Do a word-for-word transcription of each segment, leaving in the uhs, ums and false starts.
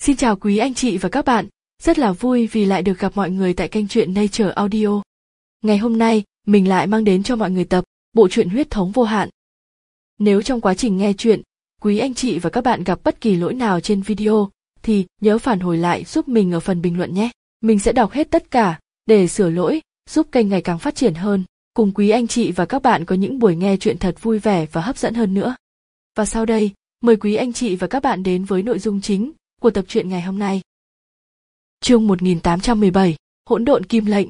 Xin chào quý anh chị và các bạn, rất là vui vì lại được gặp mọi người tại kênh truyện Nature Audio. Ngày hôm nay, mình lại mang đến cho mọi người tập bộ truyện Huyết thống vô hạn. Nếu trong quá trình nghe truyện, quý anh chị và các bạn gặp bất kỳ lỗi nào trên video, thì nhớ phản hồi lại giúp mình ở phần bình luận nhé. Mình sẽ đọc hết tất cả để sửa lỗi, giúp kênh ngày càng phát triển hơn, cùng quý anh chị và các bạn có những buổi nghe truyện thật vui vẻ và hấp dẫn hơn nữa. Và sau đây, mời quý anh chị và các bạn đến với nội dung chính của tập truyện ngày hôm nay. Chương một nghìn tám trăm mười bảy, Hỗn độn kim lệnh.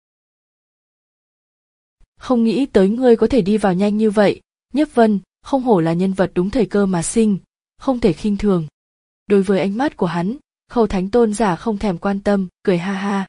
Không nghĩ tới ngươi có thể đi vào nhanh như vậy, Nhiếp Vân, không hổ là nhân vật đúng thời cơ mà sinh, không thể khinh thường. Đối với ánh mắt của hắn, Khâu Thánh Tôn giả không thèm quan tâm, cười ha ha.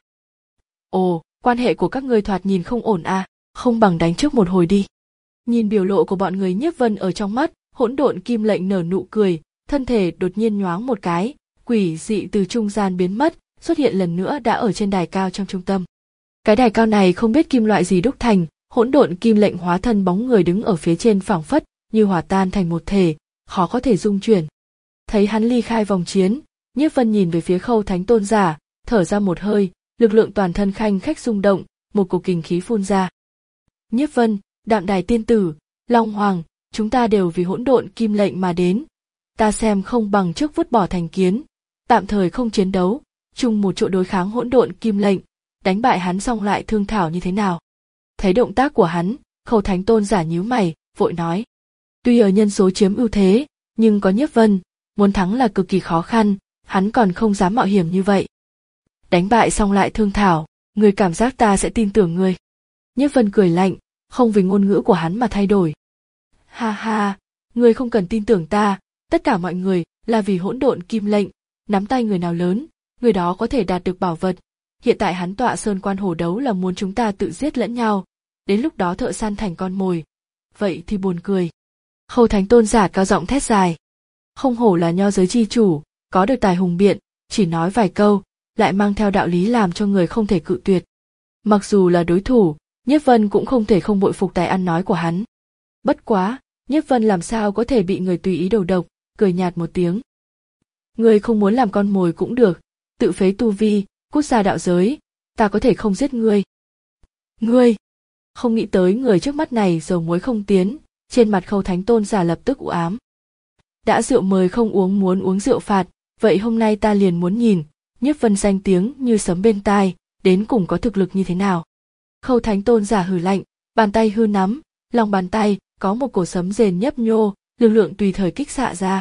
Ồ, quan hệ của các ngươi thoạt nhìn không ổn à, không bằng đánh trước một hồi đi. Nhìn biểu lộ của bọn người Nhiếp Vân ở trong mắt, Hỗn độn kim lệnh nở nụ cười, thân thể đột nhiên nhoáng một cái, quỷ dị từ trung gian biến mất, xuất hiện lần nữa đã ở trên đài cao trong trung tâm. Cái đài cao này không biết kim loại gì đúc thành, hỗn độn kim lệnh hóa thân bóng người đứng ở phía trên phảng phất như hòa tan thành một thể, khó có thể dung chuyển. Thấy hắn ly khai vòng chiến, Nhiếp Vân nhìn về phía Khâu Thánh Tôn giả, thở ra một hơi, lực lượng toàn thân khanh khách rung động, một cỗ kình khí phun ra. Nhiếp Vân, Đạm Đài tiên tử, Long Hoàng, chúng ta đều vì hỗn độn kim lệnh mà đến. Ta xem không bằng trước vứt bỏ thành kiến, tạm thời không chiến đấu, chung một chỗ đối kháng hỗn độn kim lệnh, đánh bại hắn xong lại thương thảo như thế nào. Thấy động tác của hắn, Khâu Thánh Tôn giả nhíu mày, vội nói. Tuy ở nhân số chiếm ưu thế, nhưng có Nhiếp Vân, muốn thắng là cực kỳ khó khăn, hắn còn không dám mạo hiểm như vậy. Đánh bại xong lại thương thảo, ngươi cảm giác ta sẽ tin tưởng ngươi. Nhiếp Vân cười lạnh, không vì ngôn ngữ của hắn mà thay đổi. Ha ha, ngươi không cần tin tưởng ta, tất cả mọi người là vì hỗn độn kim lệnh, nắm tay người nào lớn, người đó có thể đạt được bảo vật. Hiện tại hắn tọa sơn quan hồ đấu là muốn chúng ta tự giết lẫn nhau, đến lúc đó thợ săn thành con mồi. Vậy thì buồn cười. Khâu Thánh Tôn giả cao giọng thét dài. Không hổ là nho giới chi chủ, có được tài hùng biện, chỉ nói vài câu, lại mang theo đạo lý làm cho người không thể cự tuyệt. Mặc dù là đối thủ, Nhiếp Vân cũng không thể không bội phục tài ăn nói của hắn. Bất quá, Nhiếp Vân làm sao có thể bị người tùy ý đầu độc, cười nhạt một tiếng. Ngươi không muốn làm con mồi cũng được, tự phế tu vi, cút ra đạo giới, ta có thể không giết ngươi. Ngươi! Không nghĩ tới người trước mắt này dầu muối không tiến, trên mặt Khâu Thánh Tôn giả lập tức u ám. Đã rượu mời không uống muốn uống rượu phạt, vậy hôm nay ta liền muốn nhìn, Nhiếp Vân danh tiếng như sấm bên tai, đến cùng có thực lực như thế nào. Khâu Thánh Tôn giả hừ lạnh, bàn tay hư nắm, lòng bàn tay có một cổ sấm rền nhấp nhô, lực lượng tùy thời kích xạ ra.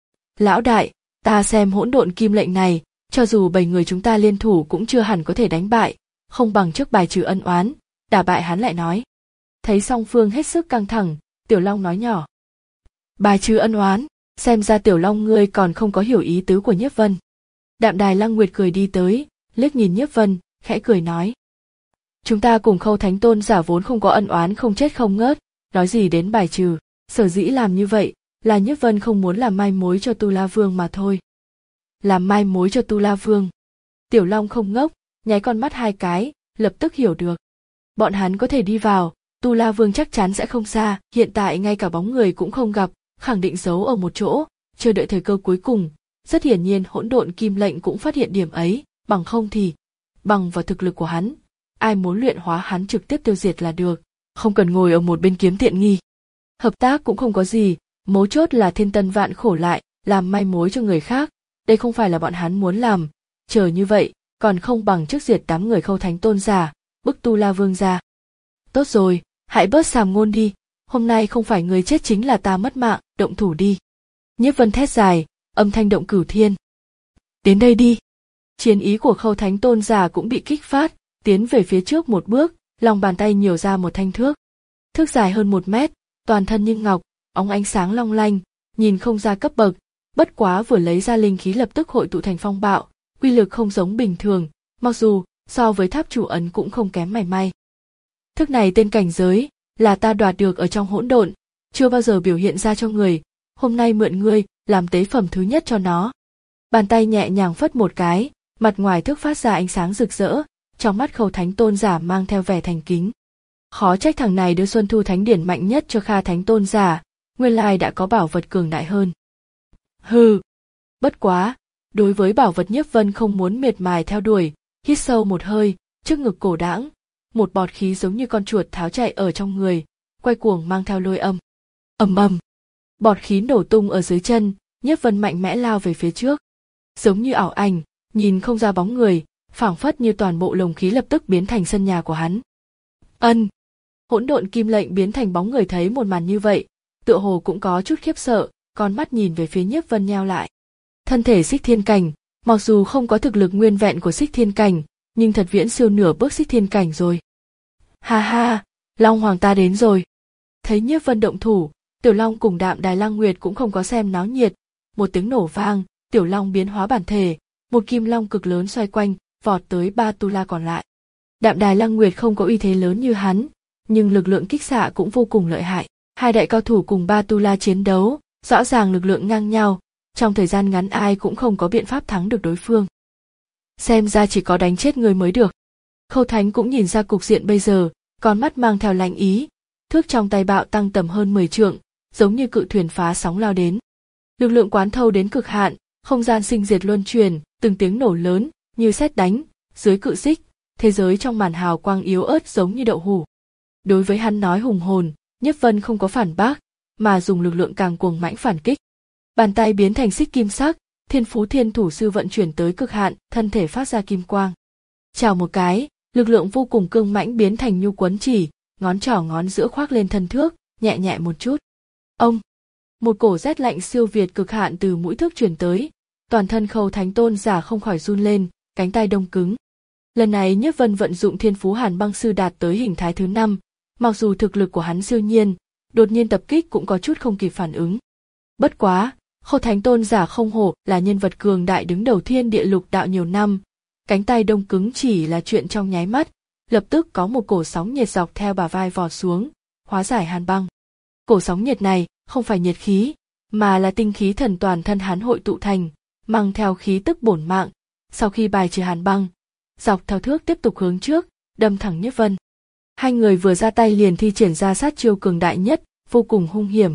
Lão đại, ta xem hỗn độn kim lệnh này, cho dù bảy người chúng ta liên thủ cũng chưa hẳn có thể đánh bại, không bằng trước bài trừ ân oán, đả bại hắn lại nói. Thấy song phương hết sức căng thẳng, Tiểu Long nói nhỏ. Bài trừ ân oán, xem ra Tiểu Long ngươi còn không có hiểu ý tứ của Nhiếp Vân. Đạm Đài Lăng Nguyệt cười đi tới, liếc nhìn Nhiếp Vân, khẽ cười nói. Chúng ta cùng Khâu Thánh Tôn giả vốn không có ân oán không chết không ngớt, nói gì đến bài trừ, sở dĩ làm như vậy, là Nhiếp Vân không muốn làm mai mối cho Tu La Vương mà thôi. Làm mai mối cho Tu La Vương. Tiểu Long không ngốc, nháy con mắt hai cái, lập tức hiểu được. Bọn hắn có thể đi vào, Tu La Vương chắc chắn sẽ không xa, hiện tại ngay cả bóng người cũng không gặp, khẳng định giấu ở một chỗ, chờ đợi thời cơ cuối cùng. Rất hiển nhiên hỗn độn kim lệnh cũng phát hiện điểm ấy, bằng không thì, bằng vào thực lực của hắn, ai muốn luyện hóa hắn trực tiếp tiêu diệt là được, không cần ngồi ở một bên kiếm tiện nghi. Hợp tác cũng không có gì, mấu chốt là thiên tân vạn khổ lại, làm mai mối cho người khác, đây không phải là bọn hắn muốn làm, chờ như vậy, còn không bằng trước diệt đám người Khâu Thánh Tôn giả, bức Tu La Vương ra. Tốt rồi, hãy bớt sàm ngôn đi, hôm nay không phải người chết chính là ta mất mạng, động thủ đi. Nhiếp Vân thét dài, âm thanh động cửu thiên. Đến đây đi. Chiến ý của Khâu Thánh Tôn giả cũng bị kích phát, tiến về phía trước một bước, lòng bàn tay nhiều ra một thanh thước. Thước dài hơn một mét, toàn thân như ngọc, óng ánh sáng long lanh, nhìn không ra cấp bậc, bất quá vừa lấy ra linh khí lập tức hội tụ thành phong bạo, uy lực không giống bình thường, mặc dù so với tháp chủ ấn cũng không kém mảy may. Thức này tên cảnh giới, là ta đoạt được ở trong hỗn độn, chưa bao giờ biểu hiện ra cho người, hôm nay mượn ngươi, làm tế phẩm thứ nhất cho nó. Bàn tay nhẹ nhàng phất một cái, mặt ngoài thước phát ra ánh sáng rực rỡ, trong mắt Khâu Thánh Tôn giả mang theo vẻ thành kính. Khó trách thằng này đưa Xuân Thu Thánh Điển mạnh nhất cho Kha Thánh Tôn giả, nguyên lai đã có bảo vật cường đại hơn. Hừ, bất quá, Đối với bảo vật Nhiếp Vân không muốn miệt mài theo đuổi, hít sâu một hơi, trước ngực cổ đãng, một bọt khí giống như con chuột tháo chạy ở trong người, quay cuồng mang theo lôi âm. Ầm ầm, bọt khí nổ tung ở dưới chân, Nhiếp Vân mạnh mẽ lao về phía trước. Giống như ảo ảnh, nhìn không ra bóng người, phảng phất như toàn bộ lồng khí lập tức biến thành sân nhà của hắn. Ân, hỗn độn kim lệnh biến thành bóng người thấy một màn như vậy, tựa hồ cũng có chút khiếp sợ, con mắt nhìn về phía Nhiếp Vân nheo lại. Thân thể Xích Thiên Cảnh, mặc dù không có thực lực nguyên vẹn của Xích Thiên Cảnh, nhưng thật viễn siêu nửa bước Xích Thiên Cảnh rồi. Ha ha, Long Hoàng ta đến rồi. Thấy Nhiếp Vân động thủ, Tiểu Long cùng Đạm Đài Lang Nguyệt cũng không có xem náo nhiệt, một tiếng nổ vang, Tiểu Long biến hóa bản thể, một kim long cực lớn xoay quanh, vọt tới ba tu la còn lại. Đạm Đài Lang Nguyệt không có uy thế lớn như hắn, nhưng lực lượng kích xạ cũng vô cùng lợi hại. Hai đại cao thủ cùng ba tu la chiến đấu, rõ ràng lực lượng ngang nhau, trong thời gian ngắn ai cũng không có biện pháp thắng được đối phương. Xem ra chỉ có đánh chết người mới được. Khâu Thánh cũng nhìn ra cục diện bây giờ, con mắt mang theo lạnh ý, thước trong tay bạo tăng tầm hơn mười trượng, giống như cự thuyền phá sóng lao đến. Lực lượng quán thâu đến cực hạn, không gian sinh diệt luân truyền, từng tiếng nổ lớn như sét đánh, dưới cự xích, thế giới trong màn hào quang yếu ớt giống như đậu hũ. Đối với hắn nói hùng hồn, Nhiếp Vân không có phản bác, mà dùng lực lượng càng cuồng mãnh phản kích. Bàn tay biến thành xích kim sắc, Thiên Phú Thiên Thủ Sư vận chuyển tới cực hạn, thân thể phát ra kim quang. Chào một cái, lực lượng vô cùng cương mãnh biến thành nhu quấn chỉ, ngón trỏ ngón giữa khoác lên thân thước, nhẹ nhẹ một chút. Ông, một cổ rét lạnh siêu việt cực hạn từ mũi thước truyền tới, toàn thân Khâu Thánh tôn giả không khỏi run lên, cánh tay đông cứng. Lần này Nhiếp Vân vận dụng Thiên Phú Hàn Băng Sư đạt tới hình thái thứ năm, mặc dù thực lực của hắn siêu nhiên, đột nhiên tập kích cũng có chút không kịp phản ứng. Bất quá, Khâu Thánh tôn giả không hổ là nhân vật cường đại đứng đầu thiên địa lục đạo nhiều năm, cánh tay đông cứng chỉ là chuyện trong nháy mắt, lập tức có một cổ sóng nhiệt dọc theo bả vai vọt xuống, hóa giải hàn băng. Cổ sóng nhiệt này không phải nhiệt khí, mà là tinh khí thần toàn thân hắn hội tụ thành, mang theo khí tức bổn mạng, sau khi bài trừ hàn băng, dọc theo thước tiếp tục hướng trước, đâm thẳng Nhiếp Vân. Hai người vừa ra tay liền thi triển ra sát chiêu cường đại nhất, vô cùng hung hiểm.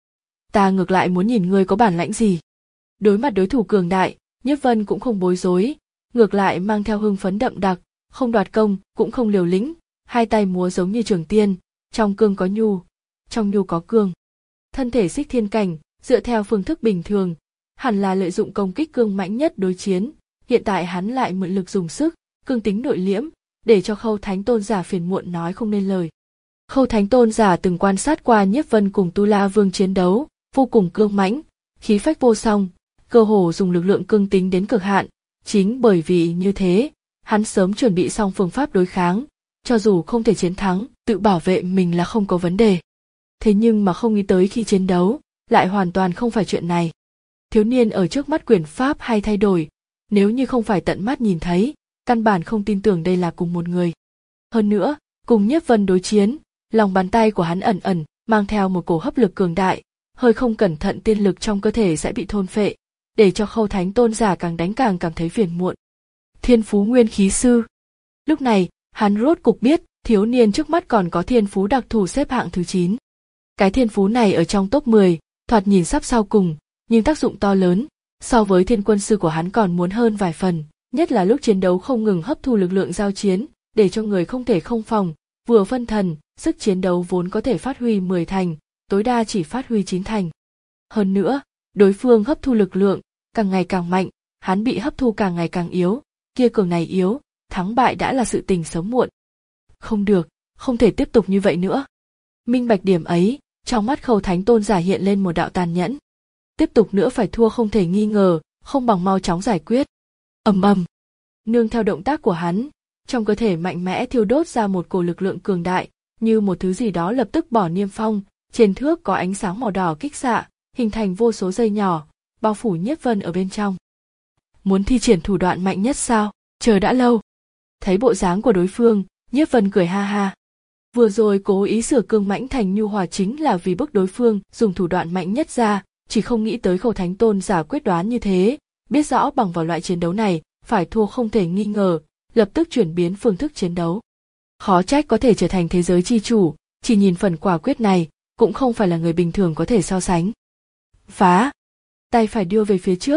Ta ngược lại muốn nhìn ngươi có bản lãnh gì. Đối mặt đối thủ cường đại, Nhiếp Vân cũng không bối rối, ngược lại mang theo hưng phấn đậm đặc, không đoạt công, cũng không liều lĩnh, hai tay múa giống như trường tiên, trong cương có nhu, trong nhu có cương. Thân thể Xích Thiên Cảnh, dựa theo phương thức bình thường, hẳn là lợi dụng công kích cương mãnh nhất đối chiến, hiện tại hắn lại mượn lực dùng sức, cương tính nội liễm, để cho Khâu Thánh tôn giả phiền muộn nói không nên lời. Khâu Thánh tôn giả từng quan sát qua Nhiếp Vân cùng Tu La Vương chiến đấu, vô cùng cương mãnh, khí phách vô song, cơ hồ dùng lực lượng cương tính đến cực hạn, chính bởi vì như thế, hắn sớm chuẩn bị xong phương pháp đối kháng, cho dù không thể chiến thắng, tự bảo vệ mình là không có vấn đề. Thế nhưng mà không nghĩ tới khi chiến đấu, lại hoàn toàn không phải chuyện này. Thiếu niên ở trước mắt quyền pháp hay thay đổi, nếu như không phải tận mắt nhìn thấy, căn bản không tin tưởng đây là cùng một người. Hơn nữa, cùng Nhiếp Vân đối chiến, lòng bàn tay của hắn ẩn ẩn mang theo một cổ hấp lực cường đại, hơi không cẩn thận tiên lực trong cơ thể sẽ bị thôn phệ, để cho Khâu Thánh tôn giả càng đánh càng cảm thấy phiền muộn. Thiên Phú Nguyên Khí Sư. Lúc này, hắn rốt cục biết, thiếu niên trước mắt còn có thiên phú đặc thù xếp hạng thứ chín. Cái thiên phú này ở trong top mười, thoạt nhìn sắp sau cùng, nhưng tác dụng to lớn, so với Thiên Quân Sư của hắn còn muốn hơn vài phần, nhất là lúc chiến đấu không ngừng hấp thu lực lượng giao chiến, để cho người không thể không phòng, vừa phân thần, sức chiến đấu vốn có thể phát huy mười thành, tối đa chỉ phát huy chín thành. Hơn nữa, đối phương hấp thu lực lượng, càng ngày càng mạnh, hắn bị hấp thu càng ngày càng yếu, kia cường này yếu, thắng bại đã là sự tình sớm muộn. Không được, không thể tiếp tục như vậy nữa. Minh bạch điểm ấy, trong mắt Khâu Thánh tôn giả hiện lên một đạo tàn nhẫn. Tiếp tục nữa phải thua không thể nghi ngờ, không bằng mau chóng giải quyết. Ầm ầm. Nương theo động tác của hắn, trong cơ thể mạnh mẽ thiêu đốt ra một cổ lực lượng cường đại, như một thứ gì đó lập tức bỏ niêm phong, trên thước có ánh sáng màu đỏ kích xạ, hình thành vô số dây nhỏ, bao phủ Nhiếp Vân ở bên trong. Muốn thi triển thủ đoạn mạnh nhất sao? Chờ đã lâu. Thấy bộ dáng của đối phương, Nhiếp Vân cười ha ha. Vừa rồi cố ý sửa cương mãnh thành nhu hòa chính là vì bức đối phương dùng thủ đoạn mạnh nhất ra, chỉ không nghĩ tới Khâu Thánh tôn giả quyết đoán như thế, biết rõ bằng vào loại chiến đấu này, phải thua không thể nghi ngờ, lập tức chuyển biến phương thức chiến đấu. Khó trách có thể trở thành thế giới chi chủ, chỉ nhìn phần quả quyết này, cũng không phải là người bình thường có thể so sánh. Phá! Tay phải đưa về phía trước,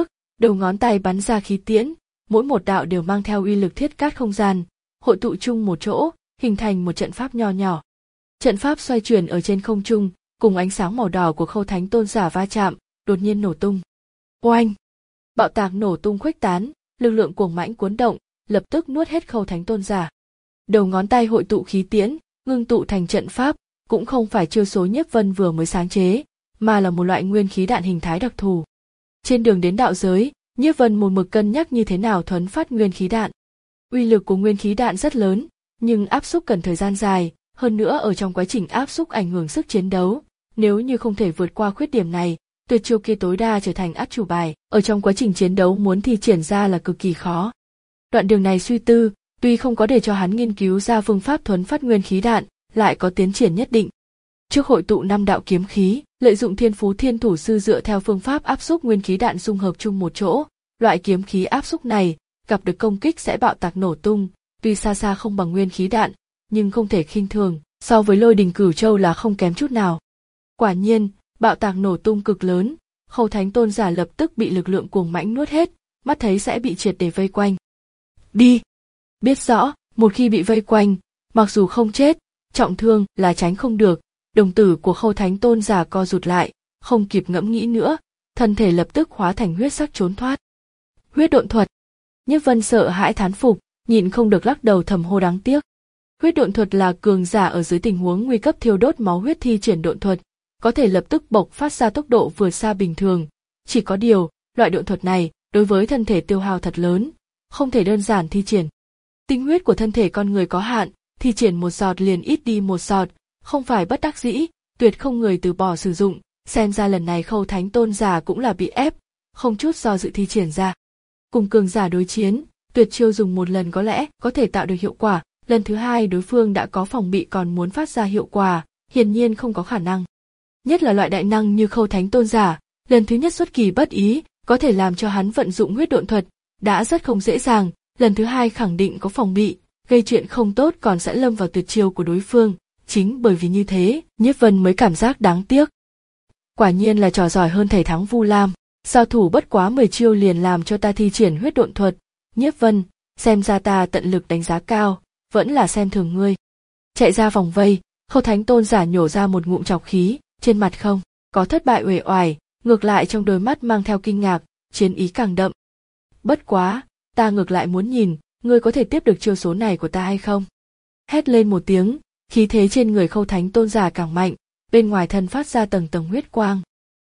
Đầu ngón tay bắn ra khí tiễn, mỗi một đạo đều mang theo uy lực thiết cát không gian, hội tụ chung một chỗ, hình thành một trận pháp nho nhỏ. Trận pháp xoay chuyển ở trên không trung, cùng ánh sáng màu đỏ của Khâu Thánh Tôn giả va chạm, đột nhiên nổ tung. Oanh! Bạo tạc nổ tung khuếch tán, lực lượng cuồng mãnh cuốn động, lập tức nuốt hết Khâu Thánh Tôn giả. Đầu ngón tay hội tụ khí tiễn, ngưng tụ thành trận pháp, cũng không phải chiêu số Nhiếp Vân vừa mới sáng chế, mà là một loại nguyên khí đạn hình thái đặc thù. Trên đường đến đạo giới, Nhiếp Vân một mực cân nhắc như thế nào thuấn phát nguyên khí đạn. Uy lực của nguyên khí đạn rất lớn, nhưng áp xúc cần thời gian dài, hơn nữa ở trong quá trình áp xúc ảnh hưởng sức chiến đấu, nếu như không thể vượt qua khuyết điểm này, tuyệt chiêu kia tối đa trở thành át chủ bài, ở trong quá trình chiến đấu muốn thi triển ra là cực kỳ khó. Đoạn đường này suy tư, tuy không có để cho hắn nghiên cứu ra phương pháp thuấn phát nguyên khí đạn, lại có tiến triển nhất định. Trước hội tụ năm đạo kiếm khí, lợi dụng thiên phú thiên thủ sư dựa theo phương pháp áp xúc nguyên khí đạn dung hợp chung một chỗ, loại kiếm khí áp xúc này, gặp được công kích sẽ bạo tạc nổ tung, tuy xa xa không bằng nguyên khí đạn, nhưng không thể khinh thường, so với lôi đình cửu châu là không kém chút nào. Quả nhiên, bạo tạc nổ tung cực lớn, Khâu Thánh Tôn giả lập tức bị lực lượng cuồng mãnh nuốt hết, mắt thấy sẽ bị triệt để vây quanh. Đi! Biết rõ, một khi bị vây quanh, mặc dù không chết, trọng thương là tránh không được, đồng tử của Khâu Thánh Tôn giả co rụt lại, không kịp ngẫm nghĩ nữa, thân thể lập tức hóa thành huyết sắc trốn thoát. Huyết độn thuật! Nhiếp Vân sợ hãi thán phục, nhịn không được lắc đầu thầm hô đáng tiếc. Huyết độn thuật là cường giả ở dưới tình huống nguy cấp thiêu đốt máu huyết thi triển độn thuật, có thể lập tức bộc phát ra tốc độ vượt xa bình thường. Chỉ có điều, loại độn thuật này đối với thân thể tiêu hao thật lớn, không thể đơn giản thi triển. Tinh huyết của thân thể con người có hạn, thi triển một giọt liền ít đi một giọt, không phải bất đắc dĩ, tuyệt không người từ bỏ sử dụng. Xem ra lần này Khâu Thánh Tôn giả cũng là bị ép, không chút do dự thi triển ra. Cùng cường giả đối chiến, tuyệt chiêu dùng một lần có lẽ có thể tạo được hiệu quả, lần thứ hai đối phương đã có phòng bị còn muốn phát ra hiệu quả, hiển nhiên không có khả năng. Nhất là loại đại năng như Khâu Thánh Tôn giả, lần thứ nhất xuất kỳ bất ý, có thể làm cho hắn vận dụng huyết độn thuật, đã rất không dễ dàng, lần thứ hai khẳng định có phòng bị, gây chuyện không tốt còn sẽ lâm vào tuyệt chiêu của đối phương, chính bởi vì như thế, Nhiếp Vân mới cảm giác đáng tiếc. Quả nhiên là trò giỏi hơn thầy thắng Vu Lam, giao thủ bất quá mười chiêu liền làm cho ta thi triển huyết độn thuật, Nhiếp Vân, xem ra ta tận lực đánh giá cao, vẫn là xem thường ngươi. Chạy ra vòng vây, Khâu Thánh Tôn giả nhổ ra một ngụm trọc khí, trên mặt không có thất bại uể oải, ngược lại trong đôi mắt mang theo kinh ngạc, chiến ý càng đậm. Bất quá, ta ngược lại muốn nhìn, ngươi có thể tiếp được chiêu số này của ta hay không? Hét lên một tiếng, khí thế trên người Khâu Thánh Tôn giả càng mạnh, bên ngoài thân phát ra tầng tầng huyết quang.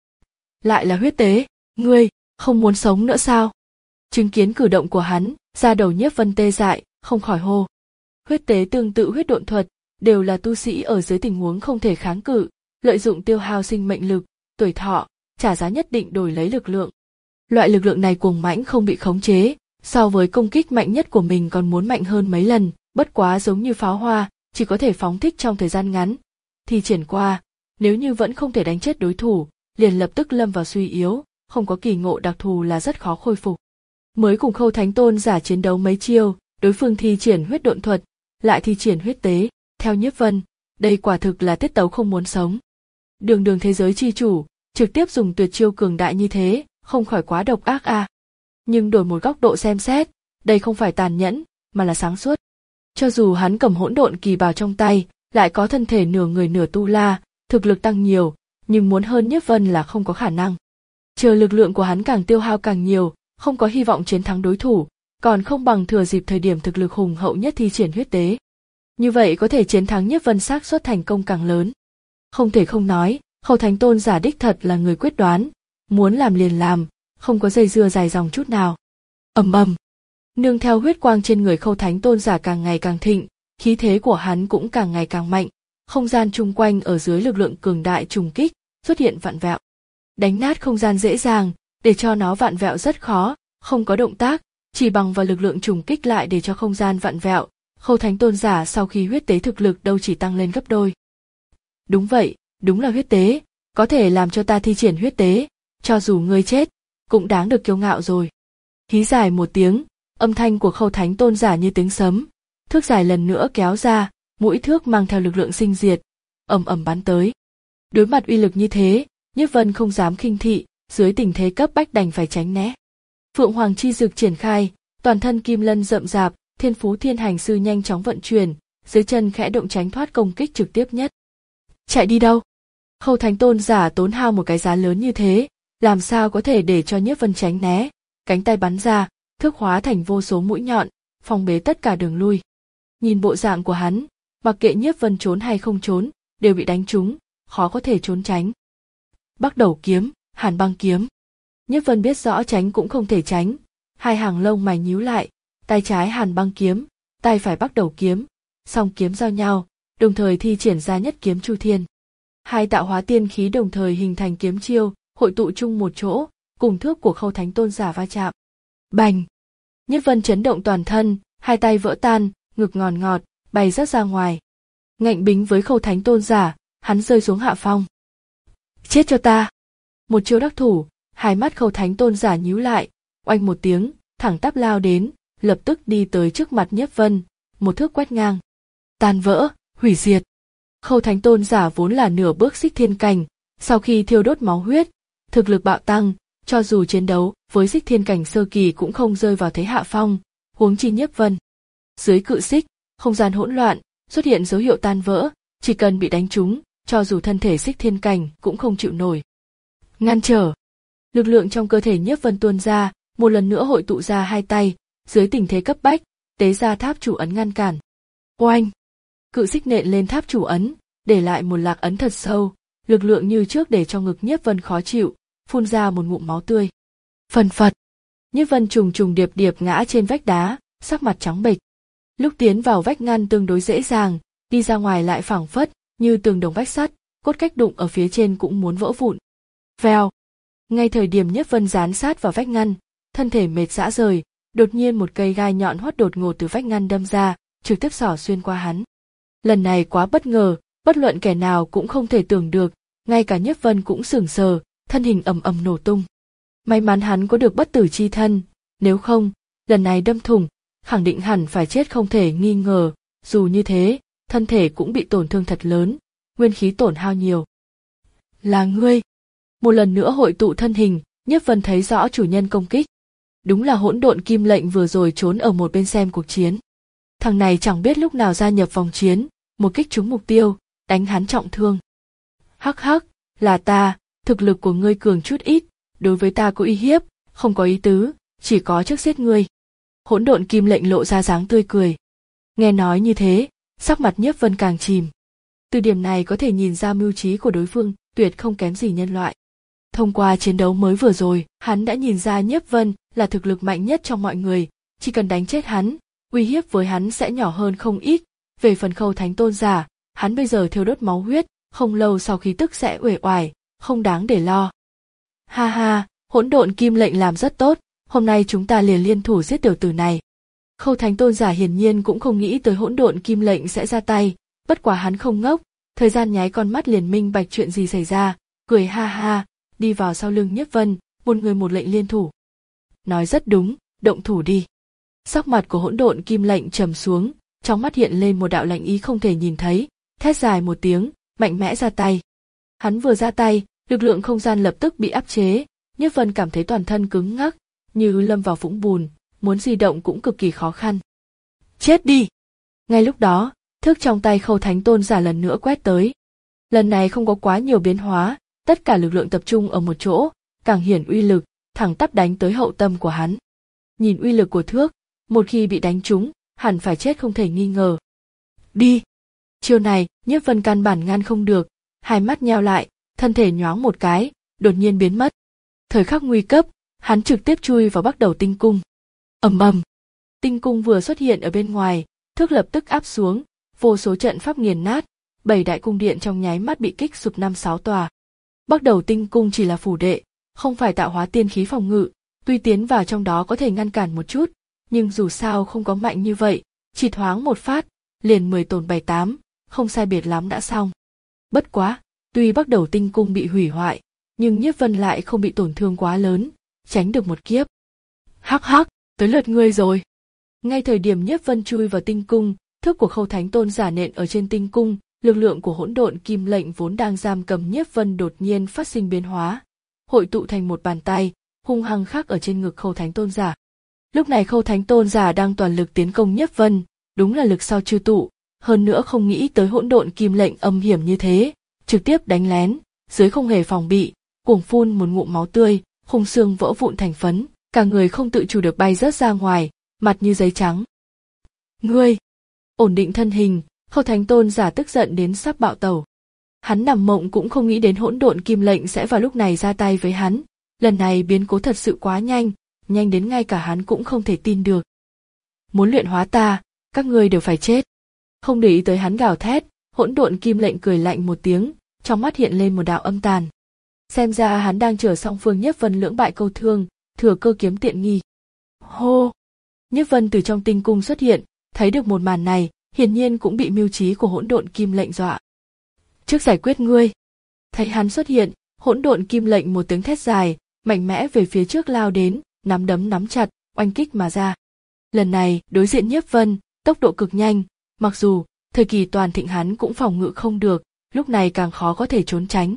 Lại là huyết tế, ngươi không muốn sống nữa sao? Chứng kiến cử động của hắn, da đầu Nhiếp Vân tê dại, không khỏi hô. Huyết tế tương tự huyết độn thuật, đều là tu sĩ ở dưới tình huống không thể kháng cự, lợi dụng tiêu hao sinh mệnh lực, tuổi thọ, trả giá nhất định đổi lấy lực lượng. Loại lực lượng này cuồng mãnh không bị khống chế, so với công kích mạnh nhất của mình còn muốn mạnh hơn mấy lần, bất quá giống như pháo hoa, chỉ có thể phóng thích trong thời gian ngắn. Thì triển qua, nếu như vẫn không thể đánh chết đối thủ, liền lập tức lâm vào suy yếu, không có kỳ ngộ đặc thù là rất khó khôi phục. Mới cùng Khâu Thánh Tôn giả chiến đấu mấy chiêu, đối phương thi triển huyết độn thuật, lại thi triển huyết tế, theo Nhiếp Vân, đây quả thực là tiết tấu không muốn sống. Đường đường thế giới chi chủ, trực tiếp dùng tuyệt chiêu cường đại như thế, không khỏi quá độc ác à. Nhưng đổi một góc độ xem xét, đây không phải tàn nhẫn, mà là sáng suốt. Cho dù hắn cầm hỗn độn kỳ bào trong tay, lại có thân thể nửa người nửa tu la, thực lực tăng nhiều, nhưng muốn hơn Nhiếp Vân là không có khả năng. Chờ lực lượng của hắn càng tiêu hao càng nhiều, không có hy vọng chiến thắng đối thủ, còn không bằng thừa dịp thời điểm thực lực hùng hậu nhất thi triển huyết tế. Như vậy có thể chiến thắng Nhiếp Vân xác suất thành công càng lớn. Không thể không nói, Khâu Thánh Tôn giả đích thật là người quyết đoán, muốn làm liền làm, không có dây dưa dài dòng chút nào. Ầm ầm, nương theo huyết quang trên người Khâu Thánh Tôn giả càng ngày càng thịnh, khí thế của hắn cũng càng ngày càng mạnh, không gian chung quanh ở dưới lực lượng cường đại trùng kích, xuất hiện vặn vẹo. Đánh nát không gian dễ dàng, để cho nó vặn vẹo rất khó, không có động tác, chỉ bằng vào lực lượng trùng kích lại để cho không gian vặn vẹo, Khâu Thánh Tôn giả sau khi huyết tế thực lực đâu chỉ tăng lên gấp đôi. Đúng vậy, đúng là huyết tế, có thể làm cho ta thi triển huyết tế, cho dù ngươi chết, cũng đáng được kiêu ngạo rồi. Hí dài một tiếng, âm thanh của Khâu Thánh Tôn giả như tiếng sấm, thước dài lần nữa kéo ra, mũi thước mang theo lực lượng sinh diệt, ầm ầm bắn tới. Đối mặt uy lực như thế, Nhiếp Vân không dám khinh thị, dưới tình thế cấp bách đành phải tránh né. Phượng Hoàng chi dực triển khai, toàn thân kim lân rậm rạp, Thiên Phú Thiên Hành Sư nhanh chóng vận chuyển, dưới chân khẽ động tránh thoát công kích trực tiếp nhất. Chạy đi đâu? Khâu Thánh Tôn giả tốn hao một cái giá lớn như thế, làm sao có thể để cho Nhiếp Vân tránh né? Cánh tay bắn ra, thước hóa thành vô số mũi nhọn, phong bế tất cả đường lui. Nhìn bộ dạng của hắn, mặc kệ Nhiếp Vân trốn hay không trốn, đều bị đánh trúng, khó có thể trốn tránh. Bắc Đầu kiếm, Hàn Băng kiếm. Nhiếp Vân biết rõ tránh cũng không thể tránh, hai hàng lông mày nhíu lại, tay trái Hàn Băng kiếm, tay phải Bắc Đầu kiếm, song kiếm giao nhau, đồng thời thi triển ra nhất kiếm Chu Thiên. Hai tạo hóa tiên khí đồng thời hình thành kiếm chiêu, hội tụ chung một chỗ, cùng thước của Khâu Thánh Tôn giả va chạm. Bành! Nhiếp Vân chấn động toàn thân, hai tay vỡ tan, ngực ngòn ngọt, bay rớt ra ngoài. Ngạnh bính với Khâu Thánh Tôn giả, hắn rơi xuống hạ phong. Chết cho ta! Một chiêu đắc thủ, hai mắt Khâu Thánh Tôn giả nhíu lại, oanh một tiếng, thẳng tắp lao đến, lập tức đi tới trước mặt Nhiếp Vân, một thước quét ngang. Tan vỡ, hủy diệt. Khâu Thánh Tôn giả vốn là nửa bước xích thiên cảnh, sau khi thiêu đốt máu huyết, thực lực bạo tăng, cho dù chiến đấu với xích thiên cảnh sơ kỳ cũng không rơi vào thế hạ phong, huống chi Nhiếp Vân. Dưới cự xích, không gian hỗn loạn, xuất hiện dấu hiệu tan vỡ, chỉ cần bị đánh trúng, cho dù thân thể xích thiên cảnh cũng không chịu nổi. Ngăn trở. Lực lượng trong cơ thể Nhiếp Vân tuôn ra, một lần nữa hội tụ ra hai tay, dưới tình thế cấp bách, tế ra tháp chủ ấn ngăn cản. Oanh! Cự xích nện lên tháp chủ ấn, để lại một lạc ấn thật sâu, lực lượng như trước để cho ngực Nhiếp Vân khó chịu, phun ra một ngụm máu tươi. Phần phật! Nhiếp Vân trùng trùng điệp điệp ngã trên vách đá, sắc mặt trắng bệch. Lúc tiến vào vách ngăn tương đối dễ dàng, đi ra ngoài lại phảng phất như tường đồng vách sắt, cốt cách đụng ở phía trên cũng muốn vỡ vụn. Vèo! Ngay thời điểm Nhiếp Vân dán sát vào vách ngăn, thân thể mệt rã rời, đột nhiên một cây gai nhọn hoắt đột ngột từ vách ngăn đâm ra, trực tiếp xỏ xuyên qua hắn. Lần này quá bất ngờ, bất luận kẻ nào cũng không thể tưởng được, ngay cả Nhiếp Vân cũng sửng sờ, thân hình ầm ầm nổ tung. May mắn hắn có được bất tử chi thân, nếu không, lần này đâm thủng, khẳng định hẳn phải chết không thể nghi ngờ, dù như thế, thân thể cũng bị tổn thương thật lớn, nguyên khí tổn hao nhiều. Là ngươi! Một lần nữa hội tụ thân hình, Nhiếp Vân thấy rõ chủ nhân công kích. Đúng là hỗn độn kim lệnh vừa rồi trốn ở một bên xem cuộc chiến. Thằng này chẳng biết lúc nào gia nhập vòng chiến, một kích trúng mục tiêu, đánh hắn trọng thương. Hắc hắc, là ta, thực lực của ngươi cường chút ít, đối với ta có uy hiếp, không có ý tứ, chỉ có trước giết ngươi. Hỗn độn kim lệnh lộ ra dáng tươi cười. Nghe nói như thế, sắc mặt Nhiếp Vân càng chìm. Từ điểm này có thể nhìn ra mưu trí của đối phương tuyệt không kém gì nhân loại. Thông qua chiến đấu mới vừa rồi, hắn đã nhìn ra Nhiếp Vân là thực lực mạnh nhất trong mọi người, chỉ cần đánh chết hắn, uy hiếp với hắn sẽ nhỏ hơn không ít. Về phần Khâu Thánh Tôn giả, hắn bây giờ thiêu đốt máu huyết, không lâu sau khí tức sẽ uể oải, không đáng để lo. Ha ha, hỗn độn kim lệnh làm rất tốt, hôm nay chúng ta liền liên thủ giết tiểu tử này. Khâu Thánh Tôn giả hiển nhiên cũng không nghĩ tới hỗn độn kim lệnh sẽ ra tay, bất quá hắn không ngốc, thời gian nháy con mắt liền minh bạch chuyện gì xảy ra, cười ha ha, đi vào sau lưng Nhiếp Vân, một người một lệnh liên thủ. Nói rất đúng, động thủ đi. Sắc mặt của hỗn độn kim lệnh trầm xuống, trong mắt hiện lên một đạo lạnh ý không thể nhìn thấy, thét dài một tiếng, mạnh mẽ ra tay. Hắn vừa ra tay, lực lượng không gian lập tức bị áp chế, Nhiếp Vân cảm thấy toàn thân cứng ngắc, như lâm vào vũng bùn, muốn di động cũng cực kỳ khó khăn. Chết đi! Ngay lúc đó, thước trong tay Khâu Thánh Tôn giả lần nữa quét tới. Lần này không có quá nhiều biến hóa, tất cả lực lượng tập trung ở một chỗ, càng hiển uy lực, thẳng tắp đánh tới hậu tâm của hắn. Nhìn uy lực của thước, một khi bị đánh trúng, hẳn phải chết không thể nghi ngờ. Đi! Chiêu này, Nhiếp Vân căn bản ngăn không được, hai mắt nheo lại, thân thể nhoáng một cái, đột nhiên biến mất. Thời khắc nguy cấp, hắn trực tiếp chui vào Bắc Đầu tinh cung. Ầm ầm! Tinh cung vừa xuất hiện ở bên ngoài, thước lập tức áp xuống, vô số trận pháp nghiền nát, bảy đại cung điện trong nháy mắt bị kích sụp năm sáu tòa. Bắc Đầu tinh cung chỉ là phủ đệ, không phải tạo hóa tiên khí phòng ngự, tuy tiến vào trong đó có thể ngăn cản một chút, nhưng dù sao không có mạnh như vậy, chỉ thoáng một phát, liền mười tổn bảy tám, không sai biệt lắm đã xong. Bất quá, tuy Bắc Đầu tinh cung bị hủy hoại, nhưng Nhiếp Vân lại không bị tổn thương quá lớn, tránh được một kiếp. Hắc hắc, tới lượt ngươi rồi. Ngay thời điểm Nhiếp Vân chui vào tinh cung, thước của Khâu Thánh Tôn giả nện ở trên tinh cung, lực lượng của hỗn độn kim lệnh vốn đang giam cầm Nhiếp Vân đột nhiên phát sinh biến hóa, hội tụ thành một bàn tay, hung hăng khắc ở trên ngực Khâu Thánh Tôn giả. Lúc này Khâu Thánh Tôn giả đang toàn lực tiến công Nhiếp Vân, đúng là lực sau chư tụ, hơn nữa không nghĩ tới hỗn độn kim lệnh âm hiểm như thế, trực tiếp đánh lén, dưới không hề phòng bị, cuồng phun một ngụm máu tươi, khung xương vỡ vụn thành phấn, cả người không tự chủ được bay rớt ra ngoài, mặt như giấy trắng. Ngươi! Ổn định thân hình, Khâu Thánh Tôn giả tức giận đến sắp bạo tẩu. Hắn nằm mộng cũng không nghĩ đến hỗn độn kim lệnh sẽ vào lúc này ra tay với hắn, lần này biến cố thật sự quá nhanh, nhanh đến ngay cả hắn cũng không thể tin được. Muốn luyện hóa ta, các ngươi đều phải chết. Không để ý tới hắn gào thét, hỗn độn kim lệnh cười lạnh một tiếng, trong mắt hiện lên một đạo âm tàn. Xem ra hắn đang chờ song phương Nhiếp Vân lưỡng bại câu thương, thừa cơ kiếm tiện nghi. Hô! Nhiếp Vân từ trong tinh cung xuất hiện, thấy được một màn này, hiển nhiên cũng bị mưu trí của hỗn độn kim lệnh dọa. Trước giải quyết ngươi. Thấy hắn xuất hiện, hỗn độn kim lệnh một tiếng thét dài, mạnh mẽ về phía trước lao đến, nắm đấm nắm chặt, oanh kích mà ra. Lần này, đối diện Nhiếp Vân, tốc độ cực nhanh, mặc dù thời kỳ toàn thịnh hắn cũng phòng ngự không được, lúc này càng khó có thể trốn tránh.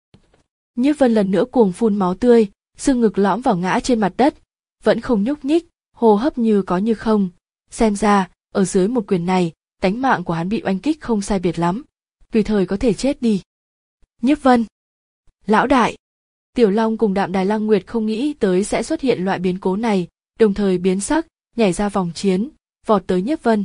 Nhiếp Vân lần nữa cuồng phun máu tươi, xương ngực lõm vào ngã trên mặt đất, vẫn không nhúc nhích, hô hấp như có như không. Xem ra, ở dưới một quyền này, tánh mạng của hắn bị oanh kích không sai biệt lắm, tùy thời có thể chết đi. Nhiếp Vân! Lão đại! Tiểu Long cùng Đạm Đài Lăng Nguyệt không nghĩ tới sẽ xuất hiện loại biến cố này, đồng thời biến sắc, nhảy ra vòng chiến, vọt tới Nhiếp Vân.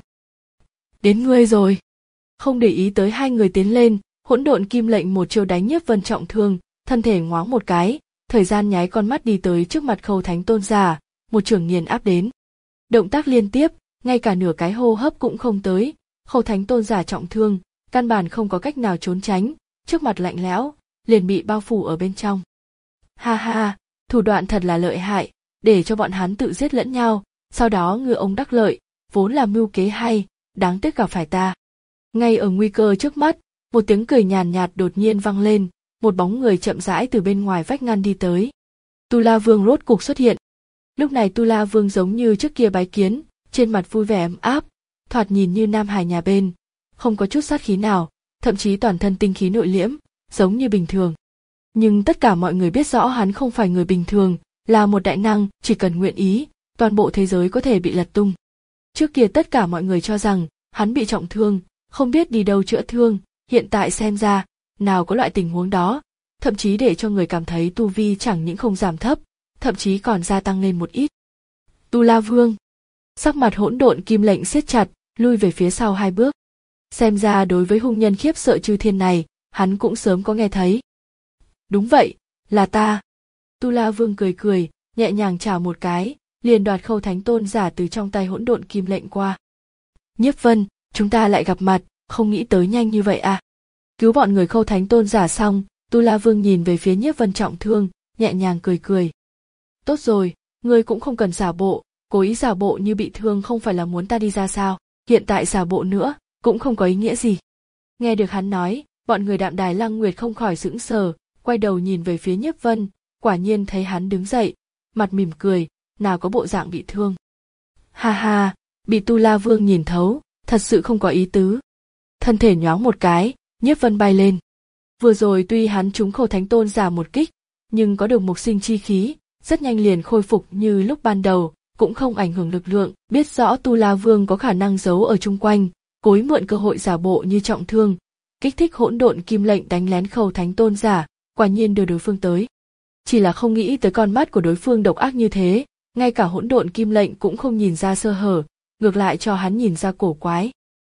Đến ngươi rồi! Không để ý tới hai người tiến lên, hỗn độn kim lệnh một chiêu đánh Nhiếp Vân trọng thương, thân thể ngoáng một cái, thời gian nháy con mắt đi tới trước mặt Khâu Thánh Tôn giả, một chưởng nghiền áp đến. Động tác liên tiếp, ngay cả nửa cái hô hấp cũng không tới, Khâu Thánh Tôn giả trọng thương, căn bản không có cách nào trốn tránh, trước mặt lạnh lẽo, liền bị bao phủ ở bên trong. Ha ha, thủ đoạn thật là lợi hại, để cho bọn hắn tự giết lẫn nhau, sau đó ngư ông đắc lợi, vốn là mưu kế hay, đáng tiếc gặp phải ta. Ngay ở nguy cơ trước mắt, một tiếng cười nhàn nhạt đột nhiên vang lên, một bóng người chậm rãi từ bên ngoài vách ngăn đi tới. Tu La Vương rốt cục xuất hiện. Lúc này Tu La Vương giống như trước kia bái kiến, trên mặt vui vẻ ấm áp, thoạt nhìn như nam hài nhà bên, không có chút sát khí nào, thậm chí toàn thân tinh khí nội liễm, giống như bình thường. Nhưng tất cả mọi người biết rõ hắn không phải người bình thường, là một đại năng, chỉ cần nguyện ý, toàn bộ thế giới có thể bị lật tung. Trước kia tất cả mọi người cho rằng hắn bị trọng thương, không biết đi đâu chữa thương, hiện tại xem ra, nào có loại tình huống đó, thậm chí để cho người cảm thấy tu vi chẳng những không giảm thấp, thậm chí còn gia tăng lên một ít. Tu La Vương, sắc mặt hỗn độn kim lệnh siết chặt, lui về phía sau hai bước. Xem ra đối với hung nhân khiếp sợ chư thiên này, hắn cũng sớm có nghe thấy. Đúng vậy, là ta. Tu La Vương cười cười, nhẹ nhàng chào một cái, liền đoạt Khâu Thánh Tôn giả từ trong tay hỗn độn kim lệnh qua. Nhiếp Vân, chúng ta lại gặp mặt, không nghĩ tới nhanh như vậy à. Cứu bọn người Khâu Thánh Tôn giả xong, Tu La Vương nhìn về phía Nhiếp Vân trọng thương, nhẹ nhàng cười cười. Tốt rồi, ngươi cũng không cần giả bộ, cố ý giả bộ như bị thương không phải là muốn ta đi ra sao, hiện tại giả bộ nữa, cũng không có ý nghĩa gì. Nghe được hắn nói, bọn người Đạm Đài Lăng Nguyệt không khỏi sững sờ, quay đầu nhìn về phía Nhiếp Vân, quả nhiên thấy hắn đứng dậy, mặt mỉm cười, nào có bộ dạng bị thương. Ha ha, bị Tu La Vương nhìn thấu, thật sự không có ý tứ. Thân thể nhoáng một cái, Nhiếp Vân bay lên. Vừa rồi tuy hắn trúng Khâu Thánh Tôn giả một kích, nhưng có được mục sinh chi khí, rất nhanh liền khôi phục như lúc ban đầu, cũng không ảnh hưởng lực lượng, biết rõ Tu La Vương có khả năng giấu ở chung quanh, cố ý mượn cơ hội giả bộ như trọng thương, kích thích hỗn độn kim lệnh đánh lén Khâu Thánh Tôn giả, quả nhiên đưa đối phương tới. Chỉ là không nghĩ tới con mắt của đối phương độc ác như thế, ngay cả hỗn độn kim lệnh cũng không nhìn ra sơ hở, ngược lại cho hắn nhìn ra cổ quái.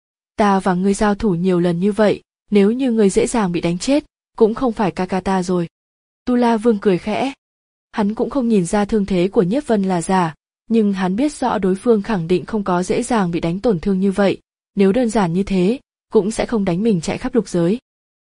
Ta và ngươi giao thủ nhiều lần như vậy, nếu như ngươi dễ dàng bị đánh chết, cũng không phải ca ca ta rồi. Tu La Vương cười khẽ. Hắn cũng không nhìn ra thương thế của Nhiếp Vân là giả, nhưng hắn biết rõ đối phương khẳng định không có dễ dàng bị đánh tổn thương như vậy, nếu đơn giản như thế, cũng sẽ không đánh mình chạy khắp lục giới.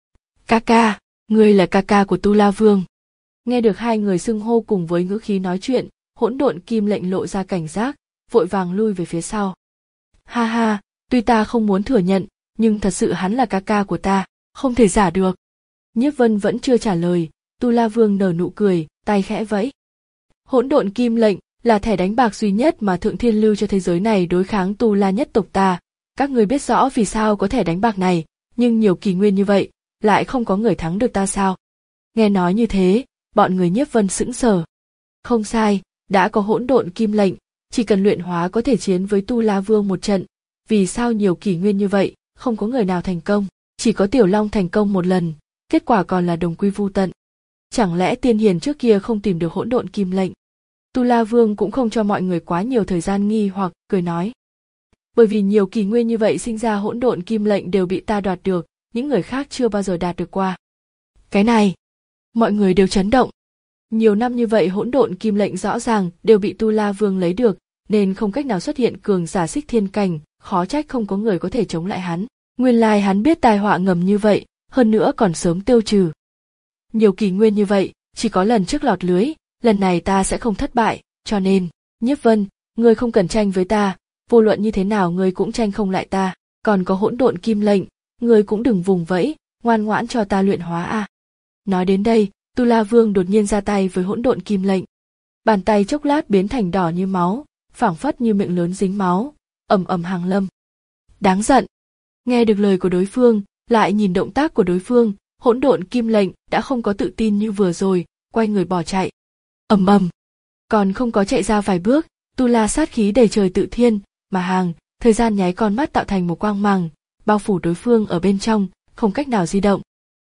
Ca ca, ngươi là ca ca của Tu La Vương. Nghe được hai người xưng hô cùng với ngữ khí nói chuyện, hỗn độn kim lệnh lộ ra cảnh giác, vội vàng lui về phía sau. Ha ha, tuy ta không muốn thừa nhận, nhưng thật sự hắn là ca ca của ta, không thể giả được. Nhiếp Vân vẫn chưa trả lời, Tu La Vương nở nụ cười, tay khẽ vẫy. Hỗn độn kim lệnh là thẻ đánh bạc duy nhất mà Thượng Thiên lưu cho thế giới này đối kháng Tu La nhất tộc ta. Các người biết rõ vì sao có thẻ đánh bạc này, nhưng nhiều kỳ nguyên như vậy, lại không có người thắng được ta sao? Nghe nói như thế, bọn người Nhiếp Vân sững sờ. Không sai, đã có hỗn độn kim lệnh, chỉ cần luyện hóa có thể chiến với Tu La Vương một trận. Vì sao nhiều kỷ nguyên như vậy, không có người nào thành công, chỉ có Tiểu Long thành công một lần, kết quả còn là đồng quy vu tận. Chẳng lẽ tiên hiền trước kia không tìm được hỗn độn kim lệnh? Tu La Vương cũng không cho mọi người quá nhiều thời gian nghi hoặc, cười nói. Bởi vì nhiều kỷ nguyên như vậy sinh ra hỗn độn kim lệnh đều bị ta đoạt được, những người khác chưa bao giờ đạt được qua. Cái này, mọi người đều chấn động. Nhiều năm như vậy hỗn độn kim lệnh rõ ràng đều bị Tu La Vương lấy được, nên không cách nào xuất hiện cường giả xích thiên cảnh, khó trách không có người có thể chống lại hắn. Nguyên lai hắn biết tai họa ngầm như vậy, hơn nữa còn sớm tiêu trừ. Nhiều kỷ nguyên như vậy, chỉ có lần trước lọt lưới, lần này ta sẽ không thất bại, cho nên, Nhiếp Vân, ngươi không cần tranh với ta, vô luận như thế nào ngươi cũng tranh không lại ta, còn có hỗn độn kim lệnh, ngươi cũng đừng vùng vẫy, ngoan ngoãn cho ta luyện hóa a. À. Nói đến đây, Tu La Vương đột nhiên ra tay với hỗn độn kim lệnh. Bàn tay chốc lát biến thành đỏ như máu, phảng phất như miệng lớn dính máu, ầm ầm hàng lâm. Đáng giận. Nghe được lời của đối phương, lại nhìn động tác của đối phương, hỗn độn kim lệnh đã không có tự tin như vừa rồi, quay người bỏ chạy. Ầm ầm. Còn không có chạy ra vài bước, Tu La sát khí đầy trời tự thiên, mà hàng, thời gian nháy con mắt tạo thành một quang màng, bao phủ đối phương ở bên trong, không cách nào di động.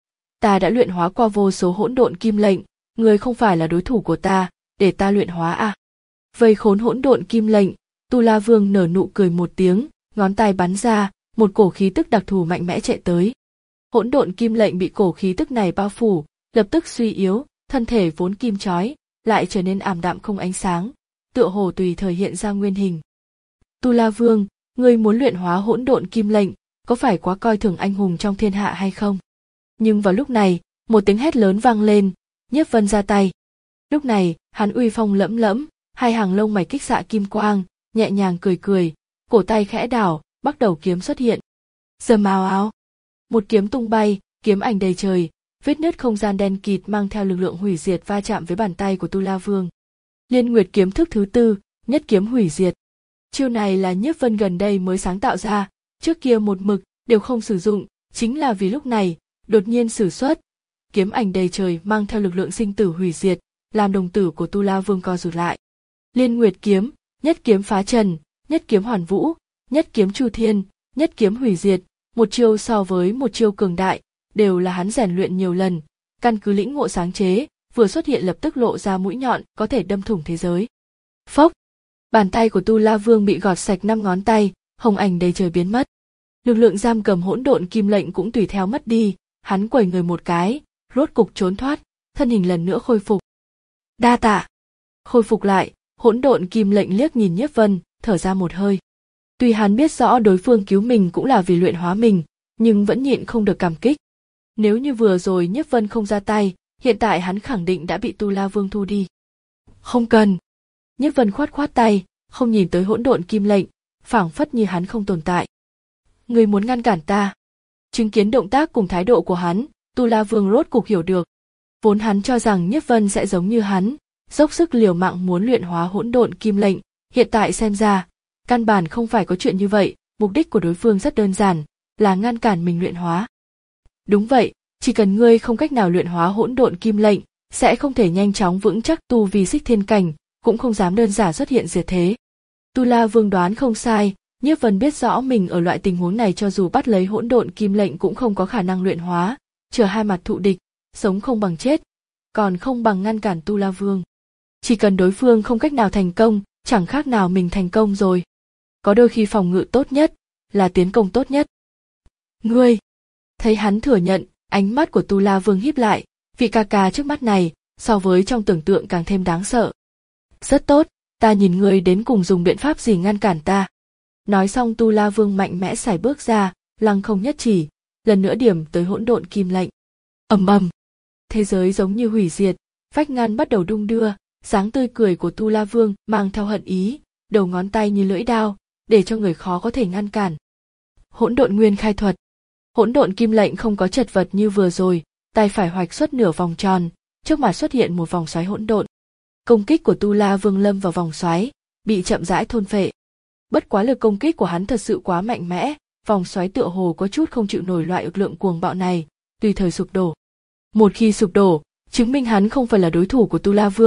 Ta đã luyện hóa qua vô số hỗn độn kim lệnh, người không phải là đối thủ của ta, để ta luyện hóa à? Vây khốn hỗn độn kim lệnh, Tu La Vương nở nụ cười một tiếng, ngón tay bắn ra, một cổ khí tức đặc thù mạnh mẽ chạy tới. Hỗn độn kim lệnh bị cổ khí tức này bao phủ, lập tức suy yếu, thân thể vốn kim chói, lại trở nên ảm đạm không ánh sáng, tựa hồ tùy thời hiện ra nguyên hình. Tu La Vương, ngươi muốn luyện hóa hỗn độn kim lệnh, có phải quá coi thường anh hùng trong thiên hạ hay không? Nhưng vào lúc này, một tiếng hét lớn vang lên, Nhiếp Vân ra tay. Lúc này, hắn uy phong lẫm lẫm, hai hàng lông mày kích xạ kim quang, nhẹ nhàng cười cười, cổ tay khẽ đảo, bắt đầu kiếm xuất hiện. Rầm ào ào, một kiếm tung bay, kiếm ảnh đầy trời, vết nứt không gian đen kịt mang theo lực lượng hủy diệt va chạm với bàn tay của Tu La Vương. Liên Nguyệt kiếm thức thứ tư, nhất kiếm hủy diệt. Chiêu này là Nhiếp Vân gần đây mới sáng tạo ra, trước kia một mực đều không sử dụng, chính là vì lúc này đột nhiên sử xuất. Kiếm ảnh đầy trời mang theo lực lượng sinh tử hủy diệt, làm đồng tử của Tu La Vương co rụt lại. Liên Nguyệt kiếm, nhất kiếm phá trần, nhất kiếm hoàn vũ, nhất kiếm chu thiên, nhất kiếm hủy diệt, một chiêu so với một chiêu cường đại, đều là hắn rèn luyện nhiều lần, căn cứ lĩnh ngộ sáng chế, vừa xuất hiện lập tức lộ ra mũi nhọn có thể đâm thủng thế giới. Phốc, bàn tay của Tu La Vương bị gọt sạch năm ngón tay, hồng ảnh đầy trời biến mất. Lực lượng giam cầm hỗn độn kim lệnh cũng tùy theo mất đi, hắn quẩy người một cái, rốt cục trốn thoát, thân hình lần nữa khôi phục. Đa tạ. Khôi phục lại, hỗn độn kim lệnh liếc nhìn Nhiếp Vân, thở ra một hơi. Tuy hắn biết rõ đối phương cứu mình cũng là vì luyện hóa mình, nhưng vẫn nhịn không được cảm kích. Nếu như vừa rồi Nhiếp Vân không ra tay, hiện tại hắn khẳng định đã bị Tu La Vương thu đi. Không cần. Nhiếp Vân khoát khoát tay, không nhìn tới hỗn độn kim lệnh, phảng phất như hắn không tồn tại. Ngươi muốn ngăn cản ta? Chứng kiến động tác cùng thái độ của hắn, Tu La Vương rốt cục hiểu được. Vốn hắn cho rằng Nhiếp Vân sẽ giống như hắn, dốc sức liều mạng muốn luyện hóa hỗn độn kim lệnh, hiện tại xem ra, căn bản không phải có chuyện như vậy, mục đích của đối phương rất đơn giản, là ngăn cản mình luyện hóa. Đúng vậy, chỉ cần ngươi không cách nào luyện hóa hỗn độn kim lệnh, sẽ không thể nhanh chóng vững chắc tu vi xích thiên cảnh, cũng không dám đơn giản xuất hiện diệt thế. Tu La Vương đoán không sai, Nhiếp Vân biết rõ mình ở loại tình huống này cho dù bắt lấy hỗn độn kim lệnh cũng không có khả năng luyện hóa, chờ hai mặt thụ địch, sống không bằng chết, còn không bằng ngăn cản Tu La Vương. Chỉ cần đối phương không cách nào thành công, chẳng khác nào mình thành công rồi. Có đôi khi phòng ngự tốt nhất là tiến công tốt nhất. Ngươi, thấy hắn thừa nhận, ánh mắt của Tu La Vương híp lại, vị ca ca trước mắt này, so với trong tưởng tượng càng thêm đáng sợ. Rất tốt, ta nhìn ngươi đến cùng dùng biện pháp gì ngăn cản ta. Nói xong Tu La Vương mạnh mẽ sải bước ra, lăng không nhất chỉ, lần nữa điểm tới hỗn độn kim lệnh. Ầm ầm, thế giới giống như hủy diệt, vách ngăn bắt đầu đung đưa, dáng tươi cười của Tu La Vương mang theo hận ý, đầu ngón tay như lưỡi đao, để cho người khó có thể ngăn cản. Hỗn độn nguyên khai thuật. Hỗn độn kim lệnh không có chật vật như vừa rồi, tay phải hoạch xuất nửa vòng tròn, trước mặt xuất hiện một vòng xoáy hỗn độn. Công kích của Tu La Vương lâm vào vòng xoáy, bị chậm rãi thôn phệ. Bất quá lực công kích của hắn thật sự quá mạnh mẽ, vòng xoáy tựa hồ có chút không chịu nổi loại lực lượng cuồng bạo này, tùy thời sụp đổ. Một khi sụp đổ, chứng minh hắn không phải là đối thủ của Tu La Vương,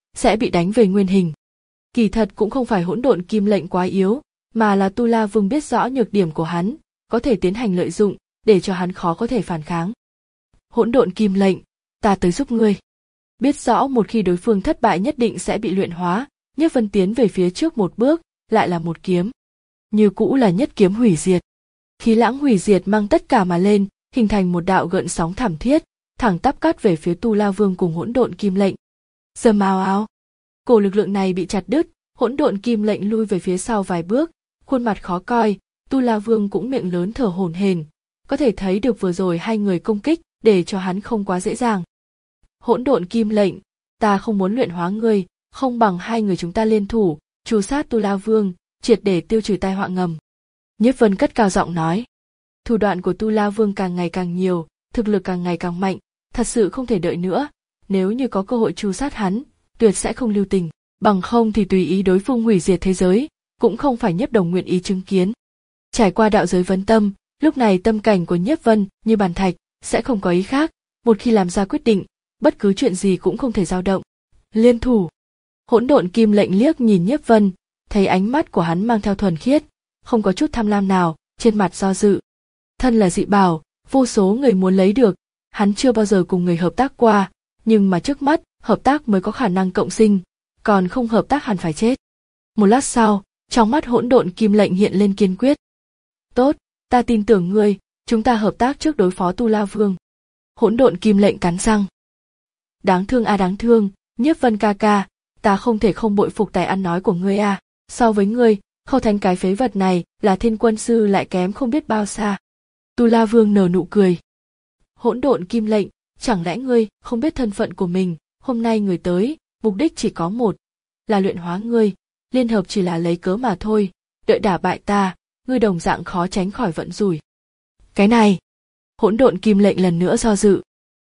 sẽ bị đánh về nguyên hình. Kỳ thật cũng không phải hỗn độn kim lệnh quá yếu, mà là Tu La Vương biết rõ nhược điểm của hắn, có thể tiến hành lợi dụng, để cho hắn khó có thể phản kháng. Hỗn độn kim lệnh, ta tới giúp ngươi. Biết rõ một khi đối phương thất bại nhất định sẽ bị luyện hóa, Nhiếp Vân tiến về phía trước một bước, lại là một kiếm. Như cũ là nhất kiếm hủy diệt. Khí lãng hủy diệt mang tất cả mà lên, hình thành một đạo gợn sóng thảm thiết, thẳng tắp cắt về phía Tu La Vương cùng hỗn độn kim lệnh. Rầm ào ào. Cổ lực lượng này bị chặt đứt, hỗn độn kim lệnh lui về phía sau vài bước, khuôn mặt khó coi, Tu La Vương cũng miệng lớn thở hổn hển, có thể thấy được vừa rồi hai người công kích, để cho hắn không quá dễ dàng. Hỗn độn kim lệnh, ta không muốn luyện hóa ngươi, không bằng hai người chúng ta liên thủ, trù sát Tu La Vương, triệt để tiêu trừ tai họa ngầm. Nhiếp Vân cất cao giọng nói. Thủ đoạn của Tu La Vương càng ngày càng nhiều, thực lực càng ngày càng mạnh, thật sự không thể đợi nữa, nếu như có cơ hội trù sát hắn, tuyệt sẽ không lưu tình, bằng không thì tùy ý đối phương hủy diệt thế giới, cũng không phải Nhiếp Đồng nguyện ý chứng kiến. Trải qua đạo giới vấn tâm, lúc này tâm cảnh của Nhiếp Vân như bàn thạch, sẽ không có ý khác, một khi làm ra quyết định, bất cứ chuyện gì cũng không thể dao động. Liên thủ. Hỗn độn kim lệnh liếc nhìn Nhiếp Vân, thấy ánh mắt của hắn mang theo thuần khiết, không có chút tham lam nào, trên mặt do dự. Thân là dị bảo, vô số người muốn lấy được, hắn chưa bao giờ cùng người hợp tác qua, nhưng mà trước mắt, hợp tác mới có khả năng cộng sinh, còn không hợp tác hẳn phải chết. Một lát sau, trong mắt hỗn độn kim lệnh hiện lên kiên quyết. Tốt, ta tin tưởng ngươi, chúng ta hợp tác trước đối phó Tu La Vương. Hỗn độn kim lệnh cắn răng. Đáng thương a à đáng thương, Nhiếp Vân ca ca, ta không thể không bội phục tài ăn nói của ngươi a. À. So với ngươi, Khâu Thánh cái phế vật này là Thiên Quân sư lại kém không biết bao xa. Tu La Vương nở nụ cười. Hỗn độn kim lệnh, chẳng lẽ ngươi không biết thân phận của mình? Hôm nay người tới, mục đích chỉ có một, là luyện hóa ngươi. Liên hợp chỉ là lấy cớ mà thôi. Đợi đả bại ta, ngươi đồng dạng khó tránh khỏi vận rủi. Cái này, hỗn độn kim lệnh lần nữa do dự.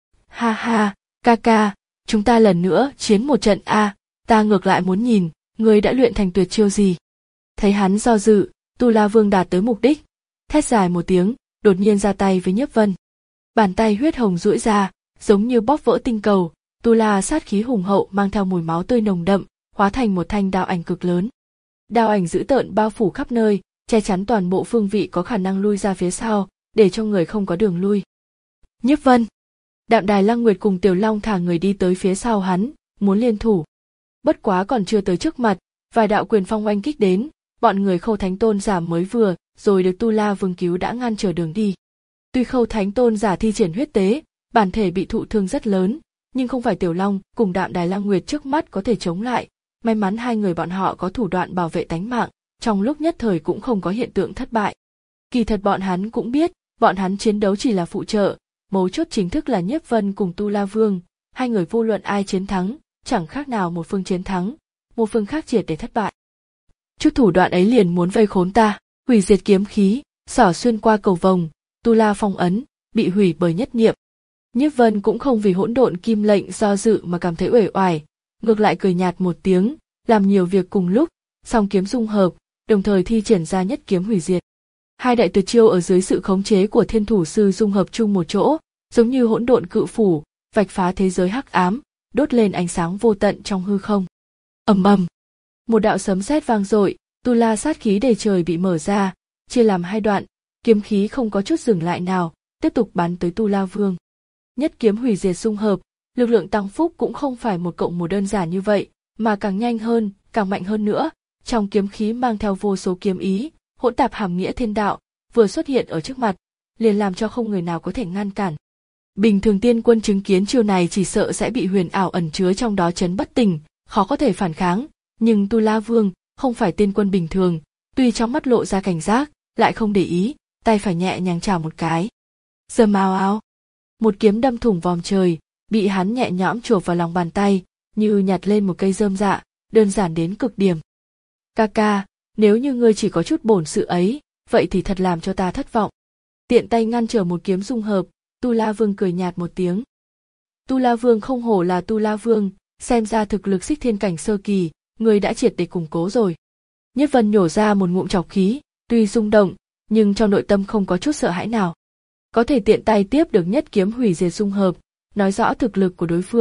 Ha ha, ca ca, chúng ta lần nữa chiến một trận a. À, ta ngược lại muốn nhìn, ngươi đã luyện thành tuyệt chiêu gì. Thấy hắn do dự, Tu La Vương đạt tới mục đích, thét dài một tiếng, đột nhiên ra tay với Nhiếp Vân. Bàn tay huyết hồng duỗi ra, giống như bóp vỡ tinh cầu, Tu La sát khí hùng hậu mang theo mùi máu tươi nồng đậm, hóa thành một thanh đao ảnh cực lớn. Đao ảnh dữ tợn bao phủ khắp nơi, che chắn toàn bộ phương vị có khả năng lui ra phía sau, để cho người không có đường lui. Nhiếp Vân, Đạm Đài Lăng Nguyệt cùng Tiểu Long thả người đi tới phía sau hắn, muốn liên thủ. Bất quá còn chưa tới trước mặt, vài đạo quyền phong oanh kích đến, bọn người Khâu Thánh Tôn giả mới vừa rồi được Tu La Vương cứu đã ngăn trở đường đi. Tuy Khâu Thánh Tôn giả thi triển huyết tế, bản thể bị thụ thương rất lớn, nhưng không phải Tiểu Long cùng Đạm Đài Lăng Nguyệt trước mắt có thể chống lại. May mắn hai người bọn họ có thủ đoạn bảo vệ tánh mạng, trong lúc nhất thời cũng không có hiện tượng thất bại. Kỳ thật bọn hắn cũng biết, bọn hắn chiến đấu chỉ là phụ trợ, mấu chốt chính thức là Nhiếp Vân cùng Tu La Vương, hai người vô luận ai chiến thắng, chẳng khác nào một phương chiến thắng, một phương khác triệt để thất bại. Chút thủ đoạn ấy liền muốn vây khốn ta, hủy diệt kiếm khí, xỏ xuyên qua cầu vồng, Tu La phong ấn, bị hủy bởi nhất niệm. Nhiếp Vân cũng không vì hỗn độn kim lệnh do dự mà cảm thấy uể oải, ngược lại cười nhạt một tiếng, làm nhiều việc cùng lúc, song kiếm dung hợp, đồng thời thi triển ra nhất kiếm hủy diệt. Hai đại tuyệt chiêu ở dưới sự khống chế của Thiên Thủ Sư dung hợp chung một chỗ, giống như hỗn độn cự phủ, vạch phá thế giới hắc ám, đốt lên ánh sáng vô tận trong hư không. Ầm ầm, một đạo sấm sét vang dội, Tu La sát khí đầy trời bị mở ra, chia làm hai đoạn, kiếm khí không có chút dừng lại nào, tiếp tục bắn tới Tu La Vương. Nhất kiếm hủy diệt dung hợp, lực lượng tăng phúc cũng không phải một cộng một đơn giản như vậy, mà càng nhanh hơn, càng mạnh hơn nữa. Trong kiếm khí mang theo vô số kiếm ý, hỗn tạp hàm nghĩa thiên đạo, vừa xuất hiện ở trước mặt, liền làm cho không người nào có thể ngăn cản. Bình thường tiên quân chứng kiến chiêu này chỉ sợ sẽ bị huyền ảo ẩn chứa trong đó chấn bất tỉnh, khó có thể phản kháng, nhưng Tu La Vương không phải tiên quân bình thường, tuy trong mắt lộ ra cảnh giác, lại không để ý, tay phải nhẹ nhàng chảo một cái. Rầm ào ào, một kiếm đâm thủng vòm trời, bị hắn nhẹ nhõm chộp vào lòng bàn tay, như nhặt lên một cây rơm rạ, đơn giản đến cực điểm. Ca ca, nếu như ngươi chỉ có chút bổn sự ấy, vậy thì thật làm cho ta thất vọng. Tiện tay ngăn trở một kiếm dung hợp, Tu La Vương cười nhạt một tiếng. Tu La Vương không hổ là Tu La Vương, xem ra thực lực xích thiên cảnh sơ kỳ, ngươi đã triệt để củng cố rồi. Nhất Vân nhổ ra một ngụm trọc khí, tuy rung động, nhưng trong nội tâm không có chút sợ hãi nào. Có thể tiện tay tiếp được nhất kiếm hủy diệt dung hợp, nói rõ thực lực của đối phương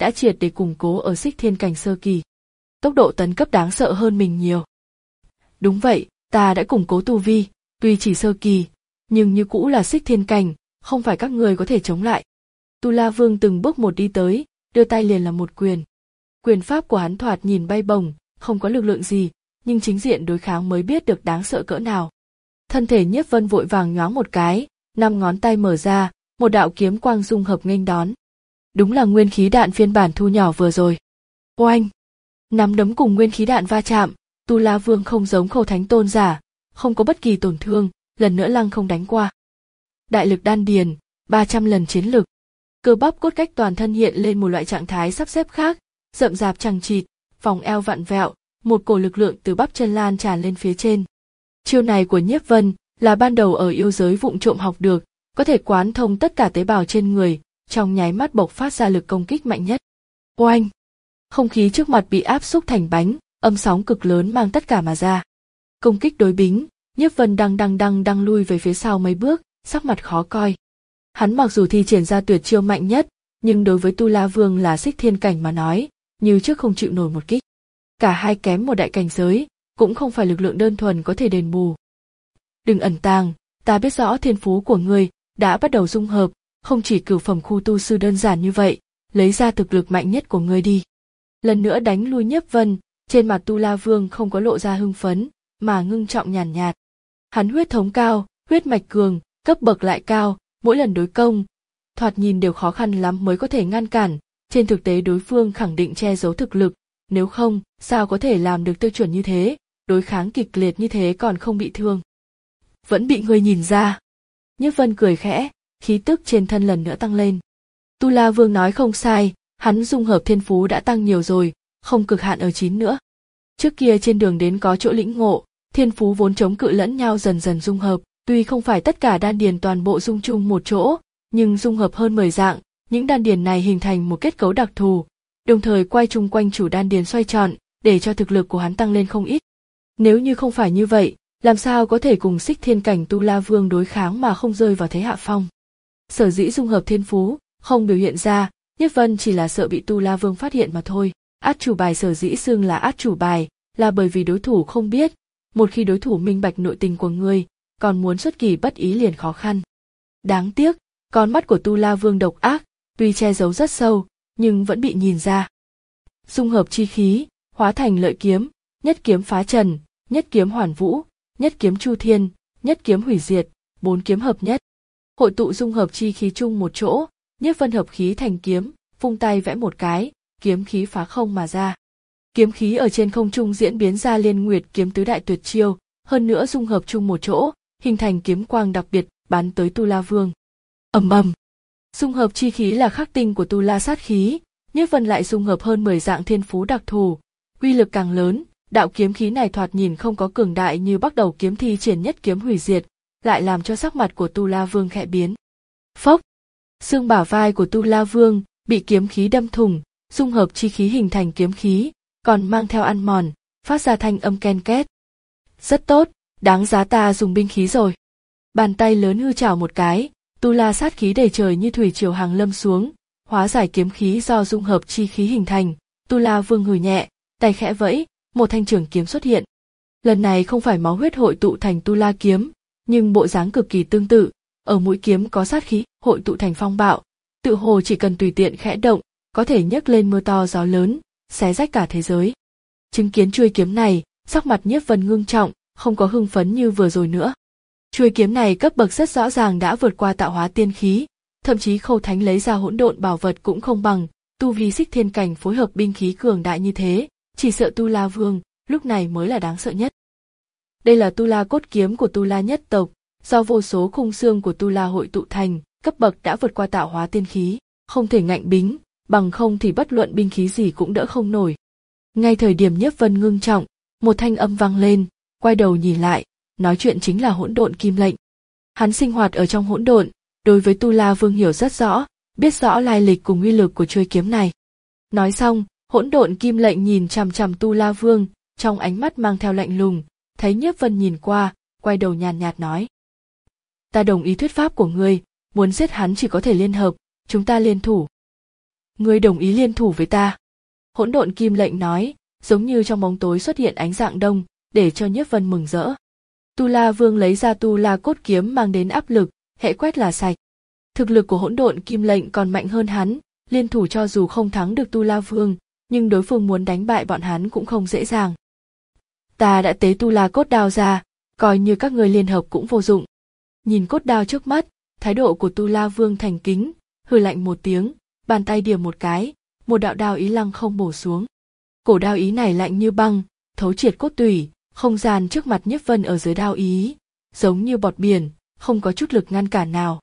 đã triệt để củng cố ở xích thiên cảnh sơ kỳ. Tốc độ tấn cấp đáng sợ hơn mình nhiều. Đúng vậy, ta đã củng cố tu vi, tuy chỉ sơ kỳ, nhưng như cũ là xích thiên cảnh, không phải các người có thể chống lại. Tu La Vương từng bước một đi tới, đưa tay liền là một quyền. Quyền pháp của hắn thoạt nhìn bay bổng, không có lực lượng gì, nhưng chính diện đối kháng mới biết được đáng sợ cỡ nào. Thân thể Nhiếp Vân vội vàng nhoáng một cái, năm ngón tay mở ra, một đạo kiếm quang dung hợp nghênh đón. Đúng là nguyên khí đạn phiên bản thu nhỏ vừa rồi. Oanh! Nắm đấm cùng nguyên khí đạn va chạm, Tu La Vương không giống Khâu Thánh Tôn giả, không có bất kỳ tổn thương, lần nữa lăng không đánh qua. Đại lực đan điền, ba trăm lần chiến lực. Cơ bắp cốt cách toàn thân hiện lên một loại trạng thái sắp xếp khác, rậm rạp chằng chịt, vòng eo vặn vẹo, một cổ lực lượng từ bắp chân lan tràn lên phía trên. Chiêu này của Nhiếp Vân là ban đầu ở yêu giới vụng trộm học được, có thể quán thông tất cả tế bào trên người, trong nháy mắt bộc phát ra lực công kích mạnh nhất. Oanh! Không khí trước mặt bị áp xúc thành bánh, âm sóng cực lớn mang tất cả mà ra. Công kích đối bính, Nhiếp Vân đang đang đang đang lui về phía sau mấy bước, sắc mặt khó coi. Hắn mặc dù thi triển ra tuyệt chiêu mạnh nhất, nhưng đối với Tu La Vương là xích thiên cảnh mà nói, như trước không chịu nổi một kích. Cả hai kém một đại cảnh giới, cũng không phải lực lượng đơn thuần có thể đền bù. Đừng ẩn tàng, ta biết rõ thiên phú của ngươi đã bắt đầu dung hợp, không chỉ cửu phẩm khu tu sư đơn giản như vậy, lấy ra thực lực mạnh nhất của ngươi đi. Lần nữa đánh lui Nhiếp Vân, trên mặt Tu La Vương không có lộ ra hưng phấn, mà ngưng trọng nhàn nhạt, nhạt. Hắn huyết thống cao, huyết mạch cường, cấp bậc lại cao, mỗi lần đối công, thoạt nhìn đều khó khăn lắm mới có thể ngăn cản, trên thực tế đối phương khẳng định che giấu thực lực, nếu không, sao có thể làm được tiêu chuẩn như thế, đối kháng kịch liệt như thế còn không bị thương. Vẫn bị ngươi nhìn ra. Nhiếp Vân cười khẽ, khí tức trên thân lần nữa tăng lên. Tu La Vương nói không sai, hắn dung hợp thiên phú đã tăng nhiều rồi, không cực hạn ở chín nữa. Trước kia trên đường đến có chỗ lĩnh ngộ, thiên phú vốn chống cự lẫn nhau dần dần dung hợp, tuy không phải tất cả đan điền toàn bộ dung chung một chỗ, nhưng dung hợp hơn mười dạng, những đan điền này hình thành một kết cấu đặc thù, đồng thời quay chung quanh chủ đan điền xoay tròn, để cho thực lực của hắn tăng lên không ít. Nếu như không phải như vậy, làm sao có thể cùng xích thiên cảnh Tu La Vương đối kháng mà không rơi vào thế hạ phong. Sở dĩ dung hợp thiên phú, không biểu hiện ra, Nhiếp Vân chỉ là sợ bị Tu La Vương phát hiện mà thôi. Át chủ bài sở dĩ xưng là át chủ bài, là bởi vì đối thủ không biết, một khi đối thủ minh bạch nội tình của ngươi, còn muốn xuất kỳ bất ý liền khó khăn. Đáng tiếc, con mắt của Tu La Vương độc ác, tuy che giấu rất sâu, nhưng vẫn bị nhìn ra. Dung hợp chi khí, hóa thành lợi kiếm, nhất kiếm phá trần, nhất kiếm hoàn vũ, nhất kiếm chu thiên, nhất kiếm hủy diệt, bốn kiếm hợp nhất. Hội tụ dung hợp chi khí chung một chỗ, Nhiếp Vân hợp khí thành kiếm, vung tay vẽ một cái, kiếm khí phá không mà ra. Kiếm khí ở trên không trung diễn biến ra Liên Nguyệt kiếm tứ đại tuyệt chiêu, hơn nữa dung hợp chung một chỗ, hình thành kiếm quang đặc biệt bắn tới Tu La Vương. Ầm ầm. Dung hợp chi khí là khắc tinh của Tu La sát khí, Nhiếp Vân lại dung hợp hơn mười dạng thiên phú đặc thù, uy lực càng lớn, đạo kiếm khí này thoạt nhìn không có cường đại như bắt đầu kiếm thi triển nhất kiếm hủy diệt, lại làm cho sắc mặt của Tu La Vương khẽ biến. Phốc. Xương bả vai của Tu La Vương bị kiếm khí đâm thủng, dung hợp chi khí hình thành kiếm khí, còn mang theo ăn mòn, phát ra thanh âm ken két. Rất tốt, đáng giá ta dùng binh khí rồi. Bàn tay lớn hư chảo một cái, Tu La sát khí đầy trời như thủy triều hàng lâm xuống, hóa giải kiếm khí do dung hợp chi khí hình thành. Tu La Vương hừ nhẹ, tay khẽ vẫy, một thanh trường kiếm xuất hiện. Lần này không phải máu huyết hội tụ thành Tu La kiếm, nhưng bộ dáng cực kỳ tương tự, ở mũi kiếm có sát khí hội tụ thành phong bạo, tự hồ chỉ cần tùy tiện khẽ động, có thể nhấc lên mưa to gió lớn, xé rách cả thế giới. Chứng kiến chuôi kiếm này, sắc mặt Nhiếp Vân ngưng trọng, không có hưng phấn như vừa rồi nữa. Chuôi kiếm này cấp bậc rất rõ ràng đã vượt qua tạo hóa tiên khí, thậm chí Khâu Thánh lấy ra hỗn độn bảo vật cũng không bằng, tu vi xích thiên cảnh phối hợp binh khí cường đại như thế, chỉ sợ Tu La Vương lúc này mới là đáng sợ nhất. Đây là Tu La cốt kiếm của Tu La nhất tộc, do vô số khung xương của Tu La hội tụ thành, cấp bậc đã vượt qua tạo hóa tiên khí, không thể ngạnh bính, bằng không thì bất luận binh khí gì cũng đỡ không nổi. Ngay thời điểm Nhiếp Vân ngưng trọng, một thanh âm vang lên, quay đầu nhìn lại, nói chuyện chính là hỗn độn kim lệnh. Hắn sinh hoạt ở trong hỗn độn, đối với Tu La Vương hiểu rất rõ, biết rõ lai lịch cùng uy lực của chuôi kiếm này. Nói xong, hỗn độn kim lệnh nhìn chằm chằm Tu La Vương, trong ánh mắt mang theo lạnh lùng, thấy Nhiếp Vân nhìn qua, quay đầu nhàn nhạt nói: Ta đồng ý thuyết pháp của ngươi, muốn giết hắn chỉ có thể liên hợp, chúng ta liên thủ. Ngươi đồng ý liên thủ với ta. Hỗn độn kim lệnh nói, giống như trong bóng tối xuất hiện ánh dạng đông, để cho Nhiếp Vân mừng rỡ. Tu La Vương lấy ra Tu La cốt kiếm mang đến áp lực, hễ quét là sạch. Thực lực của hỗn độn kim lệnh còn mạnh hơn hắn, liên thủ cho dù không thắng được Tu La Vương, nhưng đối phương muốn đánh bại bọn hắn cũng không dễ dàng. Ta đã tế Tu La cốt đao ra, coi như các ngươi liên hợp cũng vô dụng. Nhìn cốt đao trước mắt, thái độ của Tu La Vương thành kính, hừ lạnh một tiếng, bàn tay điểm một cái, một đạo đao ý lăng không bổ xuống. Cổ đao ý này lạnh như băng, thấu triệt cốt tủy, không gian trước mặt Nhiếp Vân ở dưới đao ý, giống như bọt biển, không có chút lực ngăn cản nào.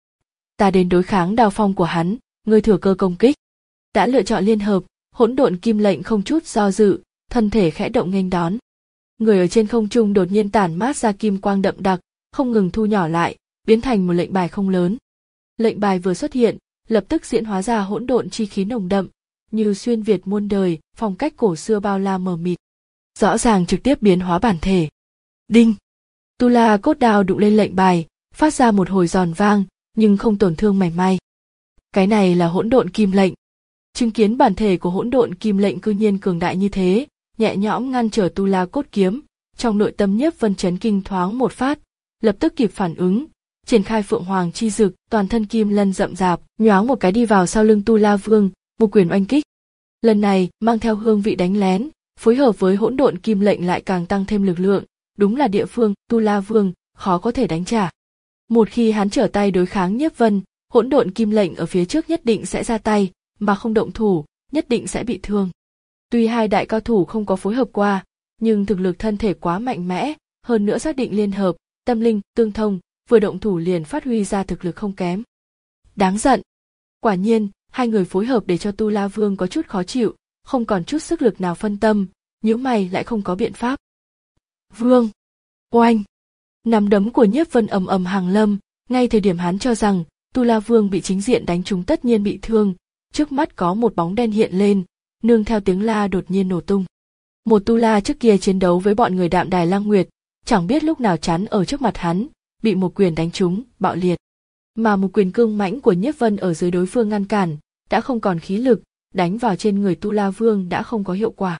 Ta đến đối kháng đao phong của hắn, ngươi thừa cơ công kích. Đã lựa chọn liên hợp, hỗn độn kim lệnh không chút do dự, thân thể khẽ động nghênh đón. Người ở trên không trung đột nhiên tản mát ra kim quang đậm đặc, không ngừng thu nhỏ lại, biến thành một lệnh bài không lớn. Lệnh bài vừa xuất hiện, lập tức diễn hóa ra hỗn độn chi khí nồng đậm, như xuyên việt muôn đời, phong cách cổ xưa bao la mờ mịt. Rõ ràng trực tiếp biến hóa bản thể. Đinh! Tu La cốt đao đụng lên lệnh bài, phát ra một hồi giòn vang, nhưng không tổn thương mảy may. Cái này là hỗn độn kim lệnh. Chứng kiến bản thể của hỗn độn kim lệnh cư nhiên cường đại như thế, nhẹ nhõm ngăn trở Tu La cốt kiếm, trong nội tâm Nhiếp Vân chấn kinh thoáng một phát, lập tức kịp phản ứng, triển khai Phượng Hoàng chi dực, toàn thân kim lân rậm rạp, nhoáng một cái đi vào sau lưng Tu La Vương, một quyền oanh kích. Lần này mang theo hương vị đánh lén, phối hợp với hỗn độn kim lệnh lại càng tăng thêm lực lượng, đúng là địa phương Tu La Vương khó có thể đánh trả. Một khi hắn trở tay đối kháng Nhiếp Vân, hỗn độn kim lệnh ở phía trước nhất định sẽ ra tay, mà không động thủ, nhất định sẽ bị thương. Tuy hai đại cao thủ không có phối hợp qua, nhưng thực lực thân thể quá mạnh mẽ, hơn nữa xác định liên hợp, tâm linh tương thông, vừa động thủ liền phát huy ra thực lực không kém. Đáng giận. Quả nhiên, hai người phối hợp để cho Tu La Vương có chút khó chịu, không còn chút sức lực nào phân tâm, nhíu mày lại không có biện pháp. Vương! Oanh! Nắm đấm của Nhiếp Vân ầm ầm hàng lâm, ngay thời điểm hắn cho rằng Tu La Vương bị chính diện đánh trúng tất nhiên bị thương, trước mắt có một bóng đen hiện lên, nương theo tiếng la đột nhiên nổ tung. Một Tu La trước kia chiến đấu với bọn người Đạm Đài Lăng Nguyệt, chẳng biết lúc nào chắn ở trước mặt hắn, bị một quyền đánh trúng, bạo liệt. Mà một quyền cương mãnh của Nhiếp Vân ở dưới đối phương ngăn cản, đã không còn khí lực, đánh vào trên người Tu La Vương đã không có hiệu quả.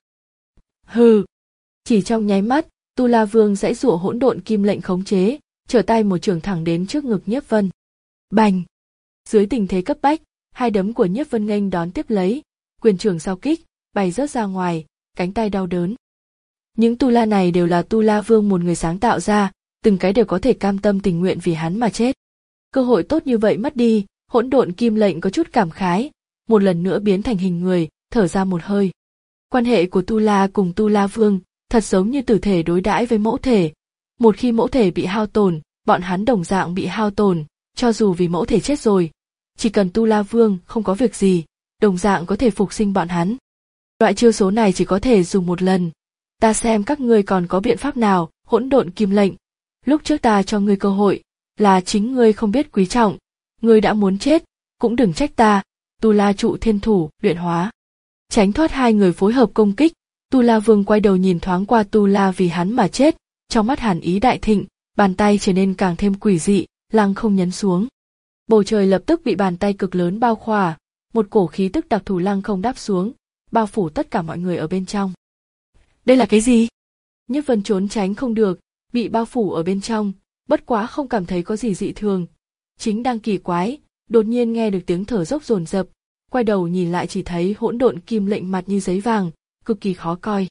Hừ! Chỉ trong nháy mắt, Tu La Vương giãy giụa hỗn độn kim lệnh khống chế, trở tay một trường thẳng đến trước ngực Nhiếp Vân. Bành! Dưới tình thế cấp bách, hai đấm của Nhiếp Vân nghênh đón tiếp lấy, quyền trường sau kích, bay rớt ra ngoài, cánh tay đau đớn. Những Tu La này đều là Tu La Vương một người sáng tạo ra, từng cái đều có thể cam tâm tình nguyện vì hắn mà chết. Cơ hội tốt như vậy mất đi, hỗn độn kim lệnh có chút cảm khái, một lần nữa biến thành hình người, thở ra một hơi. Quan hệ của Tu La cùng Tu La Vương thật giống như tử thể đối đãi với mẫu thể. Một khi mẫu thể bị hao tổn, bọn hắn đồng dạng bị hao tổn, cho dù vì mẫu thể chết rồi, chỉ cần Tu La Vương không có việc gì, đồng dạng có thể phục sinh bọn hắn. Loại chiêu số này chỉ có thể dùng một lần. Ta xem các ngươi còn có biện pháp nào, hỗn độn kim lệnh. Lúc trước ta cho ngươi cơ hội, là chính ngươi không biết quý trọng, ngươi đã muốn chết, cũng đừng trách ta. Tu La trụ thiên thủ, luyện hóa. Tránh thoát hai người phối hợp công kích, Tu La Vương quay đầu nhìn thoáng qua Tu La vì hắn mà chết, trong mắt hàn ý đại thịnh, bàn tay trở nên càng thêm quỷ dị, lăng không nhấn xuống. Bầu trời lập tức bị bàn tay cực lớn bao khỏa, một cổ khí tức đặc thù lăng không đáp xuống, bao phủ tất cả mọi người ở bên trong. Đây là cái gì? Nhiếp Vân trốn tránh không được, bị bao phủ ở bên trong, bất quá không cảm thấy có gì dị thường. Chính đang kỳ quái, đột nhiên nghe được tiếng thở dốc dồn dập, quay đầu nhìn lại chỉ thấy hỗn độn kim lệnh mặt như giấy vàng, cực kỳ khó coi.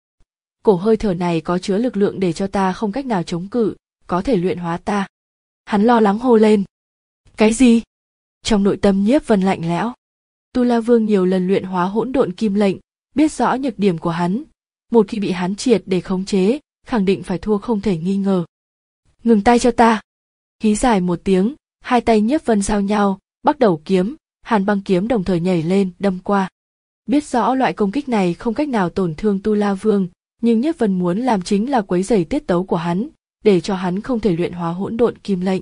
Cổ hơi thở này có chứa lực lượng để cho ta không cách nào chống cự, có thể luyện hóa ta. Hắn lo lắng hô lên. Cái gì? Trong nội tâm Nhiếp Vân lạnh lẽo. Tu La Vương nhiều lần luyện hóa hỗn độn kim lệnh, biết rõ nhược điểm của hắn, một khi bị hắn triệt để khống chế, khẳng định phải thua không thể nghi ngờ. Ngừng tay cho ta. Hí dài một tiếng, hai tay Nhiếp Vân giao nhau, bắt đầu kiếm, Hàn Băng kiếm đồng thời nhảy lên, đâm qua. Biết rõ loại công kích này không cách nào tổn thương Tu La Vương, nhưng Nhiếp Vân muốn làm chính là quấy rầy tiết tấu của hắn, để cho hắn không thể luyện hóa hỗn độn kim lệnh.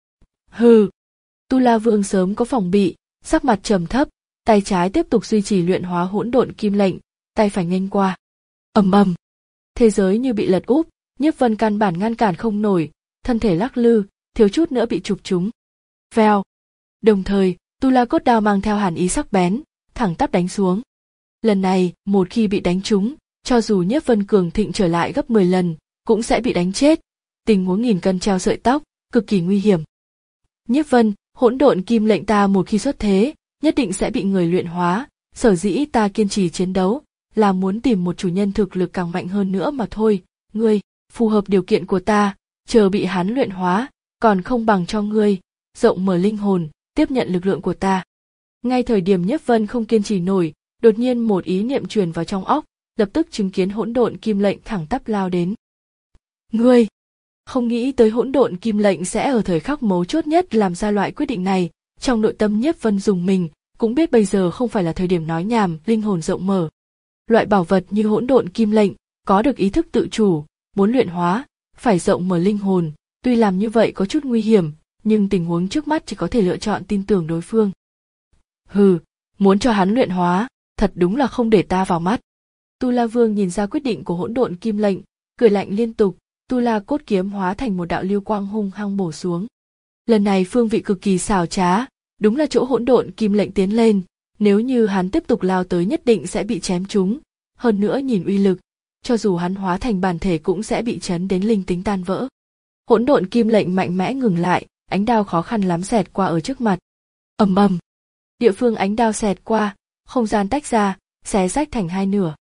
Hừ. Tu La Vương sớm có phòng bị, sắc mặt trầm thấp, tay trái tiếp tục duy trì luyện hóa hỗn độn kim lệnh, tay phải nghênh qua. Ầm ầm. Thế giới như bị lật úp, Nhiếp Vân căn bản ngăn cản không nổi, thân thể lắc lư, thiếu chút nữa bị chụp trúng. Vèo. Đồng thời, Tu La cốt đao mang theo hàn ý sắc bén, thẳng tắp đánh xuống. Lần này, một khi bị đánh trúng, cho dù Nhiếp Vân cường thịnh trở lại gấp mười lần, cũng sẽ bị đánh chết. Tình huống nghìn cân treo sợi tóc, cực kỳ nguy hiểm. Nhiếp Vân, hỗn độn kim lệnh ta một khi xuất thế, nhất định sẽ bị người luyện hóa, sở dĩ ta kiên trì chiến đấu, là muốn tìm một chủ nhân thực lực càng mạnh hơn nữa mà thôi. Ngươi, phù hợp điều kiện của ta, chờ bị hắn luyện hóa, còn không bằng cho ngươi, rộng mở linh hồn, tiếp nhận lực lượng của ta. Ngay thời điểm Nhiếp Vân không kiên trì nổi, đột nhiên một ý niệm truyền vào trong óc, lập tức chứng kiến hỗn độn kim lệnh thẳng tắp lao đến. Ngươi, không nghĩ tới hỗn độn kim lệnh sẽ ở thời khắc mấu chốt nhất làm ra loại quyết định này, trong nội tâm Nhiếp Vân dùng mình, cũng biết bây giờ không phải là thời điểm nói nhảm, linh hồn rộng mở. Loại bảo vật như hỗn độn kim lệnh, có được ý thức tự chủ, muốn luyện hóa, phải rộng mở linh hồn, tuy làm như vậy có chút nguy hiểm, nhưng tình huống trước mắt chỉ có thể lựa chọn tin tưởng đối phương. Hừ, muốn cho hắn luyện hóa, thật đúng là không để ta vào mắt. Tu La Vương nhìn ra quyết định của hỗn độn kim lệnh, cười lạnh liên tục, Tu La cốt kiếm hóa thành một đạo lưu quang hung hăng bổ xuống. Lần này phương vị cực kỳ xảo trá, đúng là chỗ hỗn độn kim lệnh tiến lên, nếu như hắn tiếp tục lao tới nhất định sẽ bị chém trúng, hơn nữa nhìn uy lực, cho dù hắn hóa thành bản thể cũng sẽ bị chấn đến linh tính tan vỡ. Hỗn độn kim lệnh mạnh mẽ ngừng lại, ánh đao khó khăn lắm xẹt qua ở trước mặt. Ầm ầm, địa phương ánh đao xẹt qua, không gian tách ra, xé rách thành hai nửa.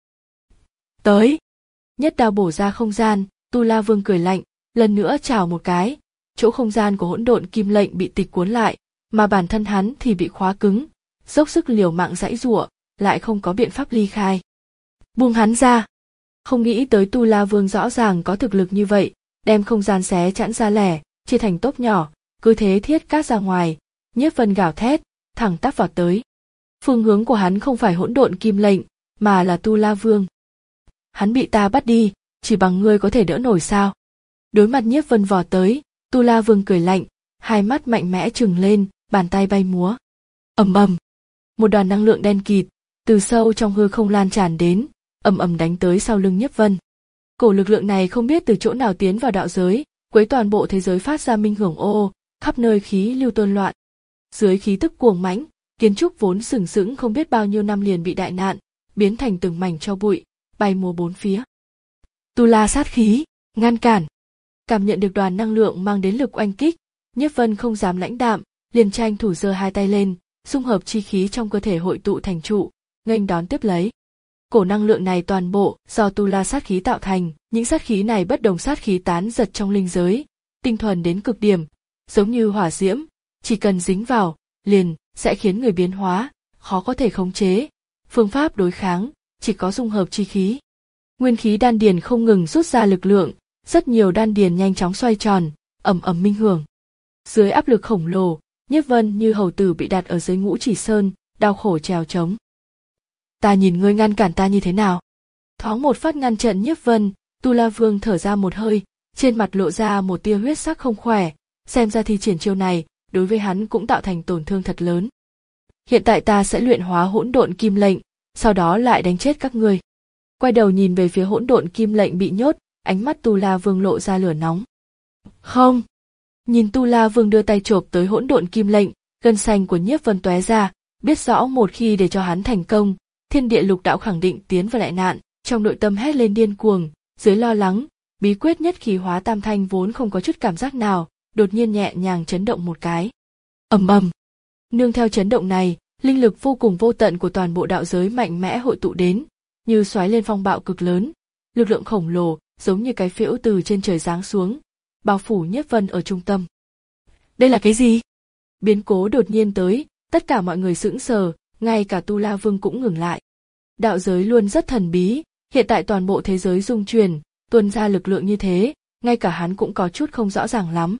Tới, nhất đao bổ ra không gian, Tu La Vương cười lạnh, lần nữa chào một cái, chỗ không gian của hỗn độn kim lệnh bị tịch cuốn lại, mà bản thân hắn thì bị khóa cứng, dốc sức liều mạng giãy giụa, lại không có biện pháp ly khai. Buông hắn ra. Không nghĩ tới Tu La Vương rõ ràng có thực lực như vậy, đem không gian xé chẵn ra lẻ, chia thành tốp nhỏ, cứ thế thiết cát ra ngoài. Nhiếp Vân gào thét, thẳng tắp vào tới. Phương hướng của hắn không phải hỗn độn kim lệnh, mà là Tu La Vương. Hắn bị ta bắt đi, chỉ bằng ngươi có thể đỡ nổi sao? Đối mặt Nhiếp Vân vò tới, Tu La Vương cười lạnh, hai mắt mạnh mẽ trừng lên, bàn tay bay múa. Ầm ầm, một đoàn năng lượng đen kịt từ sâu trong hư không lan tràn đến, ầm ầm đánh tới sau lưng Nhiếp Vân. Cổ lực lượng này không biết từ chỗ nào tiến vào đạo giới, quấy toàn bộ thế giới phát ra minh hưởng ô ô, khắp nơi khí lưu tuôn loạn. Dưới khí tức cuồng mãnh, kiến trúc vốn sừng sững không biết bao nhiêu năm liền bị đại nạn, biến thành từng mảnh tro bụi, bay múa bốn phía. Tu La sát khí, ngăn cản. Cảm nhận được đoàn năng lượng mang đến lực oanh kích, Nhiếp Vân không dám lãnh đạm, liền tranh thủ giơ hai tay lên, dung hợp chi khí trong cơ thể hội tụ thành trụ, nghênh đón tiếp lấy. Cổ năng lượng này toàn bộ do Tu La sát khí tạo thành, những sát khí này bất đồng sát khí tán giật trong linh giới, tinh thuần đến cực điểm, giống như hỏa diễm, chỉ cần dính vào, liền sẽ khiến người biến hóa, khó có thể khống chế. Phương pháp đối kháng chỉ có dung hợp chi khí. Nguyên khí đan điền không ngừng rút ra lực lượng, rất nhiều đan điền nhanh chóng xoay tròn, ầm ầm minh hưởng. Dưới áp lực khổng lồ, Nhiếp Vân như hầu tử bị đặt ở dưới ngũ chỉ sơn, đau khổ trèo trống. Ta nhìn ngươi ngăn cản ta như thế nào? Thoáng một phát ngăn trận Nhiếp Vân, Tu La Vương thở ra một hơi, trên mặt lộ ra một tia huyết sắc không khỏe, xem ra thi triển chiêu này, đối với hắn cũng tạo thành tổn thương thật lớn. Hiện tại ta sẽ luyện hóa hỗn độn kim lệnh, sau đó lại đánh chết các ngươi. Quay đầu nhìn về phía hỗn độn kim lệnh bị nhốt, ánh mắt Tu La Vương lộ ra lửa nóng. Không! Nhìn Tu La Vương đưa tay chộp tới hỗn độn kim lệnh, gân xanh của Nhiếp Vân tóe ra, biết rõ một khi để cho hắn thành công, thiên địa lục đạo khẳng định tiến vào đại nạn, trong nội tâm hét lên điên cuồng, dưới lo lắng, bí quyết nhất khí hóa tam thanh vốn không có chút cảm giác nào, đột nhiên nhẹ nhàng chấn động một cái. Ầm ầm. Nương theo chấn động này, linh lực vô cùng vô tận của toàn bộ đạo giới mạnh mẽ hội tụ đến, như xoáy lên phong bạo cực lớn, lực lượng khổng lồ giống như cái phễu từ trên trời giáng xuống, bao phủ Nhiếp Vân ở trung tâm. Đây là cái gì? Biến cố đột nhiên tới, tất cả mọi người sững sờ, ngay cả Tu La Vương cũng ngừng lại. Đạo giới luôn rất thần bí, hiện tại toàn bộ thế giới rung chuyển, tuôn ra lực lượng như thế, ngay cả hắn cũng có chút không rõ ràng lắm.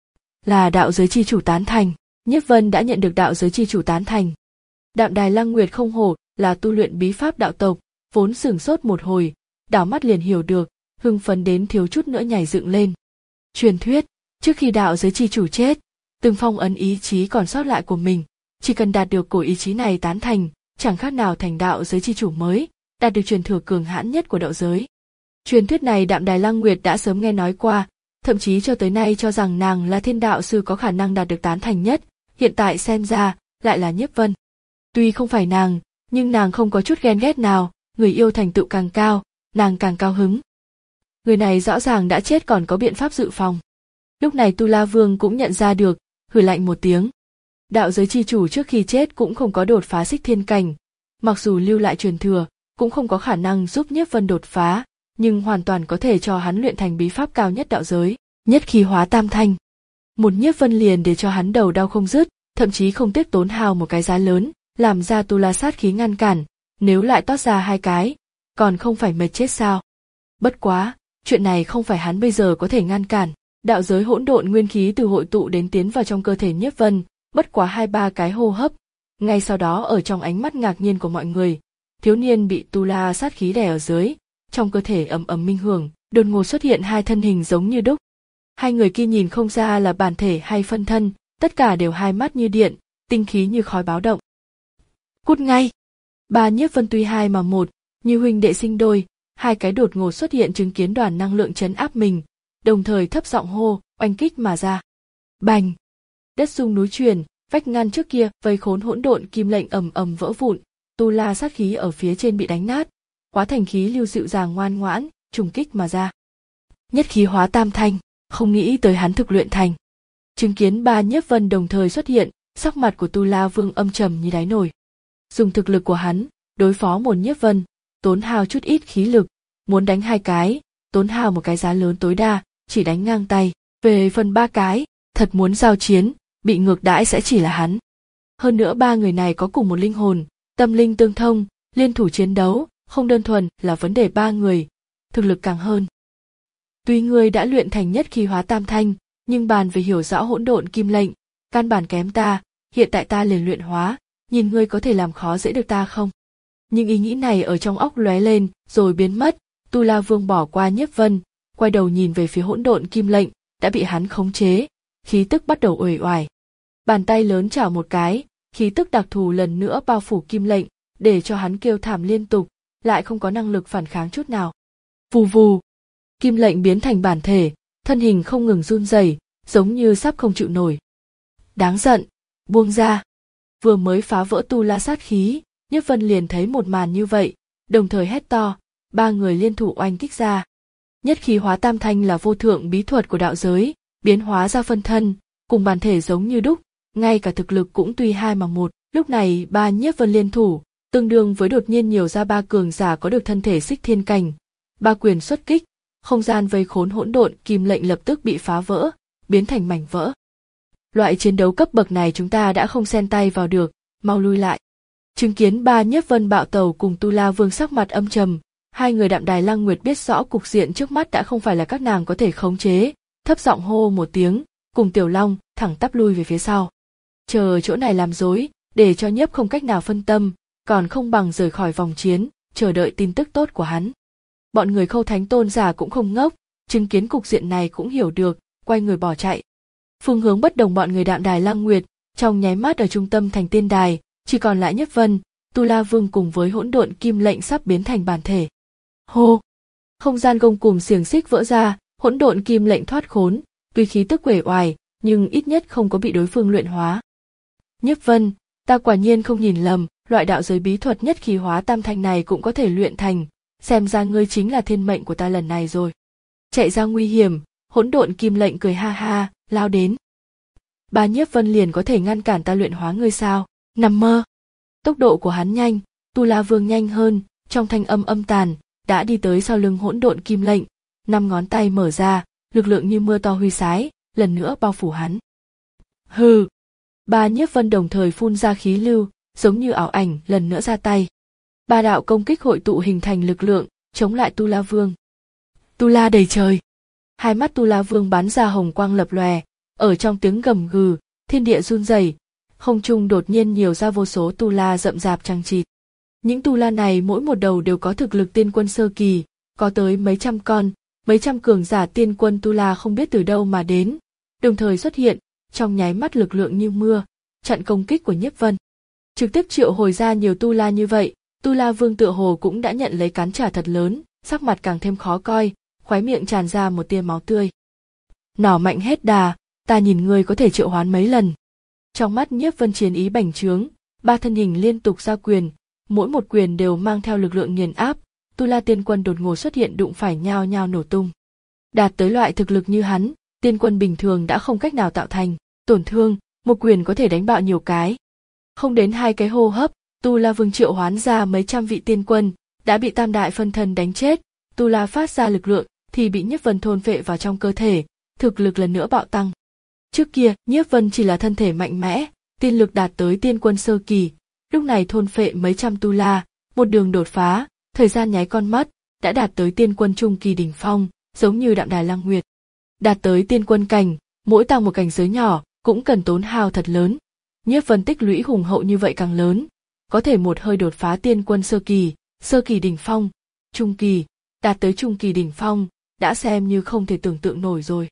Là đạo giới chi chủ tán thành, Nhiếp Vân đã nhận được đạo giới chi chủ tán thành. Đạm Đài Lăng Nguyệt không hổ là tu luyện bí pháp đạo tộc, vốn sửng sốt một hồi, đảo mắt liền hiểu được, hưng phấn đến thiếu chút nữa nhảy dựng lên. Truyền thuyết, trước khi đạo giới chi chủ chết, từng phong ấn ý chí còn sót lại của mình, chỉ cần đạt được cổ ý chí này tán thành, chẳng khác nào thành đạo giới chi chủ mới, đạt được truyền thừa cường hãn nhất của đạo giới. Truyền thuyết này Đạm Đài Lăng Nguyệt đã sớm nghe nói qua, thậm chí cho tới nay cho rằng nàng là thiên đạo sư có khả năng đạt được tán thành nhất, hiện tại xem ra, lại là Nhiếp Vân. Tuy không phải nàng, Nhưng nàng không có chút ghen ghét nào, người yêu thành tựu càng cao, nàng càng cao hứng. Người này rõ ràng đã chết còn có biện pháp dự phòng. Lúc này Tu La Vương cũng nhận ra được, hừ lạnh một tiếng. Đạo giới chi chủ trước khi chết cũng không có đột phá xích thiên cảnh, mặc dù lưu lại truyền thừa, cũng không có khả năng giúp Nhiếp Vân đột phá, nhưng hoàn toàn có thể cho hắn luyện thành bí pháp cao nhất đạo giới, nhất khí hóa tam thanh. Một Nhiếp Vân liền để cho hắn đầu đau không dứt, thậm chí không tiếc tốn hao một cái giá lớn, làm ra tu la sát khí ngăn cản, nếu lại toát ra hai cái, còn không phải mệt chết sao? Bất quá, chuyện này không phải hắn bây giờ có thể ngăn cản. Đạo giới hỗn độn nguyên khí từ hội tụ đến tiến vào trong cơ thể Nhiếp Vân, bất quá hai ba cái hô hấp, ngay sau đó ở trong ánh mắt ngạc nhiên của mọi người, thiếu niên bị tu la sát khí đè ở dưới, trong cơ thể ầm ầm minh hưởng, đột ngột xuất hiện hai thân hình giống như đúc. Hai người kia nhìn không ra là bản thể hay phân thân, tất cả đều hai mắt như điện, tinh khí như khói báo động. Cút ngay! Ba Nhiếp Vân tuy hai mà một, như huynh đệ sinh đôi, hai cái đột ngột xuất hiện chứng kiến đoàn năng lượng chấn áp mình, đồng thời thấp giọng hô, oanh kích mà ra. Bành! Đất rung núi chuyển, vách ngăn trước kia vây khốn hỗn độn kim lệnh ầm ầm vỡ vụn, tu la sát khí ở phía trên bị đánh nát, hóa thành khí lưu dịu dàng ngoan ngoãn, trùng kích mà ra. Nhất khí hóa tam thanh, không nghĩ tới hắn thực luyện thành. Chứng kiến ba Nhiếp Vân đồng thời xuất hiện, sắc mặt của Tu La Vương âm trầm như đáy nồi. Dùng thực lực của hắn, đối phó một Nhiếp Vân, tốn hao chút ít khí lực, muốn đánh hai cái, tốn hao một cái giá lớn tối đa, chỉ đánh ngang tay. Về phần ba cái, thật muốn giao chiến, bị ngược đãi sẽ chỉ là hắn. Hơn nữa ba người này có cùng một linh hồn, tâm linh tương thông, liên thủ chiến đấu, không đơn thuần là vấn đề ba người, thực lực càng hơn. Tuy ngươi đã luyện thành nhất khí hóa tam thanh, nhưng bàn về hiểu rõ hỗn độn kim lệnh, căn bản kém ta, hiện tại ta liền luyện hóa, nhìn ngươi có thể làm khó dễ được ta không? Nhưng ý nghĩ này ở trong óc lóe lên, rồi biến mất, Tu La Vương bỏ qua Nhiếp Vân, quay đầu nhìn về phía hỗn độn kim lệnh, đã bị hắn khống chế, khí tức bắt đầu uể oải. Bàn tay lớn chảo một cái, khí tức đặc thù lần nữa bao phủ kim lệnh, để cho hắn kêu thảm liên tục, lại không có năng lực phản kháng chút nào. Vù vù, kim lệnh biến thành bản thể, thân hình không ngừng run rẩy, giống như sắp không chịu nổi. Đáng giận, buông ra. Vừa mới phá vỡ tu la sát khí, Nhiếp Vân liền thấy một màn như vậy, đồng thời hét to, ba người liên thủ oanh kích ra. Nhất khí hóa tam thanh là vô thượng bí thuật của đạo giới, biến hóa ra phân thân, cùng bản thể giống như đúc, ngay cả thực lực cũng tuy hai mà một. Lúc này ba Nhiếp Vân liên thủ, tương đương với đột nhiên nhiều ra ba cường giả có được thân thể xích thiên cảnh. Ba quyền xuất kích, không gian vây khốn hỗn độn kim lệnh lập tức bị phá vỡ, biến thành mảnh vỡ. Loại chiến đấu cấp bậc này chúng ta đã không xen tay vào được, mau lui lại. Chứng kiến ba Nhiếp Vân bạo tàu cùng Tu La Vương sắc mặt âm trầm, hai người Đạm Đài Lăng Nguyệt biết rõ cục diện trước mắt đã không phải là các nàng có thể khống chế, thấp giọng hô một tiếng, cùng Tiểu Long thẳng tắp lui về phía sau. Chờ chỗ này làm rối, để cho Nhiếp không cách nào phân tâm, còn không bằng rời khỏi vòng chiến, chờ đợi tin tức tốt của hắn. Bọn người Khâu Thánh Tôn giả cũng không ngốc, chứng kiến cục diện này cũng hiểu được, quay người bỏ chạy. Phương hướng bất đồng bọn người Đạm Đài Lăng Nguyệt, trong nháy mắt ở trung tâm thành tiên đài, chỉ còn lại Nhiếp Vân, Tu La Vương cùng với hỗn độn kim lệnh sắp biến thành bản thể. Hô! Không gian gông cùm xiềng xích vỡ ra, hỗn độn kim lệnh thoát khốn, tuy khí tức uể oải, nhưng ít nhất không có bị đối phương luyện hóa. Nhiếp Vân, ta quả nhiên không nhìn lầm, loại đạo giới bí thuật nhất khí hóa tam thanh này cũng có thể luyện thành, xem ra ngươi chính là thiên mệnh của ta lần này rồi. Chạy ra nguy hiểm, hỗn độn kim lệnh cười ha ha, lao đến. Ba Nhiếp Vân liền có thể ngăn cản ta luyện hóa ngươi sao? Nằm mơ. Tốc độ của hắn nhanh, Tu La Vương nhanh hơn, trong thanh âm âm tàn, đã đi tới sau lưng hỗn độn kim lệnh, năm ngón tay mở ra, lực lượng như mưa to huy sái, lần nữa bao phủ hắn. Hừ. Ba Nhiếp Vân đồng thời phun ra khí lưu, giống như ảo ảnh lần nữa ra tay. Ba đạo công kích hội tụ hình thành lực lượng, chống lại Tu La Vương. Tu La đầy trời. Hai mắt Tu La Vương bắn ra hồng quang lập lòe, ở trong tiếng gầm gừ, thiên địa run rẩy, không trung đột nhiên nhiều ra vô số Tu La rậm rạp chằng chịt. Những Tu La này mỗi một đầu đều có thực lực tiên quân sơ kỳ, có tới mấy trăm con, mấy trăm cường giả tiên quân Tu La không biết từ đâu mà đến, đồng thời xuất hiện, trong nháy mắt lực lượng như mưa, chặn công kích của Nhiếp Vân. Trực tiếp triệu hồi ra nhiều Tu La như vậy, Tu La Vương tựa hồ cũng đã nhận lấy cắn trả thật lớn, sắc mặt càng thêm khó coi, khóe miệng tràn ra một tia máu tươi. Nỏ mạnh hết đà, ta nhìn ngươi có thể triệu hoán mấy lần. Trong mắt Nhiếp Vân chiến ý bành trướng, ba thân hình liên tục ra quyền, mỗi một quyền đều mang theo lực lượng nghiền áp. Tu La Tiên Quân đột ngột xuất hiện đụng phải nhao nhao nổ tung. Đạt tới loại thực lực như hắn, tiên quân bình thường đã không cách nào tạo thành tổn thương, một quyền có thể đánh bạo nhiều cái. Không đến hai cái hô hấp, Tu La Vương triệu hoán ra mấy trăm vị tiên quân, đã bị tam đại phân thân đánh chết. Tu La phát ra lực lượng thì bị Nhiếp Vân thôn phệ vào trong cơ thể, thực lực lần nữa bạo tăng. Trước kia, Nhiếp Vân chỉ là thân thể mạnh mẽ, tiên lực đạt tới tiên quân sơ kỳ, lúc này thôn phệ mấy trăm Tu La, một đường đột phá, thời gian nháy con mắt, đã đạt tới tiên quân trung kỳ đỉnh phong, giống như Đạm Đài Lăng Nguyệt. Đạt tới tiên quân cảnh, mỗi tăng một cảnh giới nhỏ, cũng cần tốn hao thật lớn. Nhiếp Vân tích lũy hùng hậu như vậy càng lớn, có thể một hơi đột phá tiên quân sơ kỳ, sơ kỳ đỉnh phong, trung kỳ, đạt tới trung kỳ đỉnh phong, đã xem như không thể tưởng tượng nổi rồi.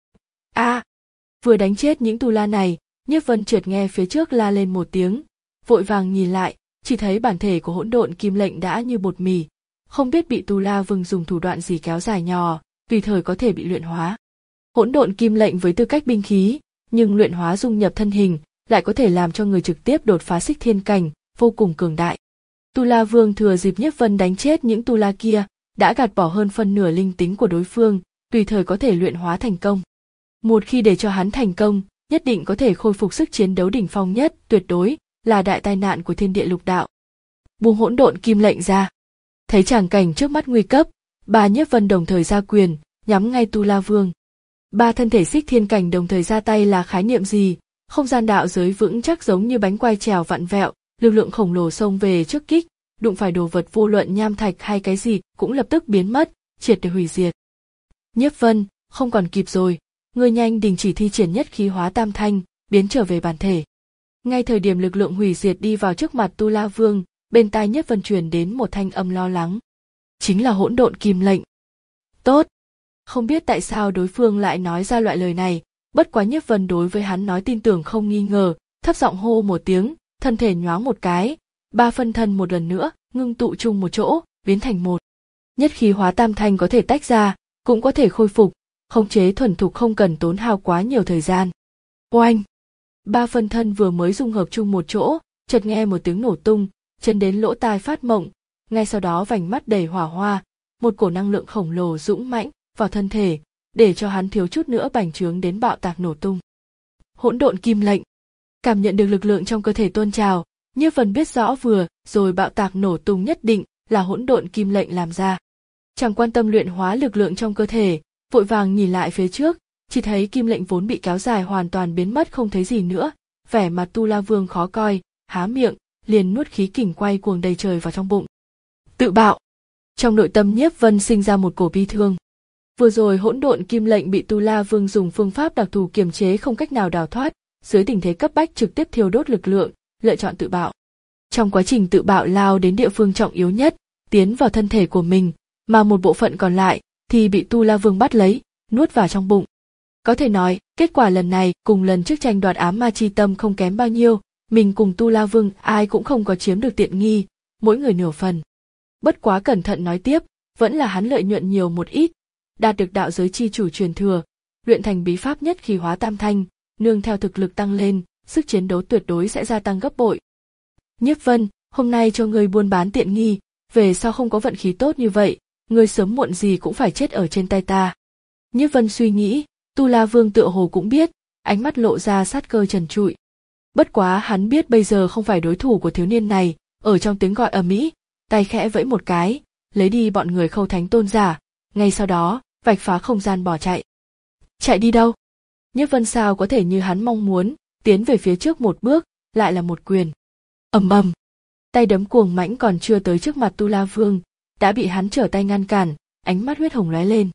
A! À, vừa đánh chết những Tu La này, Nhiếp Vân chợt nghe phía trước la lên một tiếng, vội vàng nhìn lại, chỉ thấy bản thể của hỗn độn kim lệnh đã như bột mì, không biết bị Tu La Vương dùng thủ đoạn gì kéo dài nhò, tùy thời có thể bị luyện hóa. Hỗn độn kim lệnh với tư cách binh khí, nhưng luyện hóa dung nhập thân hình, lại có thể làm cho người trực tiếp đột phá xích thiên cảnh, vô cùng cường đại. Tu La Vương thừa dịp Nhiếp Vân đánh chết những Tu La kia, đã gạt bỏ hơn phân nửa linh tính của đối phương, tùy thời có thể luyện hóa thành công. Một khi để cho hắn thành công, nhất định có thể khôi phục sức chiến đấu đỉnh phong nhất, tuyệt đối là đại tai nạn của thiên địa lục đạo. Buông hỗn độn kim lệnh ra. Thấy tràng cảnh trước mắt nguy cấp, ba Nhiếp Vân đồng thời ra quyền, nhắm ngay Tu La Vương. Ba thân thể xích thiên cảnh đồng thời ra tay là khái niệm gì? Không gian đạo giới vững chắc giống như bánh quai trèo vặn vẹo, lực lượng khổng lồ xông về trước kích, đụng phải đồ vật vô luận nham thạch hay cái gì cũng lập tức biến mất, triệt để hủy diệt. Nhiếp Vân, không còn kịp rồi, ngươi nhanh đình chỉ thi triển nhất khí hóa tam thanh, biến trở về bản thể. Ngay thời điểm lực lượng hủy diệt đi vào trước mặt Tu La Vương, bên tai Nhiếp Vân truyền đến một thanh âm lo lắng. Chính là hỗn độn kim lệnh. Tốt. Không biết tại sao đối phương lại nói ra loại lời này, bất quá Nhiếp Vân đối với hắn nói tin tưởng không nghi ngờ, thấp giọng hô một tiếng, thân thể nhoáng một cái, ba phân thân một lần nữa, ngưng tụ chung một chỗ, biến thành một. Nhất khí hóa tam thanh có thể tách ra, cũng có thể khôi phục, khống chế thuần thục không cần tốn hao quá nhiều thời gian. Oanh! Ba phân thân vừa mới dung hợp chung một chỗ, chợt nghe một tiếng nổ tung, chấn đến lỗ tai phát mộng, ngay sau đó vành mắt đầy hỏa hoa, một cổ năng lượng khổng lồ dũng mãnh vào thân thể, để cho hắn thiếu chút nữa bành trướng đến bạo tạc nổ tung. Hỗn độn kim lệnh. Cảm nhận được lực lượng trong cơ thể tôn trào, Nhiếp Vân biết rõ vừa rồi bạo tạc nổ tung nhất định là hỗn độn kim lệnh làm ra. Chẳng quan tâm luyện hóa lực lượng trong cơ thể, vội vàng nhìn lại phía trước, chỉ thấy kim lệnh vốn bị kéo dài hoàn toàn biến mất không thấy gì nữa, vẻ mặt Tu La Vương khó coi, há miệng, liền nuốt khí kình quay cuồng đầy trời vào trong bụng. Tự bạo. Trong nội tâm Nhiếp Vân sinh ra một cổ bi thương. Vừa rồi hỗn độn kim lệnh bị Tu La Vương dùng phương pháp đặc thù kiềm chế không cách nào đào thoát, dưới tình thế cấp bách trực tiếp thiêu đốt lực lượng, lựa chọn tự bạo. Trong quá trình tự bạo lao đến địa phương trọng yếu nhất, tiến vào thân thể của mình, mà một bộ phận còn lại thì bị Tu La Vương bắt lấy, nuốt vào trong bụng. Có thể nói, kết quả lần này cùng lần trước tranh đoạt ám ma chi tâm không kém bao nhiêu, mình cùng Tu La Vương ai cũng không có chiếm được tiện nghi, mỗi người nửa phần. Bất quá cẩn thận nói tiếp, vẫn là hắn lợi nhuận nhiều một ít, đạt được đạo giới chi chủ truyền thừa, luyện thành bí pháp nhất khí hóa tam thanh, nương theo thực lực tăng lên, sức chiến đấu tuyệt đối sẽ gia tăng gấp bội. Nhiếp Vân, hôm nay cho ngươi buôn bán tiện nghi, về sau không có vận khí tốt như vậy, ngươi sớm muộn gì cũng phải chết ở trên tay ta. Nhiếp Vân suy nghĩ, Tu La Vương tựa hồ cũng biết, ánh mắt lộ ra sát cơ trần trụi. Bất quá hắn biết bây giờ không phải đối thủ của thiếu niên này, ở trong tiếng gọi ầm ĩ, tay khẽ vẫy một cái, lấy đi bọn người Khâu Thánh Tôn giả, ngay sau đó, vạch phá không gian bỏ chạy. Chạy đi đâu? Nhiếp Vân sao có thể như hắn mong muốn, tiến về phía trước một bước, lại là một quyền. Ầm ầm. Tay đấm cuồng mãnh còn chưa tới trước mặt Tu La Vương, đã bị hắn trở tay ngăn cản, ánh mắt huyết hồng lóe lên.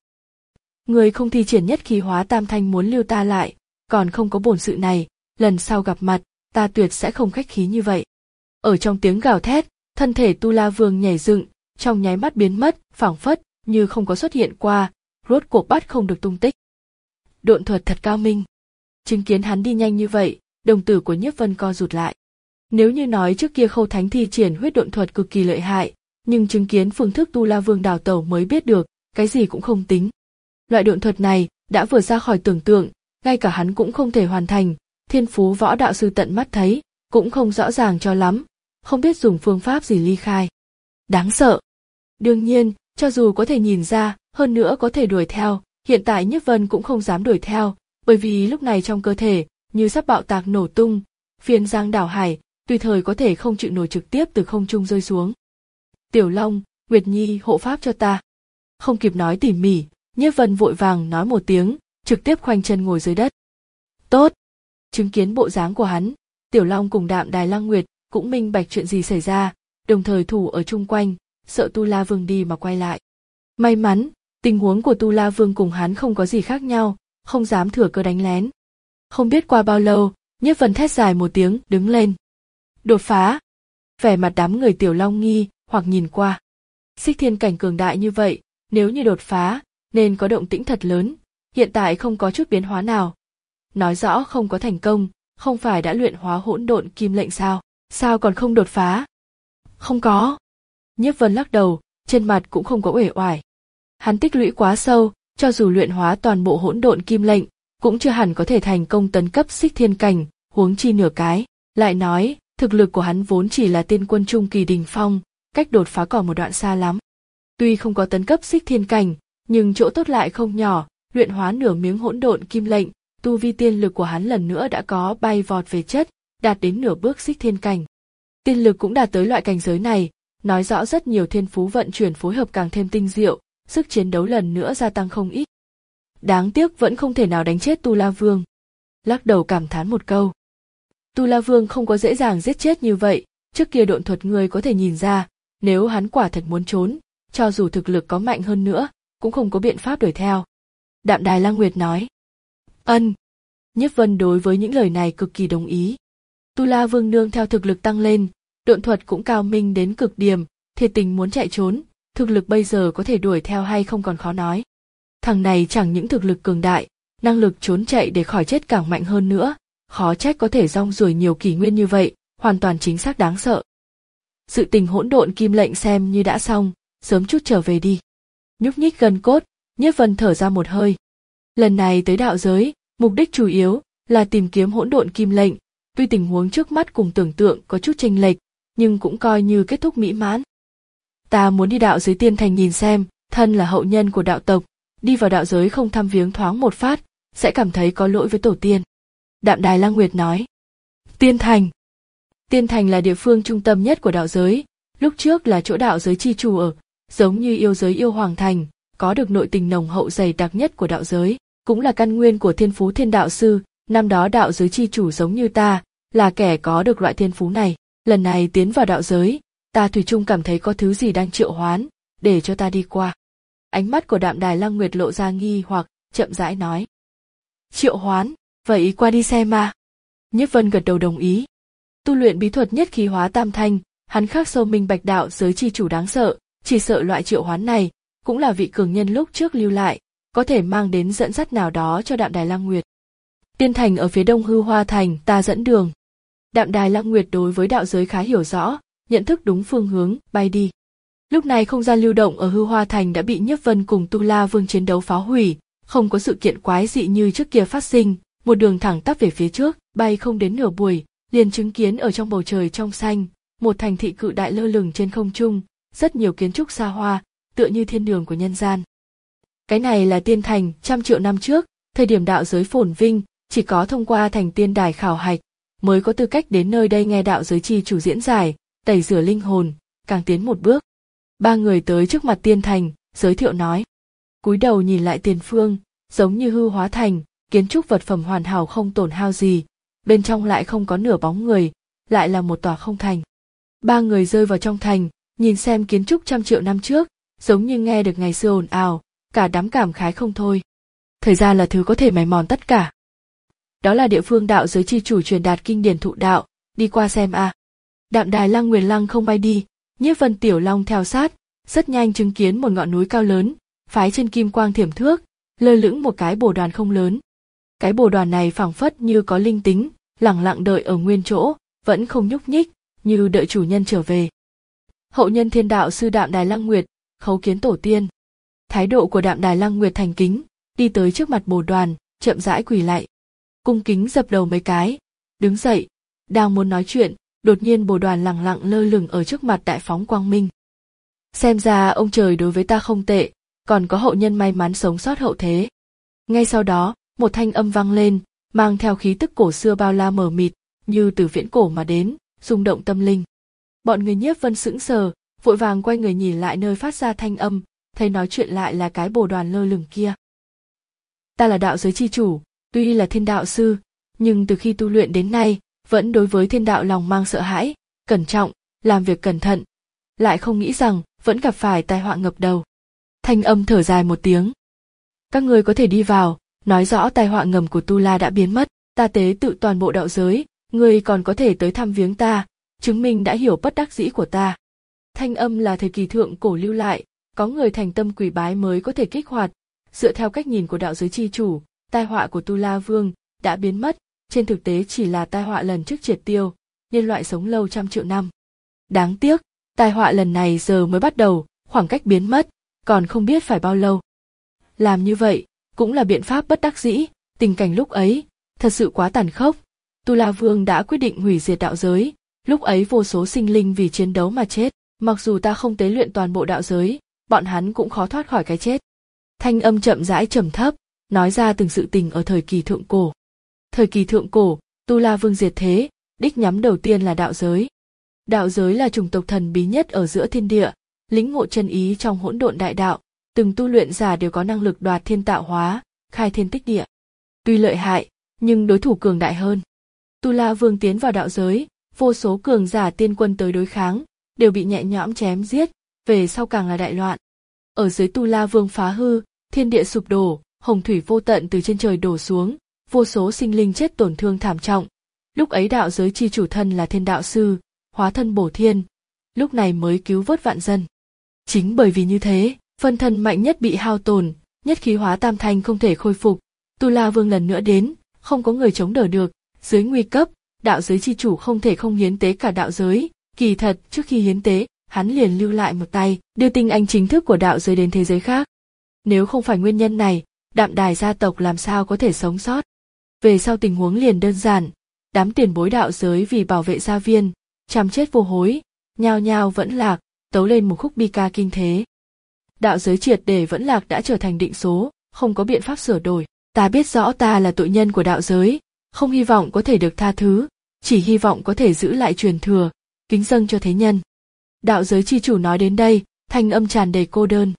Người không thi triển nhất khí hóa tam thanh muốn lưu ta lại, còn không có bổn sự này, lần sau gặp mặt, ta tuyệt sẽ không khách khí như vậy. Ở trong tiếng gào thét, thân thể Tu La Vương nhảy dựng, trong nháy mắt biến mất, phảng phất như không có xuất hiện qua, rốt cuộc bắt không được tung tích. Độn thuật thật cao minh. Chứng kiến hắn đi nhanh như vậy, đồng tử của Nhiếp Vân co rụt lại. Nếu như nói trước kia Khâu Thánh thi triển huyết độn thuật cực kỳ lợi hại, nhưng chứng kiến phương thức Tu La Vương đào tẩu mới biết được, cái gì cũng không tính. Loại độn thuật này đã vừa ra khỏi tưởng tượng, ngay cả hắn cũng không thể hoàn thành, thiên phú võ đạo sư tận mắt thấy, cũng không rõ ràng cho lắm, không biết dùng phương pháp gì ly khai. Đáng sợ. Đương nhiên, cho dù có thể nhìn ra, hơn nữa có thể đuổi theo, hiện tại Nhiếp Vân cũng không dám đuổi theo, bởi vì lúc này trong cơ thể như sắp bạo tạc nổ tung, phiên giang đảo hải, tùy thời có thể không chịu nổi trực tiếp từ không trung rơi xuống. Tiểu Long, Nguyệt Nhi hộ pháp cho ta. Không kịp nói tỉ mỉ, Nhiếp Vân vội vàng nói một tiếng, trực tiếp khoanh chân ngồi dưới đất. Tốt. Chứng kiến bộ dáng của hắn, Tiểu Long cùng Đạm Đài Lăng Nguyệt cũng minh bạch chuyện gì xảy ra, đồng thời thủ ở chung quanh, sợ Tu La Vương đi mà quay lại. May mắn, tình huống của Tu La Vương cùng hắn không có gì khác nhau, không dám thừa cơ đánh lén. Không biết qua bao lâu, Nhiếp Vân thét dài một tiếng, đứng lên. Đột phá. Vẻ mặt đám người Tiểu Long nghi, hoặc nhìn qua. Xích thiên cảnh cường đại như vậy, nếu như đột phá, nên có động tĩnh thật lớn, hiện tại không có chút biến hóa nào. Nói rõ không có thành công, không phải đã luyện hóa hỗn độn kim lệnh sao, sao còn không đột phá? Không có. Nhiếp Vân lắc đầu, trên mặt cũng không có uể oải. Hắn tích lũy quá sâu, cho dù luyện hóa toàn bộ hỗn độn kim lệnh, cũng chưa hẳn có thể thành công tấn cấp xích thiên cảnh, huống chi nửa cái. Lại nói, thực lực của hắn vốn chỉ là tiên quân trung kỳ đỉnh phong, cách đột phá còn một đoạn xa lắm. Tuy không có tấn cấp xích thiên cảnh, nhưng chỗ tốt lại không nhỏ, luyện hóa nửa miếng hỗn độn kim lệnh, tu vi tiên lực của hắn lần nữa đã có bay vọt về chất, đạt đến nửa bước xích thiên cảnh. Tiên lực cũng đạt tới loại cảnh giới này, nói rõ rất nhiều thiên phú vận chuyển phối hợp càng thêm tinh diệu, sức chiến đấu lần nữa gia tăng không ít. Đáng tiếc vẫn không thể nào đánh chết Tu La Vương. Lắc đầu cảm thán một câu. Tu La Vương không có dễ dàng giết chết như vậy, trước kia độn thuật người có thể nhìn ra, nếu hắn quả thật muốn trốn, cho dù thực lực có mạnh hơn nữa, cũng không có biện pháp đuổi theo. Đạm Đài Lăng Nguyệt nói. Ân. Nhiếp Vân đối với những lời này cực kỳ đồng ý. Tu La Vương nương theo thực lực tăng lên, độn thuật cũng cao minh đến cực điểm, thiệt tình muốn chạy trốn, thực lực bây giờ có thể đuổi theo hay không còn khó nói. Thằng này chẳng những thực lực cường đại, năng lực trốn chạy để khỏi chết càng mạnh hơn nữa, khó trách có thể rong ruổi nhiều kỷ nguyên như vậy, hoàn toàn chính xác đáng sợ. Sự tình hỗn độn kim lệnh xem như đã xong, sớm chút trở về đi. Nhúc nhích gân cốt, Nhiếp Vân thở ra một hơi. Lần này tới đạo giới, mục đích chủ yếu là tìm kiếm hỗn độn kim lệnh, tuy tình huống trước mắt cùng tưởng tượng có chút chênh lệch, nhưng cũng coi như kết thúc mỹ mãn. Ta muốn đi đạo giới Tiên Thành nhìn xem, thân là hậu nhân của đạo tộc, đi vào đạo giới không thăm viếng thoáng một phát, sẽ cảm thấy có lỗi với tổ tiên. Đạm Đài Lăng Nguyệt nói. Tiên Thành. Tiên Thành là địa phương trung tâm nhất của đạo giới, lúc trước là chỗ đạo giới chi chủ ở, giống như yêu giới yêu hoàng thành, có được nội tình nồng hậu dày đặc nhất của đạo giới, cũng là căn nguyên của thiên phú thiên đạo sư, năm đó đạo giới chi chủ giống như ta, là kẻ có được loại thiên phú này, lần này tiến vào đạo giới, ta thủy chung cảm thấy có thứ gì đang triệu hoán, để cho ta đi qua. Ánh mắt của Đạm Đài Lăng Nguyệt lộ ra nghi hoặc, chậm rãi nói. Triệu hoán, vậy qua đi xem mà. Nhiếp Vân gật đầu đồng ý. Tu luyện bí thuật nhất khí hóa tam thanh, hắn khắc sâu minh bạch đạo giới chi chủ đáng sợ, chỉ sợ loại triệu hoán này, cũng là vị cường nhân lúc trước lưu lại, có thể mang đến dẫn dắt nào đó cho Đạm Đài Lăng Nguyệt. Tiên Thành ở phía đông Hư Hoa Thành, ta dẫn đường. Đạm Đài Lăng Nguyệt đối với đạo giới khá hiểu rõ, nhận thức đúng phương hướng, bay đi. Lúc này không gian lưu động ở Hư Hoa Thành đã bị Nhiếp Vân cùng Tu La Vương chiến đấu phá hủy, không có sự kiện quái dị như trước kia phát sinh, một đường thẳng tắp về phía trước, bay không đến nửa buổi, liền chứng kiến ở trong bầu trời trong xanh, một thành thị cự đại lơ lửng trên không trung, rất nhiều kiến trúc xa hoa, tựa như thiên đường của nhân gian. Cái này là Tiên Thành, trăm triệu năm trước, thời điểm đạo giới phồn vinh, chỉ có thông qua thành tiên đài khảo hạch, mới có tư cách đến nơi đây nghe đạo giới chi chủ diễn giải, tẩy rửa linh hồn, càng tiến một bước. Ba người tới trước mặt Tiên Thành, giới thiệu nói. Cúi đầu nhìn lại tiền phương, giống như hư hóa thành, kiến trúc vật phẩm hoàn hảo không tổn hao gì, bên trong lại không có nửa bóng người, lại là một tòa không thành. Ba người rơi vào trong thành, nhìn xem kiến trúc trăm triệu năm trước, giống như nghe được ngày xưa ồn ào, cả đám cảm khái không thôi. Thời gian là thứ có thể mài mòn tất cả. Đó là địa phương đạo giới chi chủ truyền đạt kinh điển thụ đạo, đi qua xem a. À. Đạm Đài Lăng Nguyệt Lăng không bay đi, Nhiếp Vân Tiểu Long theo sát, rất nhanh chứng kiến một ngọn núi cao lớn, phái trên kim quang thiểm thước, lơ lửng một cái bồ đoàn không lớn. Cái bồ đoàn này phảng phất như có linh tính, lẳng lặng đợi ở nguyên chỗ, vẫn không nhúc nhích, như đợi chủ nhân trở về. Hậu nhân thiên đạo sư Đạm Đài Lăng Nguyệt, khấu kiến tổ tiên. Thái độ của Đạm Đài Lăng Nguyệt thành kính, đi tới trước mặt bồ đoàn, chậm rãi quỳ lại. Cung kính dập đầu mấy cái, đứng dậy, đang muốn nói chuyện, đột nhiên bồ đoàn lẳng lặng lơ lửng ở trước mặt đại phóng quang minh. Xem ra ông trời đối với ta không tệ, còn có hậu nhân may mắn sống sót hậu thế. Ngay sau đó, một thanh âm vang lên, mang theo khí tức cổ xưa bao la mờ mịt, như từ viễn cổ mà đến, rung động tâm linh. Bọn người Nhiếp Vân sững sờ, vội vàng quay người nhìn lại nơi phát ra thanh âm, thấy nói chuyện lại là cái bồ đoàn lơ lửng kia. Ta là đạo giới chi chủ, tuy là thiên đạo sư, nhưng từ khi tu luyện đến nay, vẫn đối với thiên đạo lòng mang sợ hãi, cẩn trọng, làm việc cẩn thận. Lại không nghĩ rằng, vẫn gặp phải tai họa ngập đầu. Thanh âm thở dài một tiếng. Các ngươi có thể đi vào, nói rõ tai họa ngầm của Tu La đã biến mất, ta tế tự toàn bộ đạo giới, ngươi còn có thể tới thăm viếng ta, chứng minh đã hiểu bất đắc dĩ của ta. Thanh âm là thời kỳ thượng cổ lưu lại, có người thành tâm quỳ bái mới có thể kích hoạt. Dựa theo cách nhìn của đạo giới chi chủ, tai họa của Tu La Vương đã biến mất, trên thực tế chỉ là tai họa lần trước triệt tiêu, nhân loại sống lâu trăm triệu năm. Đáng tiếc, tai họa lần này giờ mới bắt đầu, khoảng cách biến mất, còn không biết phải bao lâu. Làm như vậy, cũng là biện pháp bất đắc dĩ, tình cảnh lúc ấy, thật sự quá tàn khốc. Tu La Vương đã quyết định hủy diệt đạo giới, lúc ấy vô số sinh linh vì chiến đấu mà chết, mặc dù ta không tế luyện toàn bộ đạo giới, bọn hắn cũng khó thoát khỏi cái chết. Thanh âm chậm rãi trầm thấp, nói ra từng sự tình ở thời kỳ thượng cổ. Thời kỳ thượng cổ, Tu La Vương diệt thế, đích nhắm đầu tiên là đạo giới. Đạo giới là chủng tộc thần bí nhất ở giữa thiên địa, lĩnh ngộ chân ý trong hỗn độn đại đạo, từng tu luyện giả đều có năng lực đoạt thiên tạo hóa, khai thiên tích địa. Tuy lợi hại, nhưng đối thủ cường đại hơn. Tu La Vương tiến vào đạo giới, vô số cường giả tiên quân tới đối kháng, đều bị nhẹ nhõm chém giết, về sau càng là đại loạn. Ở dưới Tu La Vương phá hư, thiên địa sụp đổ, hồng thủy vô tận từ trên trời đổ xuống, vô số sinh linh chết tổn thương thảm trọng. Lúc ấy đạo giới chi chủ thân là thiên đạo sư, hóa thân bổ thiên, lúc này mới cứu vớt vạn dân. Chính bởi vì như thế, phân thân mạnh nhất bị hao tổn, nhất khí hóa tam thanh không thể khôi phục. Tu La Vương lần nữa đến, không có người chống đỡ được, dưới nguy cấp, đạo giới chi chủ không thể không hiến tế cả đạo giới. Kỳ thật, trước khi hiến tế, hắn liền lưu lại một tay, đưa tinh anh chính thức của đạo giới đến thế giới khác. Nếu không phải nguyên nhân này, Đạm Đài gia tộc làm sao có thể sống sót. Về sau tình huống liền đơn giản, đám tiền bối đạo giới vì bảo vệ gia viên, chăm chết vô hối, nhao nhao vẫn lạc, tấu lên một khúc bi ca kinh thế. Đạo giới triệt để vẫn lạc đã trở thành định số, không có biện pháp sửa đổi. Ta biết rõ ta là tội nhân của đạo giới, không hy vọng có thể được tha thứ, chỉ hy vọng có thể giữ lại truyền thừa, kính dâng cho thế nhân. Đạo giới chi chủ nói đến đây, thanh âm tràn đầy cô đơn.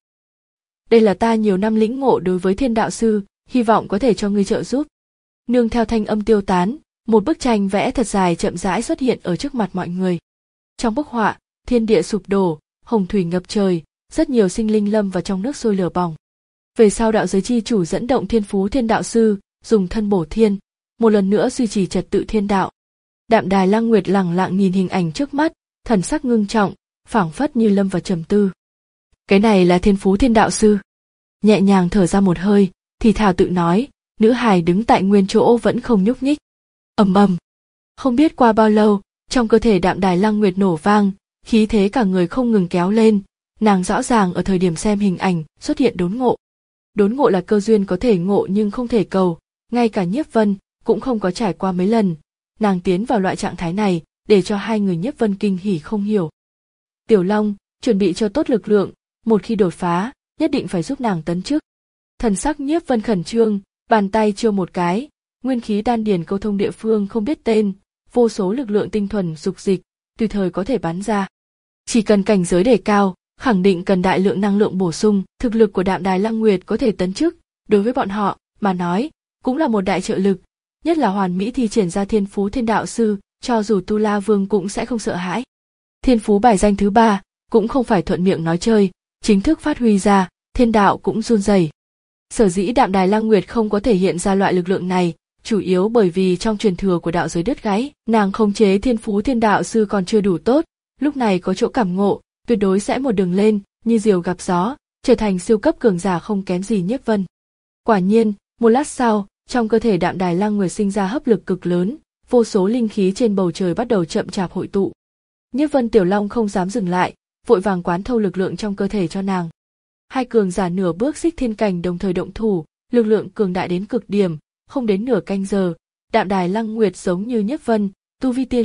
Đây là ta nhiều năm lĩnh ngộ đối với thiên đạo sư, hy vọng có thể cho ngươi trợ giúp. Nương theo thanh âm tiêu tán, một bức tranh vẽ thật dài chậm rãi xuất hiện ở trước mặt mọi người. Trong bức họa, thiên địa sụp đổ, hồng thủy ngập trời, rất nhiều sinh linh lâm vào trong nước sôi lửa bỏng. Về sau đạo giới chi chủ dẫn động thiên phú thiên đạo sư, dùng thân bổ thiên, một lần nữa duy trì trật tự thiên đạo. Đạm Đài Lăng Nguyệt lẳng lặng nhìn hình ảnh trước mắt, thần sắc ngưng trọng, phảng phất như lâm vào trầm tư. Cái này là thiên phú thiên đạo sư. Nhẹ nhàng thở ra một hơi, thì thào tự nói, nữ hài đứng tại nguyên chỗ vẫn không nhúc nhích. Ầm ầm. Không biết qua bao lâu, trong cơ thể Đạm Đài Lăng Nguyệt nổ vang, khí thế cả người không ngừng kéo lên, nàng rõ ràng ở thời điểm xem hình ảnh xuất hiện đốn ngộ. Đốn ngộ là cơ duyên có thể ngộ nhưng không thể cầu, ngay cả Nhiếp Vân cũng không có trải qua mấy lần, nàng tiến vào loại trạng thái này, để cho hai người Nhiếp Vân kinh hỉ không hiểu. Tiểu Long, chuẩn bị cho tốt lực lượng, một khi đột phá, nhất định phải giúp nàng tấn chức. Thần sắc Nhiếp Vân khẩn trương, bàn tay chiêu một cái, nguyên khí đan điền câu thông địa phương không biết tên, vô số lực lượng tinh thuần dục dịch, tùy thời có thể bắn ra. Chỉ cần cảnh giới đề cao, khẳng định cần đại lượng năng lượng bổ sung, thực lực của Đạm Đài Lăng Nguyệt có thể tấn chức, đối với bọn họ mà nói, cũng là một đại trợ lực, nhất là hoàn mỹ thi triển ra thiên phú thiên đạo sư, cho dù Tu La Vương cũng sẽ không sợ hãi. Thiên phú bài danh thứ ba, cũng không phải thuận miệng nói chơi, chính thức phát huy ra, thiên đạo cũng run rẩy. Sở dĩ Đạm Đài Lăng Nguyệt không có thể hiện ra loại lực lượng này, chủ yếu bởi vì trong truyền thừa của đạo giới đứt gãy, nàng khống chế thiên phú thiên đạo sư còn chưa đủ tốt, lúc này có chỗ cảm ngộ, tuyệt đối sẽ một đường lên, như diều gặp gió, trở thành siêu cấp cường giả không kém gì Nhiếp Vân. Quả nhiên, một lát sau, trong cơ thể Đạm Đài Lăng Nguyệt sinh ra hấp lực cực lớn, vô số linh khí trên bầu trời bắt đầu chậm chạp hội tụ. Nhiếp Vân Tiểu Long không dám dừng lại, vội vàng quán thâu lực lượng trong cơ thể cho nàng. Hai cường giả nửa bước xích thiên cảnh đồng thời động thủ, lực lượng cường đại đến cực điểm, không đến nửa canh giờ, Đạm Đài Lăng Nguyệt giống như Nhiếp Vân, tu vi tiên lực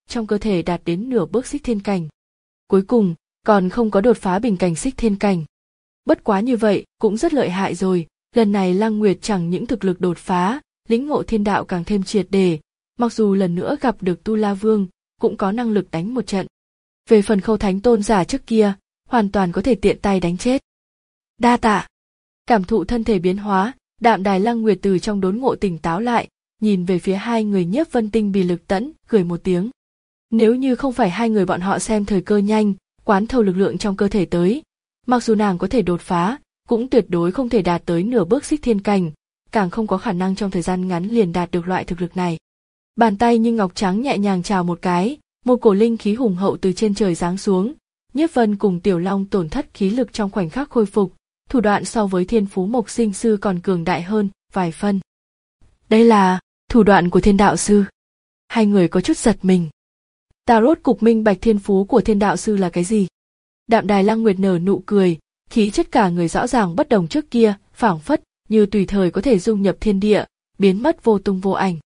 trong cơ thể đạt đến nửa bước xích thiên cảnh. Cuối cùng, còn không có đột phá bình cảnh xích thiên cảnh. Bất quá như vậy, cũng rất lợi hại rồi, lần này Lăng Nguyệt chẳng những thực lực đột phá, lĩnh ngộ thiên đạo càng thêm triệt để, mặc dù lần nữa gặp được Tu La Vương, cũng có năng lực đánh một trận. Về phần Khâu Thánh Tôn giả trước kia, hoàn toàn có thể tiện tay đánh chết. Đa tạ. Cảm thụ thân thể biến hóa, Đạm Đài Lăng Nguyệt từ trong đốn ngộ tỉnh táo lại, nhìn về phía hai người Nhiếp Vân Tinh Bì Lực Tẫn, cười một tiếng. Nếu như không phải hai người bọn họ xem thời cơ nhanh, quán thâu lực lượng trong cơ thể tới, mặc dù nàng có thể đột phá, cũng tuyệt đối không thể đạt tới nửa bước xích thiên cảnh, càng không có khả năng trong thời gian ngắn liền đạt được loại thực lực này. Bàn tay như ngọc trắng nhẹ nhàng chào một cái, một cổ linh khí hùng hậu từ trên trời giáng xuống, Nhiếp Vân cùng Tiểu Long tổn thất khí lực trong khoảnh khắc khôi phục, thủ đoạn so với Thiên Phú Mộc Sinh sư còn cường đại hơn vài phân. Đây là thủ đoạn của Thiên Đạo sư. Hai người có chút giật mình. Ta rốt cục minh bạch thiên phú của Thiên Đạo sư là cái gì? Đạm Đài Lăng Nguyệt nở nụ cười, khí chất cả người rõ ràng bất đồng trước kia, phảng phất như tùy thời có thể dung nhập thiên địa, biến mất vô tung vô ảnh.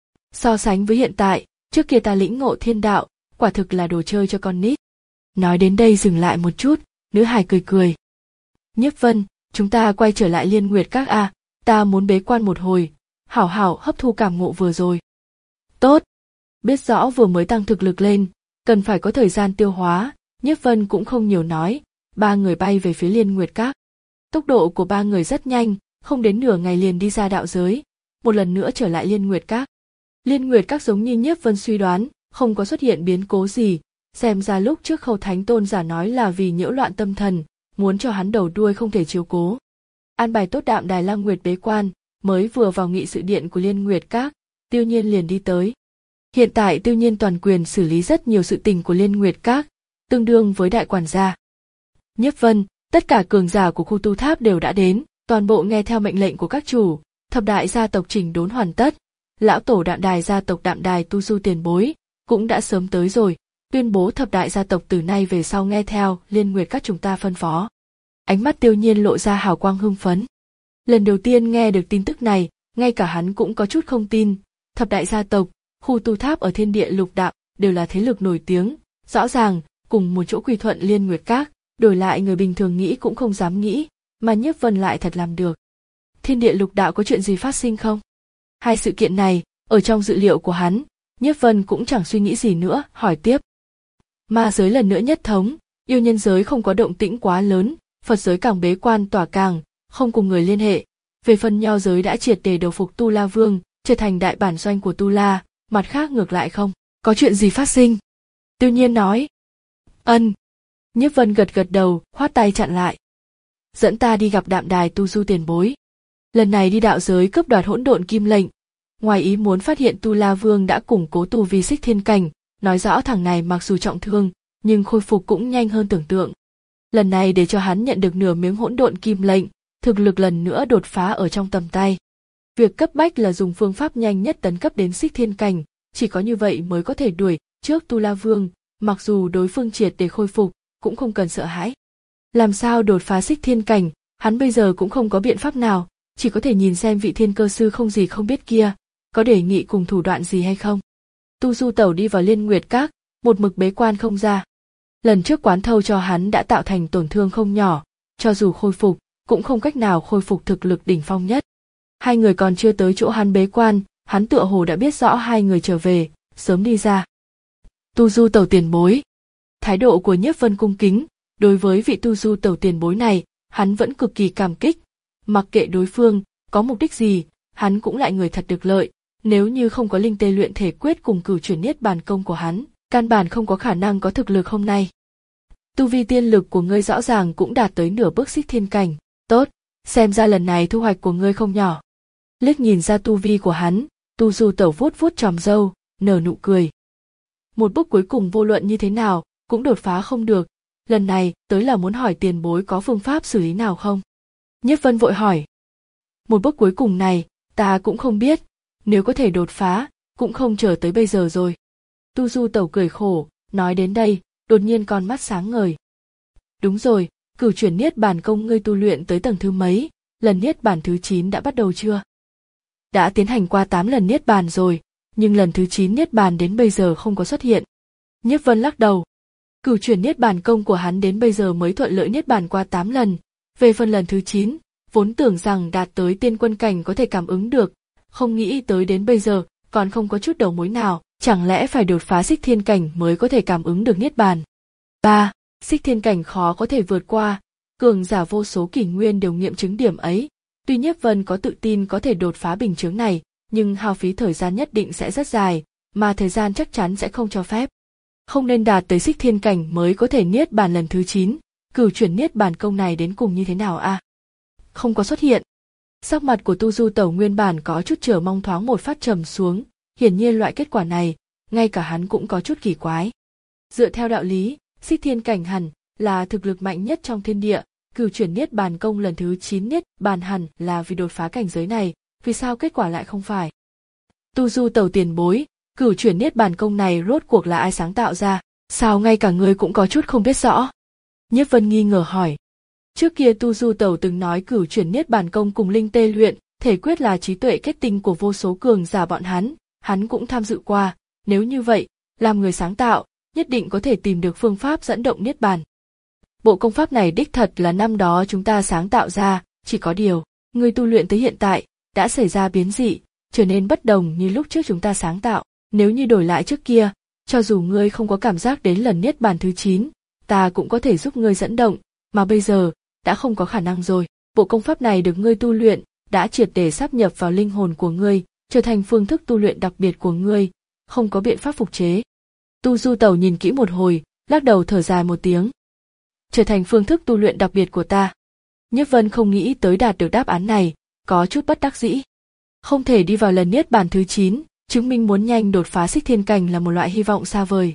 So sánh với hiện tại, trước kia ta lĩnh ngộ thiên đạo, quả thực là đồ chơi cho con nít. Nói đến đây dừng lại một chút, nữ hài cười cười. Nhiếp Vân, chúng ta quay trở lại Liên Nguyệt Các a, ta muốn bế quan một hồi, hảo hảo hấp thu cảm ngộ vừa rồi. Tốt. Biết rõ vừa mới tăng thực lực lên, cần phải có thời gian tiêu hóa, Nhiếp Vân cũng không nhiều nói, ba người bay về phía Liên Nguyệt Các. Tốc độ của ba người rất nhanh, không đến nửa ngày liền đi ra đạo giới, một lần nữa trở lại Liên Nguyệt Các. Liên Nguyệt Các giống như Nhiếp Vân suy đoán, không có xuất hiện biến cố gì, xem ra lúc trước Khâu Thánh Tôn giả nói là vì nhiễu loạn tâm thần, muốn cho hắn đầu đuôi không thể chiếu cố. An bài tốt Đạm Đài Lăng Nguyệt bế quan, mới vừa vào nghị sự điện của Liên Nguyệt Các, Tiêu Nhiên liền đi tới. Hiện tại Tiêu Nhiên toàn quyền xử lý rất nhiều sự tình của Liên Nguyệt Các, tương đương với đại quản gia. Nhiếp Vân, tất cả cường giả của khu tu tháp đều đã đến, toàn bộ nghe theo mệnh lệnh của các chủ, thập đại gia tộc chỉnh đốn hoàn tất, lão tổ Đạm Đài gia tộc Đạm Đài Tu Du tiền bối cũng đã sớm tới rồi, tuyên bố thập đại gia tộc từ nay về sau nghe theo Liên Nguyệt Các chúng ta phân phó. Ánh mắt Tiêu Nhiên lộ ra hào quang hưng phấn. Lần đầu tiên nghe được tin tức này, ngay cả hắn cũng có chút không tin, thập đại gia tộc, khu tu tháp ở thiên địa lục đạo đều là thế lực nổi tiếng, rõ ràng cùng một chỗ quy thuận Liên Nguyệt Các, đổi lại người bình thường nghĩ cũng không dám nghĩ, mà Nhiếp Vân lại thật làm được. Thiên địa lục đạo có chuyện gì phát sinh không? Hai sự kiện này, ở trong dự liệu của hắn, Nhiếp Vân cũng chẳng suy nghĩ gì nữa, hỏi tiếp. Ma giới lần nữa nhất thống, yêu nhân giới không có động tĩnh quá lớn, Phật giới càng bế quan tỏa càng, không cùng người liên hệ. Về phần Nho giới đã triệt để đầu phục Tu La Vương, trở thành đại bản doanh của Tu La, mặt khác ngược lại không, có chuyện gì phát sinh? Tiêu Nhiên nói. Ân. Nhiếp Vân gật gật đầu, khoát tay chặn lại. Dẫn ta đi gặp Đạm Đài Tu Du tiền bối. Lần này đi đạo giới cướp đoạt hỗn độn kim lệnh, ngoài ý muốn phát hiện Tu La Vương đã củng cố tu vi xích thiên cảnh, nói rõ thằng này mặc dù trọng thương, nhưng khôi phục cũng nhanh hơn tưởng tượng. Lần này để cho hắn nhận được nửa miếng hỗn độn kim lệnh, thực lực lần nữa đột phá ở trong tầm tay. Việc cấp bách là dùng phương pháp nhanh nhất tấn cấp đến xích thiên cảnh, chỉ có như vậy mới có thể đuổi trước Tu La Vương, mặc dù đối phương triệt để khôi phục, cũng không cần sợ hãi. Làm sao đột phá xích thiên cảnh, hắn bây giờ cũng không có biện pháp nào, chỉ có thể nhìn xem vị thiên cơ sư không gì không biết kia, có đề nghị cùng thủ đoạn gì hay không. Tu Du tẩu đi vào Liên Nguyệt Các, một mực bế quan không ra. Lần trước quán thâu cho hắn đã tạo thành tổn thương không nhỏ, cho dù khôi phục, cũng không cách nào khôi phục thực lực đỉnh phong nhất. Hai người còn chưa tới chỗ hắn bế quan, hắn tựa hồ đã biết rõ hai người trở về, sớm đi ra. Tu Du tẩu tiền bối. Thái độ của Nhiếp Vân cung kính, đối với vị Tu Du tẩu tiền bối này, hắn vẫn cực kỳ cảm kích. Mặc kệ đối phương có mục đích gì, hắn cũng lại người thật được lợi. Nếu như không có linh tê luyện thể quyết cùng cửu chuyển niết bàn công của hắn, căn bản không có khả năng có thực lực hôm nay. Tu vi tiên lực của ngươi rõ ràng cũng đạt tới nửa bước xích thiên cảnh, tốt, xem ra lần này thu hoạch của ngươi không nhỏ. Liếc nhìn ra tu vi của hắn, Tu Du tẩu vuốt vuốt tròm râu, nở nụ cười. Một bước cuối cùng vô luận như thế nào, cũng đột phá không được, lần này tới là muốn hỏi tiền bối có phương pháp xử lý nào không? Nhiếp Vân vội hỏi. Một bước cuối cùng này, ta cũng không biết, nếu có thể đột phá, cũng không chờ tới bây giờ rồi. Tu Du tẩu cười khổ, nói đến đây, đột nhiên con mắt sáng ngời. Đúng rồi, cửu chuyển niết bàn công ngươi tu luyện tới tầng thứ mấy, lần niết bàn thứ chín đã bắt đầu chưa? Đã tiến hành qua tám lần niết bàn rồi, nhưng lần thứ chín niết bàn đến bây giờ không có xuất hiện, Nhiếp Vân lắc đầu. Cửu chuyển niết bàn công của hắn đến bây giờ mới thuận lợi niết bàn qua tám lần, về phần lần thứ chín, vốn tưởng rằng đạt tới tiên quân cảnh có thể cảm ứng được, không nghĩ tới đến bây giờ còn không có chút đầu mối nào, chẳng lẽ phải đột phá xích thiên cảnh mới có thể cảm ứng được niết bàn. ba. Xích thiên cảnh khó có thể vượt qua, cường giả vô số kỷ nguyên đều nghiệm chứng điểm ấy. Tuy Nhiếp Vân có tự tin có thể đột phá bình chướng này, nhưng hao phí thời gian nhất định sẽ rất dài, mà thời gian chắc chắn sẽ không cho phép. Không nên đạt tới xích thiên cảnh mới có thể niết bàn lần thứ chín, cửu chuyển niết bàn công này đến cùng như thế nào a? À? Không có xuất hiện. Sắc mặt của Tu Du Tẩu nguyên bản có chút chờ mong thoáng một phát trầm xuống, hiển nhiên loại kết quả này, ngay cả hắn cũng có chút kỳ quái. Dựa theo đạo lý, xích thiên cảnh hẳn là thực lực mạnh nhất trong thiên địa, cửu chuyển niết bàn công lần thứ chín niết bàn hẳn là vì đột phá cảnh giới này, vì sao kết quả lại không phải? Tu Du Tẩu tiền bối, cửu chuyển niết bàn công này rốt cuộc là ai sáng tạo ra, sao ngay cả ngươi cũng có chút không biết rõ? Nhiếp Vân nghi ngờ hỏi. Trước kia Tu Du Tẩu từng nói cửu chuyển niết bàn công cùng linh tê luyện, thể quyết là trí tuệ kết tinh của vô số cường giả bọn hắn, hắn cũng tham dự qua, nếu như vậy, làm người sáng tạo, nhất định có thể tìm được phương pháp dẫn động niết bàn. Bộ công pháp này đích thật là năm đó chúng ta sáng tạo ra, chỉ có điều, người tu luyện tới hiện tại, đã xảy ra biến dị, trở nên bất đồng như lúc trước chúng ta sáng tạo. Nếu như đổi lại trước kia, cho dù ngươi không có cảm giác đến lần niết bàn thứ chín, ta cũng có thể giúp ngươi dẫn động, mà bây giờ, đã không có khả năng rồi. Bộ công pháp này được ngươi tu luyện, đã triệt để sáp nhập vào linh hồn của ngươi, trở thành phương thức tu luyện đặc biệt của ngươi, không có biện pháp phục chế. Tu Du Tẩu nhìn kỹ một hồi, lắc đầu thở dài một tiếng. Trở thành phương thức tu luyện đặc biệt của ta. Nhiếp Vân không nghĩ tới đạt được đáp án này, có chút bất đắc dĩ. Không thể đi vào lần niết bàn thứ chín, chứng minh muốn nhanh đột phá xích thiên cảnh là một loại hy vọng xa vời.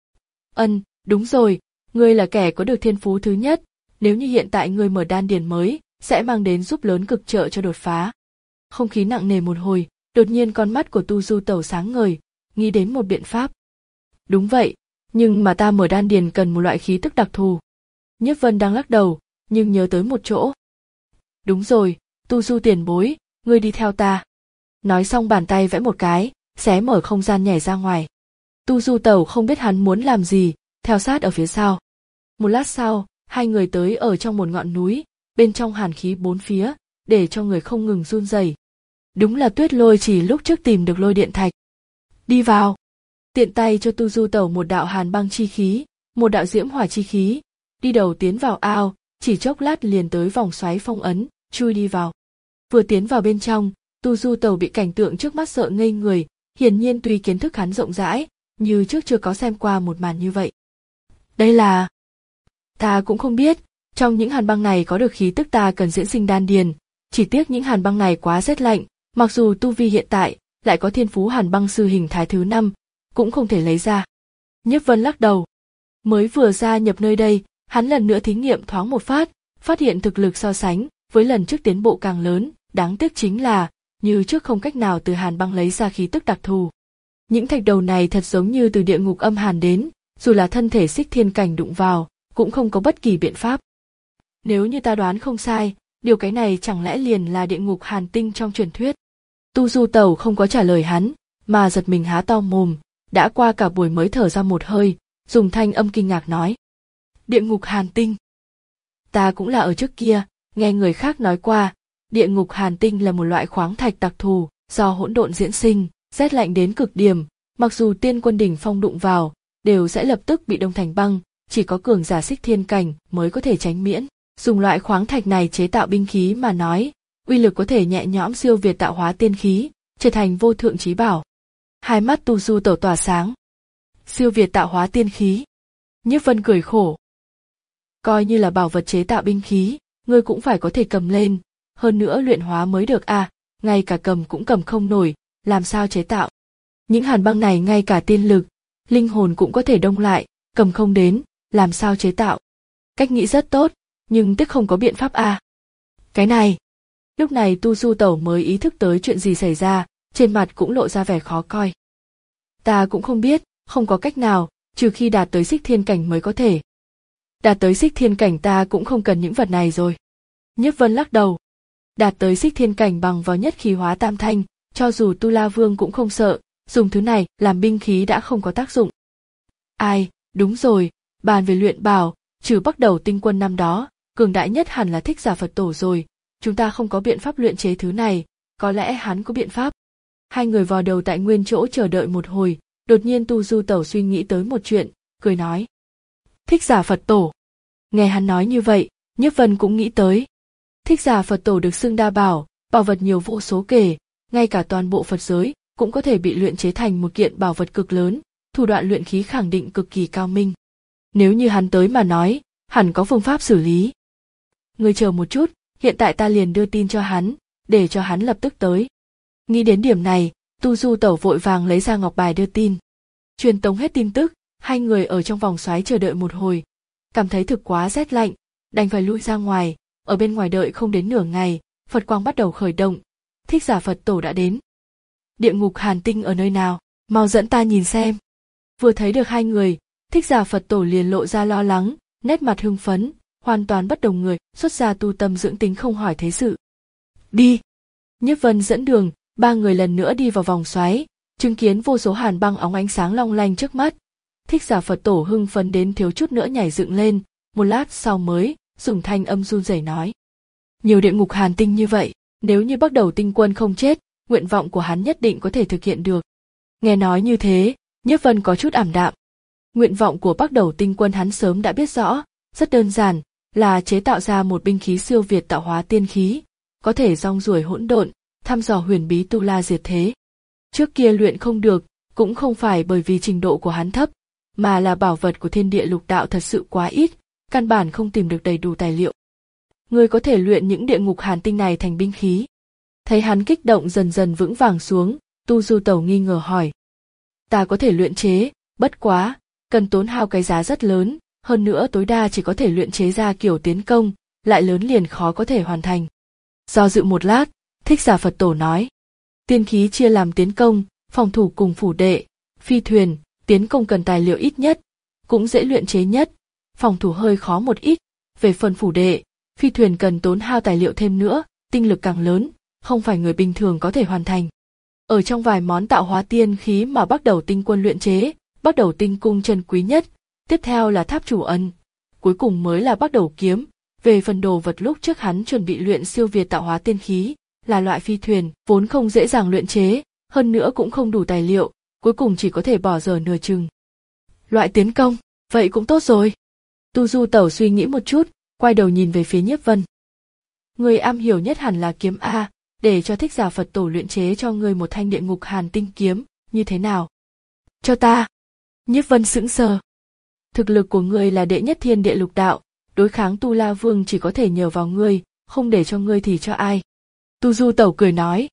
Ân, đúng rồi, ngươi là kẻ có được thiên phú thứ nhất, nếu như hiện tại ngươi mở đan điền mới, sẽ mang đến giúp lớn cực trợ cho đột phá. Không khí nặng nề một hồi, đột nhiên con mắt của Tu Du Tẩu sáng ngời, nghĩ đến một biện pháp. Đúng vậy, nhưng mà ta mở đan điền cần một loại khí tức đặc thù. Nhiếp Vân đang lắc đầu, nhưng nhớ tới một chỗ. Đúng rồi, Tu Du tiền bối, ngươi đi theo ta. Nói xong bàn tay vẽ một cái, xé mở không gian nhảy ra ngoài. Tu Du Tẩu không biết hắn muốn làm gì, theo sát ở phía sau. Một lát sau, hai người tới ở trong một ngọn núi, bên trong hàn khí bốn phía, để cho người không ngừng run rẩy. Đúng là Tuyết Lôi chỉ lúc trước tìm được lôi điện thạch. Đi vào. Tiện tay cho Tu Du Tẩu một đạo hàn băng chi khí, một đạo diễm hỏa chi khí, đi đầu tiến vào ao, chỉ chốc lát liền tới vòng xoáy phong ấn, chui đi vào. Vừa tiến vào bên trong, Tu Du Tẩu bị cảnh tượng trước mắt sợ ngây người, hiển nhiên tuy kiến thức hắn rộng rãi, như trước chưa có xem qua một màn như vậy. Đây là... Ta cũng không biết, trong những hàn băng này có được khí tức ta cần diễn sinh đan điền, chỉ tiếc những hàn băng này quá rét lạnh, mặc dù tu vi hiện tại lại có thiên phú hàn băng sư hình thái thứ năm, cũng không thể lấy ra. Nhiếp Vân lắc đầu. Mới vừa gia nhập nơi đây, hắn lần nữa thí nghiệm thoáng một phát, phát hiện thực lực so sánh với lần trước tiến bộ càng lớn, đáng tiếc chính là như trước không cách nào từ hàn băng lấy ra khí tức đặc thù. Những thạch đầu này thật giống như từ địa ngục âm hàn đến, dù là thân thể xích thiên cảnh đụng vào, cũng không có bất kỳ biện pháp. Nếu như ta đoán không sai, điều cái này chẳng lẽ liền là địa ngục hàn tinh trong truyền thuyết. Tu Du Tẩu không có trả lời hắn, mà giật mình há to mồm, đã qua cả buổi mới thở ra một hơi, dùng thanh âm kinh ngạc nói. Địa ngục hàn tinh. Ta cũng là ở trước kia, nghe người khác nói qua, địa ngục hàn tinh là một loại khoáng thạch đặc thù, do hỗn độn diễn sinh, rét lạnh đến cực điểm, mặc dù tiên quân đỉnh phong đụng vào, đều sẽ lập tức bị đông thành băng, chỉ có cường giả xích thiên cảnh mới có thể tránh miễn. Dùng loại khoáng thạch này chế tạo binh khí mà nói, uy lực có thể nhẹ nhõm siêu việt tạo hóa tiên khí, trở thành vô thượng chí bảo. Hai mắt Tu Du Tẩu tỏa sáng. Siêu việt tạo hóa tiên khí. Nhiếp Vân cười khổ. Coi như là bảo vật chế tạo binh khí, ngươi cũng phải có thể cầm lên, hơn nữa luyện hóa mới được à, ngay cả cầm cũng cầm không nổi, làm sao chế tạo. Những hàn băng này ngay cả tiên lực, linh hồn cũng có thể đông lại, cầm không đến, làm sao chế tạo. Cách nghĩ rất tốt, nhưng tiếc không có biện pháp à. Cái này. Lúc này Tu Du Tẩu mới ý thức tới chuyện gì xảy ra, trên mặt cũng lộ ra vẻ khó coi. Ta cũng không biết, không có cách nào, trừ khi đạt tới xích thiên cảnh mới có thể. Đạt tới xích thiên cảnh ta cũng không cần những vật này rồi. Nhiếp Vân lắc đầu. Đạt tới xích thiên cảnh bằng vào nhất khí hóa tam thanh, cho dù Tu La Vương cũng không sợ, dùng thứ này làm binh khí đã không có tác dụng. Ai, đúng rồi, bàn về luyện bảo, trừ Bắc Đầu Tinh Quân năm đó, cường đại nhất hẳn là Thích Giả Phật Tổ rồi, chúng ta không có biện pháp luyện chế thứ này, có lẽ hắn có biện pháp. Hai người vò đầu tại nguyên chỗ chờ đợi một hồi, đột nhiên Tu Du Tẩu suy nghĩ tới một chuyện, cười nói. Thích Giả Phật Tổ. Nghe hắn nói như vậy, Nhiếp Vân cũng nghĩ tới. Thích Giả Phật Tổ được xưng đa bảo, bảo vật nhiều vô số kể, ngay cả toàn bộ Phật giới cũng có thể bị luyện chế thành một kiện bảo vật cực lớn, thủ đoạn luyện khí khẳng định cực kỳ cao minh. Nếu như hắn tới mà nói, hẳn có phương pháp xử lý. Ngươi chờ một chút, hiện tại ta liền đưa tin cho hắn, để cho hắn lập tức tới. Nghĩ đến điểm này, Tu Du Tẩu vội vàng lấy ra ngọc bài đưa tin. Truyền tống hết tin tức, hai người ở trong vòng xoáy chờ đợi một hồi, cảm thấy thực quá rét lạnh, đành phải lui ra ngoài, ở bên ngoài đợi không đến nửa ngày, Phật quang bắt đầu khởi động, Thích Giả Phật Tổ đã đến. Địa ngục Hàn Tinh ở nơi nào, mau dẫn ta nhìn xem. Vừa thấy được hai người, Thích Giả Phật Tổ liền lộ ra lo lắng, nét mặt hưng phấn, hoàn toàn bất đồng người, xuất gia tu tâm dưỡng tính không hỏi thế sự. Đi. Nhiếp Vân dẫn đường, ba người lần nữa đi vào vòng xoáy, chứng kiến vô số hàn băng óng ánh sáng long lanh trước mắt. Thích Giả Phật Tổ hưng phấn đến thiếu chút nữa nhảy dựng lên, một lát sau mới dùng thanh âm run rẩy nói: nhiều địa ngục hàn tinh như vậy, nếu như Bắc Đầu Tinh Quân không chết, nguyện vọng của hắn nhất định có thể thực hiện được. Nghe nói như thế, Nhiếp Vân có chút ảm đạm. Nguyện vọng của Bắc Đầu Tinh Quân hắn sớm đã biết rõ, rất đơn giản, là chế tạo ra một binh khí siêu việt tạo hóa tiên khí, có thể rong ruổi hỗn độn, thăm dò huyền bí tu la diệt thế. Trước kia luyện không được, cũng không phải bởi vì trình độ của hắn thấp, mà là bảo vật của thiên địa lục đạo thật sự quá ít, căn bản không tìm được đầy đủ tài liệu. Người có thể luyện những địa ngục hàn tinh này thành binh khí. Thấy hắn kích động dần dần vững vàng xuống, Tu Du Tẩu nghi ngờ hỏi. Ta có thể luyện chế, bất quá, cần tốn hao cái giá rất lớn, hơn nữa tối đa chỉ có thể luyện chế ra kiểu tiến công, lại lớn liền khó có thể hoàn thành. Do dự một lát, Thích Giả Phật Tổ nói. Tiên khí chia làm tiến công, phòng thủ cùng phủ đệ, phi thuyền, tiến công cần tài liệu ít nhất, cũng dễ luyện chế nhất, phòng thủ hơi khó một ít, về phần phủ đệ, phi thuyền cần tốn hao tài liệu thêm nữa, tinh lực càng lớn, không phải người bình thường có thể hoàn thành. Ở trong vài món tạo hóa tiên khí mà Bắc Đầu Tinh Quân luyện chế, Bắc Đầu Tinh Cung chân quý nhất, tiếp theo là Tháp Chủ Ân, cuối cùng mới là Bắc Đầu Kiếm. Về phần đồ vật lúc trước hắn chuẩn bị luyện siêu việt tạo hóa tiên khí, là loại phi thuyền, vốn không dễ dàng luyện chế, hơn nữa cũng không đủ tài liệu, cuối cùng chỉ có thể bỏ dở nửa chừng. Loại tiến công, vậy cũng tốt rồi. Tu Du Tẩu suy nghĩ một chút, quay đầu nhìn về phía Nhiếp Vân. Người am hiểu nhất hẳn là kiếm A, để cho Thích Giả Phật Tổ luyện chế cho người một thanh địa ngục hàn tinh kiếm, như thế nào? Cho ta. Nhiếp Vân sững sờ. Thực lực của ngươi là đệ nhất thiên địa lục đạo, đối kháng Tu La Vương chỉ có thể nhờ vào ngươi, không để cho ngươi thì cho ai? Tu Du Tẩu cười nói.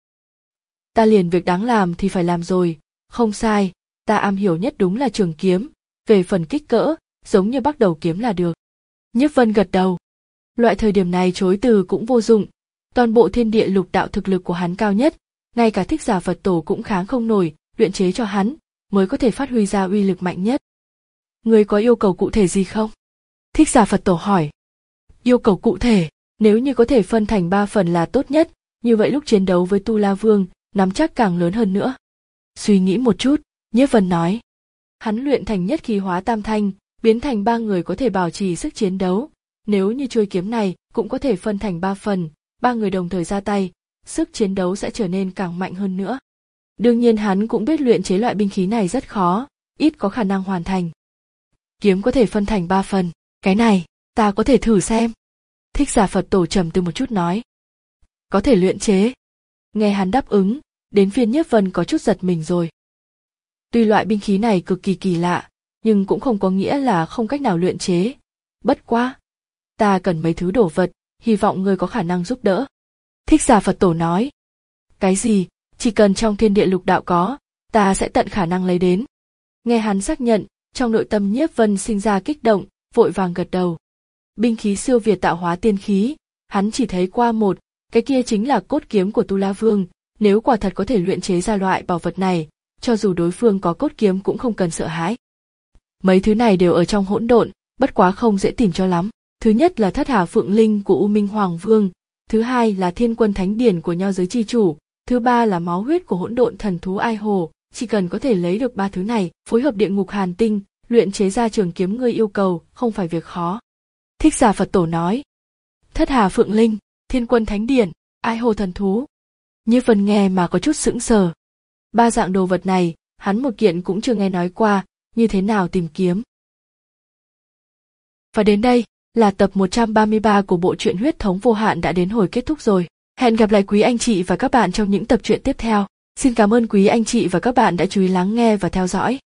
Ta liền việc đáng làm thì phải làm rồi, không sai, ta am hiểu nhất đúng là trường kiếm, về phần kích cỡ, giống như Bắc Đầu kiếm là được. Nhiếp Vân gật đầu. Loại thời điểm này chối từ cũng vô dụng, toàn bộ thiên địa lục đạo thực lực của hắn cao nhất, ngay cả Thích Giả Phật Tổ cũng kháng không nổi, luyện chế cho hắn, mới có thể phát huy ra uy lực mạnh nhất. Ngươi có yêu cầu cụ thể gì không? Thích Giả Phật Tổ hỏi. Yêu cầu cụ thể, nếu như có thể phân thành ba phần là tốt nhất, như vậy lúc chiến đấu với Tu La Vương, nắm chắc càng lớn hơn nữa. Suy nghĩ một chút, Nhiếp Vân nói. Hắn luyện thành nhất khí hóa tam thanh, biến thành ba người có thể bảo trì sức chiến đấu. Nếu như chuôi kiếm này cũng có thể phân thành ba phần, ba người đồng thời ra tay, sức chiến đấu sẽ trở nên càng mạnh hơn nữa. Đương nhiên hắn cũng biết luyện chế loại binh khí này rất khó, ít có khả năng hoàn thành. Kiếm có thể phân thành ba phần, cái này, ta có thể thử xem. Thích Giả Phật Tổ trầm tư một chút nói. Có thể luyện chế. Nghe hắn đáp ứng, đến phiên Nhiếp Vân có chút giật mình rồi. Tuy loại binh khí này cực kỳ kỳ lạ, nhưng cũng không có nghĩa là không cách nào luyện chế. Bất quá, ta cần mấy thứ đồ vật, hy vọng ngươi có khả năng giúp đỡ. Thích Giả Phật Tổ nói. Cái gì, chỉ cần trong thiên địa lục đạo có, ta sẽ tận khả năng lấy đến. Nghe hắn xác nhận, trong nội tâm Nhiếp Vân sinh ra kích động, vội vàng gật đầu. Binh khí siêu việt tạo hóa tiên khí, hắn chỉ thấy qua một, cái kia chính là cốt kiếm của Tu La Vương, nếu quả thật có thể luyện chế ra loại bảo vật này, cho dù đối phương có cốt kiếm cũng không cần sợ hãi. Mấy thứ này đều ở trong hỗn độn, bất quá không dễ tìm cho lắm. Thứ nhất là Thất Hà Phượng Linh của U Minh Hoàng Vương, thứ hai là Thiên Quân Thánh Điển của Nho Giới Chi Chủ, thứ ba là máu huyết của hỗn độn thần thú Ai Hồ. Chỉ cần có thể lấy được ba thứ này, phối hợp địa ngục hàn tinh, luyện chế ra trường kiếm ngươi yêu cầu không phải việc khó. Thích Giả Phật Tổ nói. Thất Hà Phượng Linh, Thiên Quân Thánh Điển, Ai Hồ Thần Thú. Nhiếp Vân nghe mà có chút sững sờ. Ba dạng đồ vật này, hắn một kiện cũng chưa nghe nói qua, như thế nào tìm kiếm. Và đến đây, là tập một trăm ba mươi ba của bộ truyện Huyết Thống Vô Hạn đã đến hồi kết thúc rồi. Hẹn gặp lại quý anh chị và các bạn trong những tập truyện tiếp theo. Xin cảm ơn quý anh chị và các bạn đã chú ý lắng nghe và theo dõi.